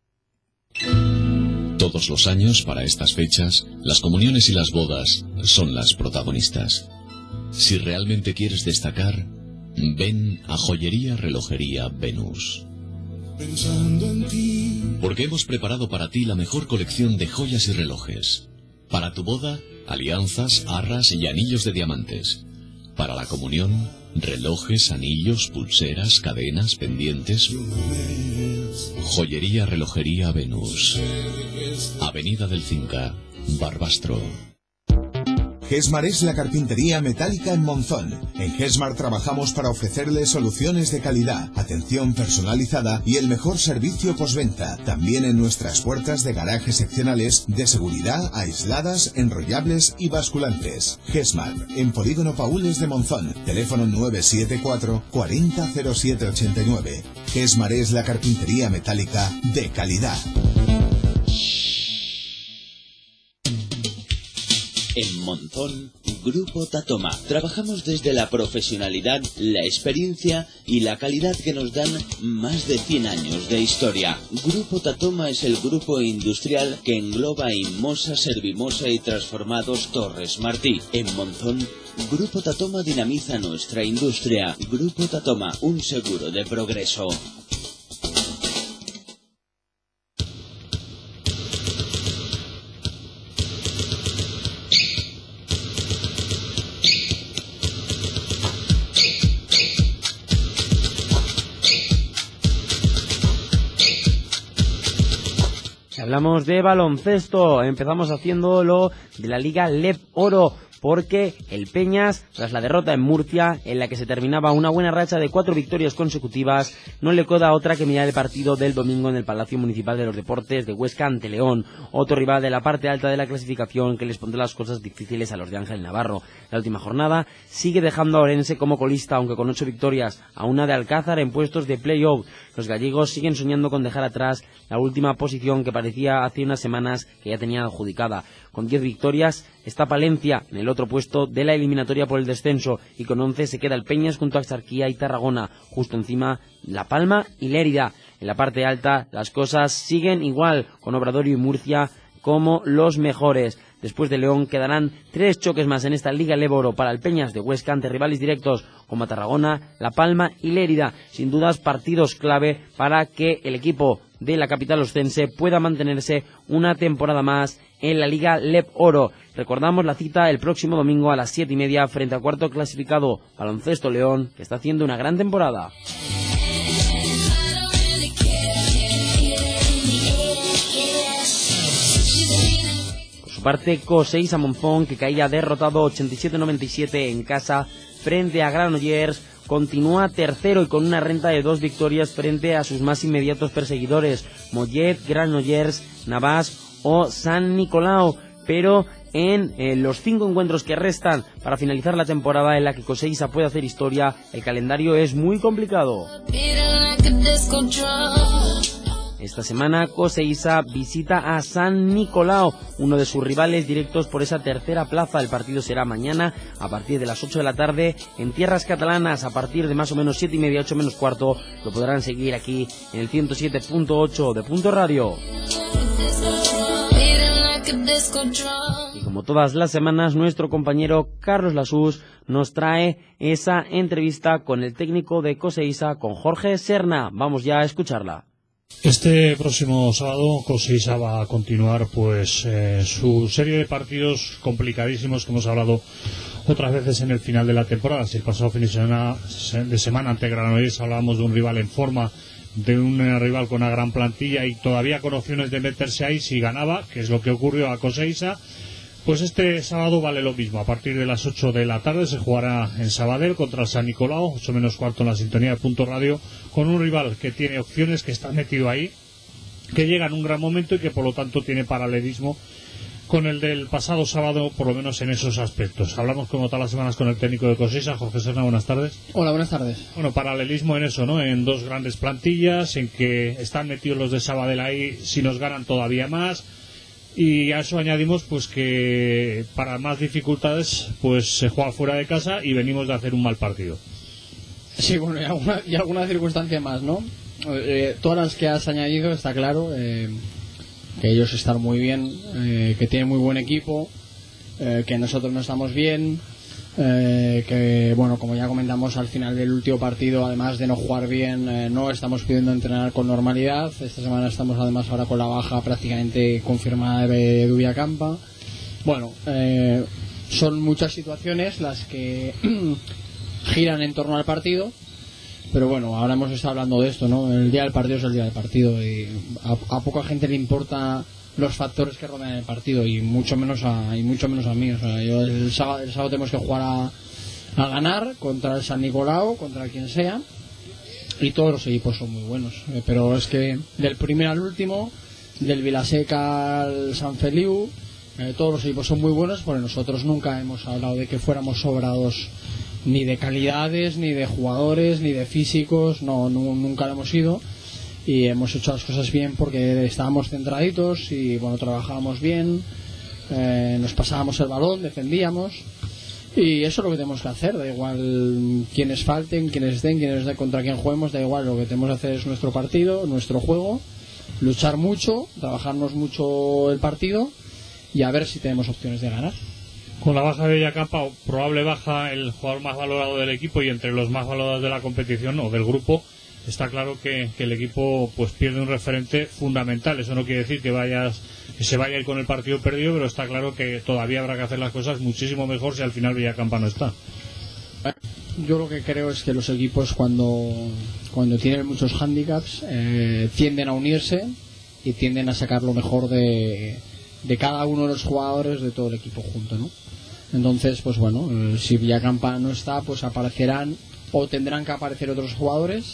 Todos los años, para estas fechas, las comuniones y las bodas son las protagonistas. Si realmente quieres destacar, ven a Joyería Relojería Venus. Porque hemos preparado para ti la mejor colección de joyas y relojes. Para tu boda, alianzas, arras y anillos de diamantes. Para la comunión, relojes, anillos, pulseras, cadenas, pendientes. Joyería Relojería Venus. Avenida del Cinca, Barbastro. Gesmar es la carpintería metálica en Monzón. En Gesmar trabajamos para ofrecerle soluciones de calidad, atención personalizada y el mejor servicio postventa. También en nuestras puertas de garaje seccionales de seguridad, aisladas, enrollables y basculantes. Gesmar, en Polígono Paules de Monzón. Teléfono nueve siete cuatro, cuarenta cero siete ochenta y nueve. Gesmar es la carpintería metálica de calidad. En Monzón, Grupo Tatoma. Trabajamos desde la profesionalidad, la experiencia y la calidad que nos dan más de cien años de historia. Grupo Tatoma es el grupo industrial que engloba Inmosa, Servimosa y Transformados Torres Martí. En Monzón, Grupo Tatoma dinamiza nuestra industria. Grupo Tatoma, un seguro de progreso. Hablamos de baloncesto, empezamos haciéndolo de la Liga L E P Oro, porque el Peñas, tras la derrota en Murcia, en la que se terminaba una buena racha de cuatro victorias consecutivas, no le queda otra que mirar el partido del domingo en el Palacio Municipal de los Deportes de Huesca ante León, otro rival de la parte alta de la clasificación que les pondrá las cosas difíciles a los de Ángel Navarro. La última jornada sigue dejando a Orense como colista, aunque con ocho victorias, a una de Alcázar en puestos de play-off. Los gallegos siguen soñando con dejar atrás la última posición que parecía hace unas semanas que ya tenían adjudicada. Con diez victorias está Palencia en el otro puesto de la eliminatoria por el descenso, y con once se queda el Peñas junto a Axarquía y Tarragona, justo encima La Palma y Lérida. En la parte alta las cosas siguen igual, con Obradoiro y Murcia como los mejores. Después de León quedarán tres choques más en esta Liga L E B Oro para el Peñas de Huesca ante rivales directos como Tarragona, La Palma y Lérida. Sin dudas partidos clave para que el equipo de la capital oscense pueda mantenerse una temporada más en la Liga L E B Oro. Recordamos la cita el próximo domingo a las siete y media frente al cuarto clasificado Baloncesto León, que está haciendo una gran temporada. Por su parte, Coseisa Monzón, que caía derrotado ochenta y siete a noventa y siete en casa frente a Granollers, continúa tercero y con una renta de dos victorias frente a sus más inmediatos perseguidores, Mollet, Granollers, Navàs o San Nicolau, pero en eh, los cinco encuentros que restan para finalizar la temporada en la que Coseisa puede hacer historia, el calendario es muy complicado. Esta semana Coseisa visita a San Nicolau, uno de sus rivales directos por esa tercera plaza. El partido será mañana a partir de las ocho de la tarde en tierras catalanas. A partir de más o menos siete y media, ocho menos cuarto, lo podrán seguir aquí en el ciento siete punto ocho de Punto Radio. Y como todas las semanas, nuestro compañero Carlos Lasús nos trae esa entrevista con el técnico de Coseisa, con Jorge Serna. Vamos ya a escucharla. Este próximo sábado Coseisa va a continuar pues eh, su serie de partidos complicadísimos que hemos hablado otras veces en el final de la temporada. Si el pasado fin de semana, de semana ante Granollers hablábamos de un rival en forma, de un rival con una gran plantilla y todavía con opciones de meterse ahí si ganaba, que es lo que ocurrió a Coseisa, pues este sábado vale lo mismo. A partir de las ocho de la tarde se jugará en Sabadell contra el San Nicolau, ocho menos cuarto en la sintonía de Punto Radio, con un rival que tiene opciones, que está metido ahí, que llega en un gran momento y que por lo tanto tiene paralelismo con el del pasado sábado, por lo menos en esos aspectos. Hablamos como todas las semanas con el técnico de Cosisa, Jorge Serna, buenas tardes. Hola, buenas tardes. Bueno, paralelismo en eso, ¿no? En dos grandes plantillas, en que están metidos los de Sabadell ahí, si nos ganan todavía más, y a eso añadimos pues que para más dificultades pues se juega fuera de casa y venimos de hacer un mal partido. Sí, bueno, y alguna, y alguna circunstancia más, ¿no? Eh, todas las que has añadido, está claro, eh, que ellos están muy bien, eh, que tienen muy buen equipo, eh, que nosotros no estamos bien, eh, que bueno, como ya comentamos al final del último partido, además de no jugar bien, eh, no estamos pudiendo entrenar con normalidad. Esta semana estamos además ahora con la baja prácticamente confirmada de Dubiacampa. Bueno, eh, son muchas situaciones las que giran en torno al partido. Pero bueno, ahora hemos estado hablando de esto, ¿no? El día del partido es el día del partido y a, a poca gente le importa los factores que rodean el partido y mucho menos a, y mucho menos a mí. O sea, yo el sábado, el sábado tenemos que jugar a, a ganar contra el San Nicolau, contra quien sea, y todos los equipos son muy buenos. Eh, pero es que del primero al último, del Vilaseca al San Feliu, eh, todos los equipos son muy buenos, porque nosotros nunca hemos hablado de que fuéramos sobrados ni de calidades, ni de jugadores, ni de físicos, no, no nunca lo hemos ido, y hemos hecho las cosas bien porque estábamos centraditos y bueno, trabajábamos bien, eh, nos pasábamos el balón, defendíamos, y eso es lo que tenemos que hacer. Da igual quienes falten, quienes estén, quienes estén, contra quien juguemos, da igual, lo que tenemos que hacer es nuestro partido, nuestro juego, luchar mucho, trabajarnos mucho el partido y a ver si tenemos opciones de ganar. Con la baja de Villacampa, o probable baja, el jugador más valorado del equipo y entre los más valorados de la competición o del grupo, está claro que, que el equipo pues pierde un referente fundamental. Eso no quiere decir que vayas que se vaya a ir con el partido perdido, pero está claro que todavía habrá que hacer las cosas muchísimo mejor si al final Villacampa no está. Yo lo que creo es que los equipos cuando, cuando tienen muchos hándicaps eh, tienden a unirse y tienden a sacar lo mejor de, de cada uno de los jugadores de todo el equipo junto, ¿no? Entonces, pues bueno, eh, si Villacampa no está, pues aparecerán o tendrán que aparecer otros jugadores,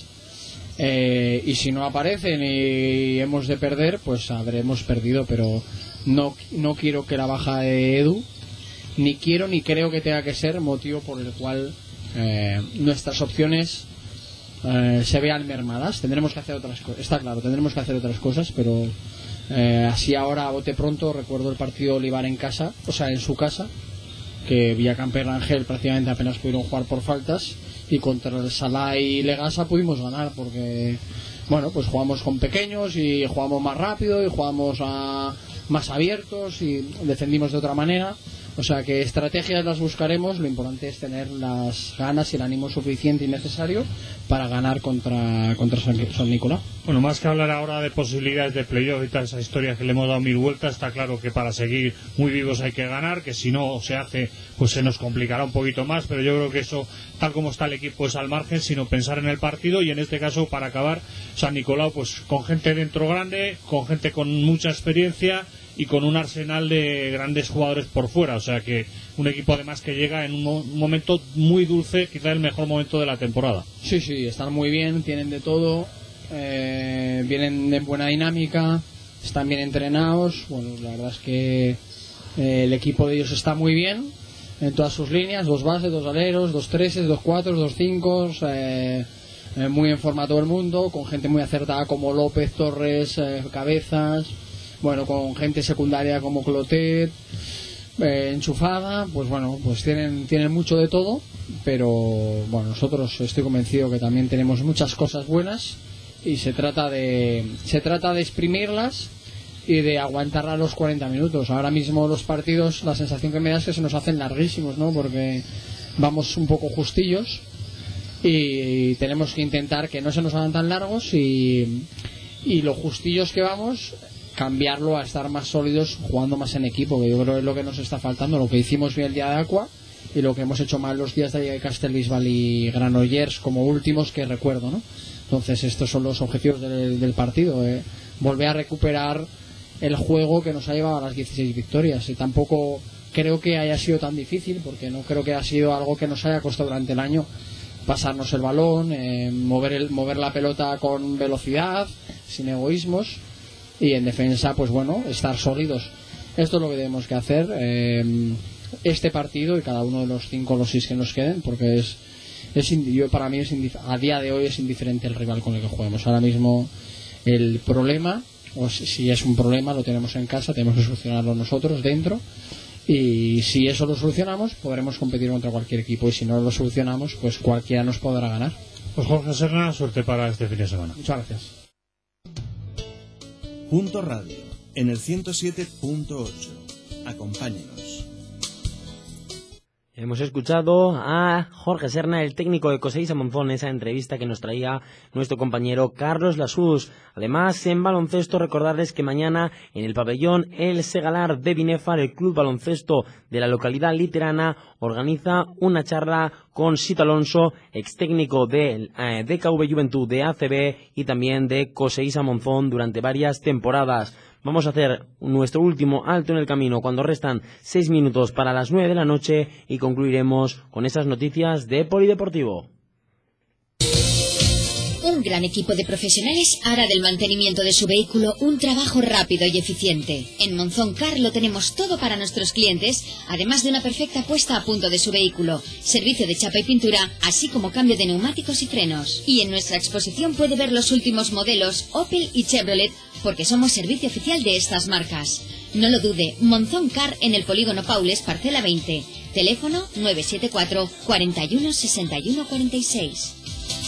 eh, y si no aparecen y hemos de perder, pues habremos perdido. Pero no, no quiero que la baja de Edu, ni quiero ni creo que tenga que ser motivo por el cual eh, nuestras opciones eh, se vean mermadas. Tendremos que hacer otras cosas, está claro, tendremos que hacer otras cosas, pero eh, así ahora a bote pronto recuerdo el partido de Olivar en casa, o sea en su casa, que Villacampa y Rangel prácticamente apenas pudieron jugar por faltas, y contra el Salá y Legasa pudimos ganar porque bueno, pues jugamos con pequeños y jugamos más rápido y jugamos a, más abiertos y defendimos de otra manera. O sea que estrategias las buscaremos, lo importante es tener las ganas y el ánimo suficiente y necesario para ganar contra, contra San, San Nicolás. Bueno, más que hablar ahora de posibilidades de playoff y todas esas historias que le hemos dado mil vueltas, está claro que para seguir muy vivos hay que ganar, que si no se hace pues se nos complicará un poquito más, pero yo creo que eso, tal como está el equipo, es al margen, sino pensar en el partido. Y en este caso, para acabar, San Nicolau pues con gente dentro grande, con gente con mucha experiencia y con un arsenal de grandes jugadores por fuera. O sea que un equipo además que llega en un, mo- un momento muy dulce, quizá el mejor momento de la temporada. Sí, sí, están muy bien, tienen de todo, eh, vienen de buena dinámica, están bien entrenados. Bueno, la verdad es que eh, el equipo de ellos está muy bien en todas sus líneas, dos bases, dos aleros, dos treses, dos cuatros, dos cinco, eh, eh, muy en forma todo el mundo, con gente muy acertada como López, Torres, eh, Cabezas, bueno, con gente secundaria como Clotet, eh, enchufada. Pues bueno, pues tienen, tienen mucho de todo, pero bueno, nosotros estoy convencido que también tenemos muchas cosas buenas y se trata de se trata de exprimirlas y de aguantar a los cuarenta minutos. Ahora mismo los partidos, la sensación que me da es que se nos hacen larguísimos, ¿no? Porque vamos un poco justillos y tenemos que intentar que no se nos hagan tan largos y, y lo justillos que vamos, cambiarlo a estar más sólidos jugando más en equipo, que yo creo que es lo que nos está faltando, lo que hicimos bien el día de Aqua y lo que hemos hecho mal los días de Castellbisbal y Granollers como últimos que recuerdo, ¿no? Entonces estos son los objetivos del, del partido, eh. volver a recuperar el juego que nos ha llevado a las dieciséis victorias, y tampoco creo que haya sido tan difícil, porque no creo que haya sido algo que nos haya costado durante el año pasarnos el balón, eh, mover, el, mover la pelota con velocidad, sin egoísmos, y en defensa pues bueno, estar sólidos. Esto es lo que tenemos que hacer eh, este partido y cada uno de los cinco o los seis que nos queden, porque es, es yo, para mí es a día de hoy es indiferente el rival con el que juguemos. Ahora mismo el problema, o si es un problema, lo tenemos en casa, tenemos que solucionarlo nosotros dentro, y si eso lo solucionamos podremos competir contra cualquier equipo, y si no lo solucionamos pues cualquiera nos podrá ganar. Pues Jorge Serna, suerte para este fin de semana. Muchas gracias. Punto Radio, en el ciento siete punto ocho. Acompáñenos. Hemos escuchado a Jorge Serna, el técnico de Coseiza Monzón, esa entrevista que nos traía nuestro compañero Carlos Lasús. Además, en baloncesto, recordarles que mañana en el pabellón El Segalar de Binefar, el club baloncesto de la localidad literana, organiza una charla con Sito Alonso, ex técnico de eh, D K V Juventud de A C B y también de Coseiza Monzón durante varias temporadas. Vamos a hacer nuestro último alto en el camino cuando restan seis minutos para las nueve de la noche y concluiremos con esas noticias de Polideportivo. Un gran equipo de profesionales hará del mantenimiento de su vehículo un trabajo rápido y eficiente. En Monzón Car lo tenemos todo para nuestros clientes, además de una perfecta puesta a punto de su vehículo, servicio de chapa y pintura, así como cambio de neumáticos y frenos. Y en nuestra exposición puede ver los últimos modelos Opel y Chevrolet, porque somos servicio oficial de estas marcas. No lo dude, Monzón Car en el Polígono Paules, parcela veinte. Teléfono nueve siete cuatro, cuarenta y uno, sesenta y uno, cuarenta y seis.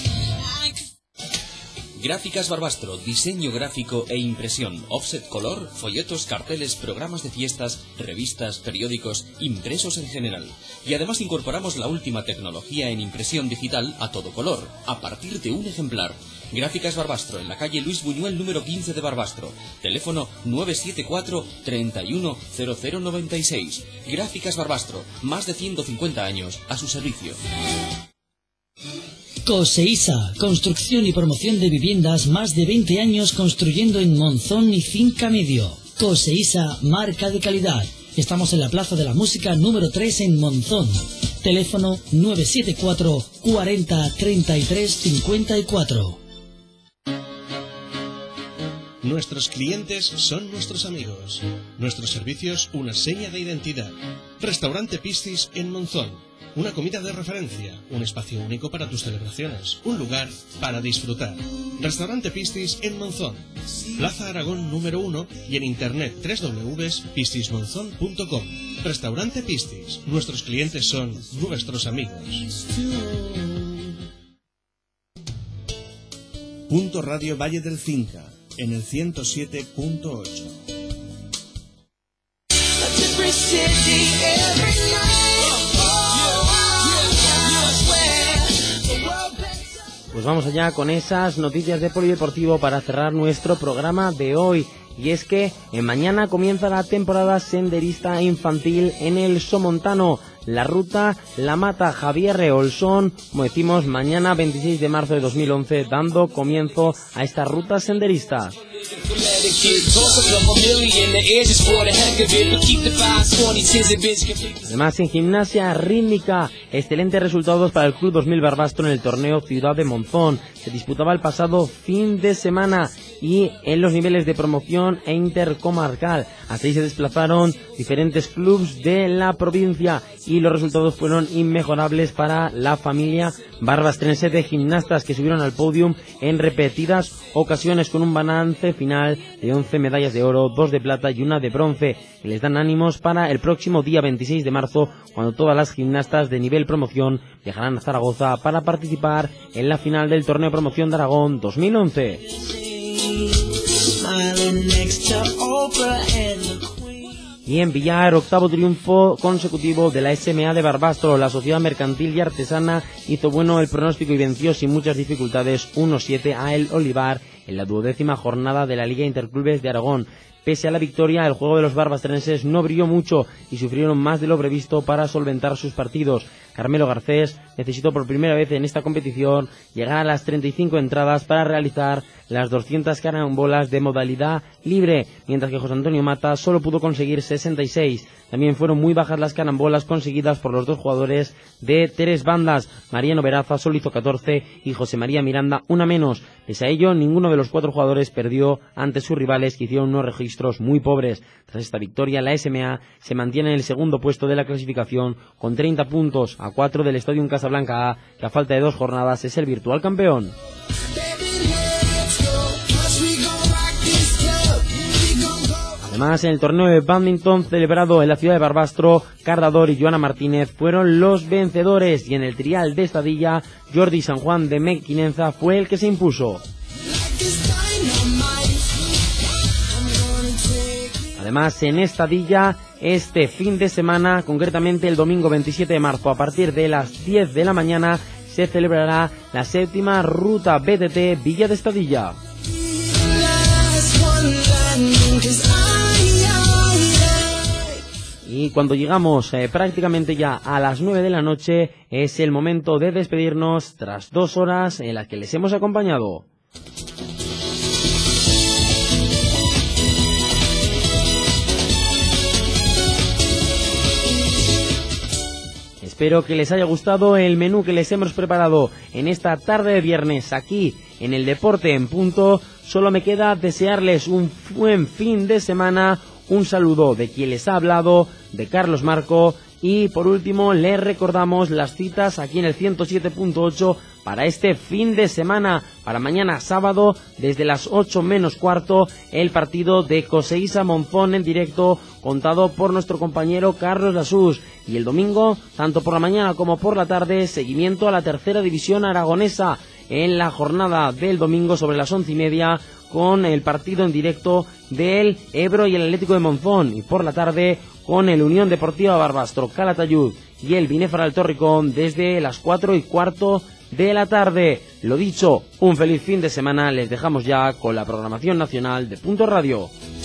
Gráficas Barbastro, diseño gráfico e impresión, offset color, folletos, carteles, programas de fiestas, revistas, periódicos, impresos en general. Y además incorporamos la última tecnología en impresión digital a todo color, a partir de un ejemplar. Gráficas Barbastro, en la calle Luis Buñuel número quince de Barbastro. Teléfono nueve siete cuatro, treinta y uno, cero cero noventa y seis. Gráficas Barbastro, más de ciento cincuenta años a su servicio. Coseiza, construcción y promoción de viviendas, más de veinte años construyendo en Monzón y Finca Medio. Coseiza, marca de calidad. Estamos en la Plaza de la Música número tres en Monzón. Teléfono nueve siete cuatro, cuarenta, treinta y tres, cincuenta y cuatro. Nuestros clientes son nuestros amigos. Nuestros servicios, una seña de identidad. Restaurante Piscis en Monzón. Una comida de referencia, un espacio único para tus celebraciones, un lugar para disfrutar. Restaurante Piscis en Monzón, Plaza Aragón número uno y en internet doble u doble u doble u punto piscis monzón punto com. Restaurante Piscis, nuestros clientes son nuestros amigos. Punto Radio Valle del Cinca, en el ciento siete punto ocho. Pues vamos allá con esas noticias de Polideportivo para cerrar nuestro programa de hoy. Y es que eh, mañana comienza la temporada senderista infantil en el Somontano. La ruta La Mata Javier Reolsón, como decimos, mañana veintiséis de marzo de dos mil once, dando comienzo a esta ruta senderista. Además, en gimnasia rítmica, excelentes resultados para el Club dos mil Barbastro en el torneo Ciudad de Monzón. Se disputaba el pasado fin de semana y en los niveles de promoción e intercomarcal. Así se desplazaron diferentes clubes de la provincia y los resultados fueron inmejorables para la familia barbastrense de gimnastas, que subieron al podium en repetidas ocasiones con un balance final de once medallas de oro, dos de plata y una de bronce, que les dan ánimos para el próximo día veintiséis de marzo, cuando todas las gimnastas de nivel promoción viajarán a Zaragoza para participar en la final del torneo Promoción de Aragón dos mil once. Y en Villar, octavo triunfo consecutivo de la S M A de Barbastro. La Sociedad Mercantil y Artesana hizo bueno el pronóstico y venció sin muchas dificultades uno siete a El Olivar en la duodécima jornada de la Liga Interclubes de Aragón. Pese a la victoria, el juego de los barbastrenses no brilló mucho y sufrieron más de lo previsto para solventar sus partidos. Carmelo Garcés necesitó por primera vez en esta competición llegar a las treinta y cinco entradas para realizar las doscientas carambolas de modalidad libre, mientras que José Antonio Mata solo pudo conseguir sesenta y seis. también fueron muy bajas las carambolas conseguidas por los dos jugadores de tres bandas. Mariano Veraza solo hizo catorce y José María Miranda una menos. Pese a ello, ninguno de los cuatro jugadores perdió ante sus rivales, que hicieron unos registros muy pobres. Tras esta victoria, la S M A se mantiene en el segundo puesto de la clasificación con treinta puntos, a cuatro del Stadium Casablanca A, que a falta de dos jornadas es el virtual campeón. Además, en el torneo de bádminton celebrado en la ciudad de Barbastro, Cardador y Joana Martínez fueron los vencedores, y en el trial de Estadilla, Jordi San Juan de Mequinenza fue el que se impuso. Además, en Estadilla, este fin de semana, concretamente el domingo veintisiete de marzo, a partir de las diez de la mañana, se celebrará la séptima Ruta B T T Villa de Estadilla. Y cuando llegamos eh, prácticamente ya a las nueve de la noche, es el momento de despedirnos tras dos horas en las que les hemos acompañado. Espero que les haya gustado el menú que les hemos preparado en esta tarde de viernes aquí en el Deporte en Punto. Solo me queda desearles un buen fin de semana. Un saludo de quien les ha hablado, de Carlos Marco, y por último les recordamos las citas aquí en el ciento siete punto ocho para este fin de semana. Para mañana sábado, desde las ocho menos cuarto, el partido de Coseísa Monzón en directo, contado por nuestro compañero Carlos Lasús. Y el domingo, tanto por la mañana como por la tarde, seguimiento a la tercera división aragonesa en la jornada del domingo sobre las once y media, con el partido en directo del Ebro y el Atlético de Monzón, y por la tarde con el Unión Deportiva Barbastro Calatayud y el Binéfara Torricón desde las cuatro y cuarto de la tarde. Lo dicho, un feliz fin de semana. Les dejamos ya con la programación nacional de Punto Radio.